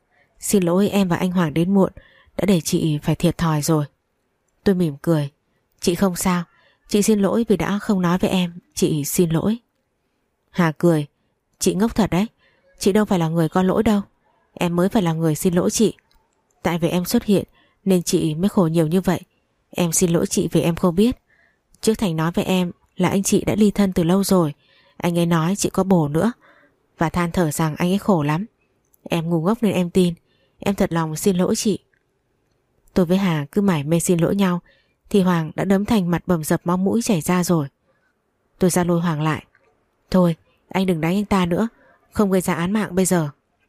Speaker 1: Xin lỗi em và anh Hoàng đến muộn, đã để chị phải thiệt thòi rồi. Tôi mỉm cười. Chị không sao, chị xin lỗi vì đã không nói với em, chị xin lỗi. Hà cười. Chị ngốc thật đấy, chị đâu phải là người có lỗi đâu. Em mới phải là người xin lỗi chị. Tại vì em xuất hiện nên chị mới khổ nhiều như vậy. Em xin lỗi chị vì em không biết. Trước Thành nói với em là anh chị đã ly thân từ lâu rồi. Anh ấy nói chị có bồ nữa và than thở rằng anh ấy khổ lắm. Em ngu ngốc nên em tin. Em thật lòng xin lỗi chị. Tôi với Hà cứ mải mê xin lỗi nhau thì Hoàng đã đấm Thành mặt bầm dập máu mũi chảy ra rồi. Tôi ra lôi Hoàng lại. Thôi anh đừng đánh anh ta nữa, không gây ra án mạng bây giờ.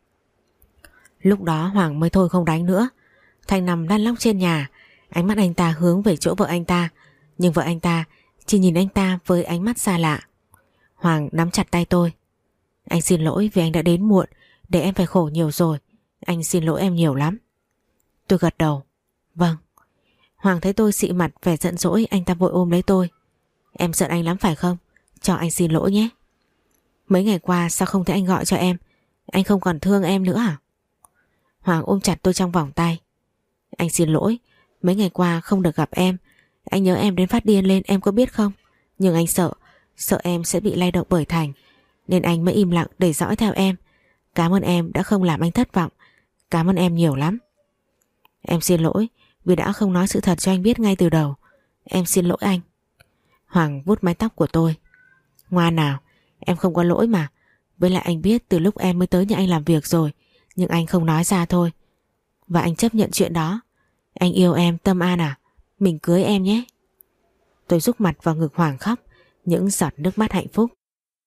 Speaker 1: Lúc đó Hoàng mới thôi không đánh nữa. Thành nằm lăn lóc trên nhà, ánh mắt anh ta hướng về chỗ vợ anh ta, nhưng vợ anh ta chỉ nhìn anh ta với ánh mắt xa lạ. Hoàng nắm chặt tay tôi. Anh xin lỗi vì anh đã đến muộn, để em phải khổ nhiều rồi. Anh xin lỗi em nhiều lắm. Tôi gật đầu. Vâng. Hoàng thấy tôi xị mặt vẻ giận dỗi, anh ta vội ôm lấy tôi. Em giận anh lắm phải không? Cho anh xin lỗi nhé. Mấy ngày qua sao không thấy anh gọi cho em? Anh không còn thương em nữa à? Hoàng ôm chặt tôi trong vòng tay. Anh xin lỗi, mấy ngày qua không được gặp em. Anh nhớ em đến phát điên lên, em có biết không? Nhưng anh sợ em sẽ bị lay động bởi Thành, nên anh mới im lặng để dõi theo em. Cảm ơn em đã không làm anh thất vọng. Cảm ơn em nhiều lắm. Em xin lỗi vì đã không nói sự thật cho anh biết ngay từ đầu. Em xin lỗi anh. Hoàng vuốt mái tóc của tôi. Ngoan nào, em không có lỗi mà. Với lại anh biết từ lúc em mới tới nhà anh làm việc rồi, nhưng anh không nói ra thôi. Và anh chấp nhận chuyện đó. Anh yêu em Tâm An à? Mình cưới em nhé. Tôi rúc mặt vào ngực Hoàng khóc, những giọt nước mắt hạnh phúc.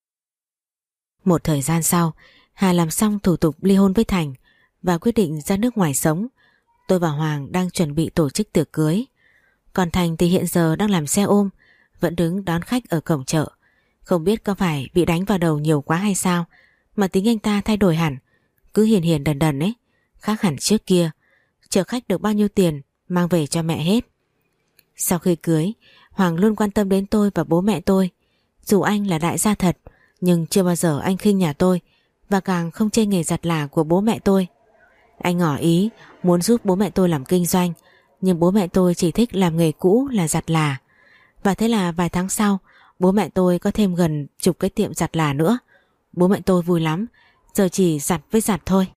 Speaker 1: Một thời gian sau, Hà làm xong thủ tục ly hôn với Thành và quyết định ra nước ngoài sống. Tôi và Hoàng đang chuẩn bị tổ chức tiệc cưới. Còn Thành thì hiện giờ đang làm xe ôm, vẫn đứng đón khách ở cổng chợ. Không biết có phải bị đánh vào đầu nhiều quá hay sao mà tính anh ta thay đổi hẳn, cứ hiền hiền đần đần ấy, khác hẳn trước kia. Chở khách được bao nhiêu tiền mang về cho mẹ hết. Sau khi cưới, Hoàng luôn quan tâm đến tôi và bố mẹ tôi. Dù anh là đại gia thật, nhưng chưa bao giờ anh khinh nhà tôi, và càng không chê nghề giặt là của bố mẹ tôi. Anh ngỏ ý muốn giúp bố mẹ tôi làm kinh doanh, nhưng bố mẹ tôi chỉ thích làm nghề cũ là giặt là. Và thế là vài tháng sau, bố mẹ tôi có thêm gần chục cái tiệm giặt là nữa. Bố mẹ tôi vui lắm, giờ chỉ giặt với giặt thôi.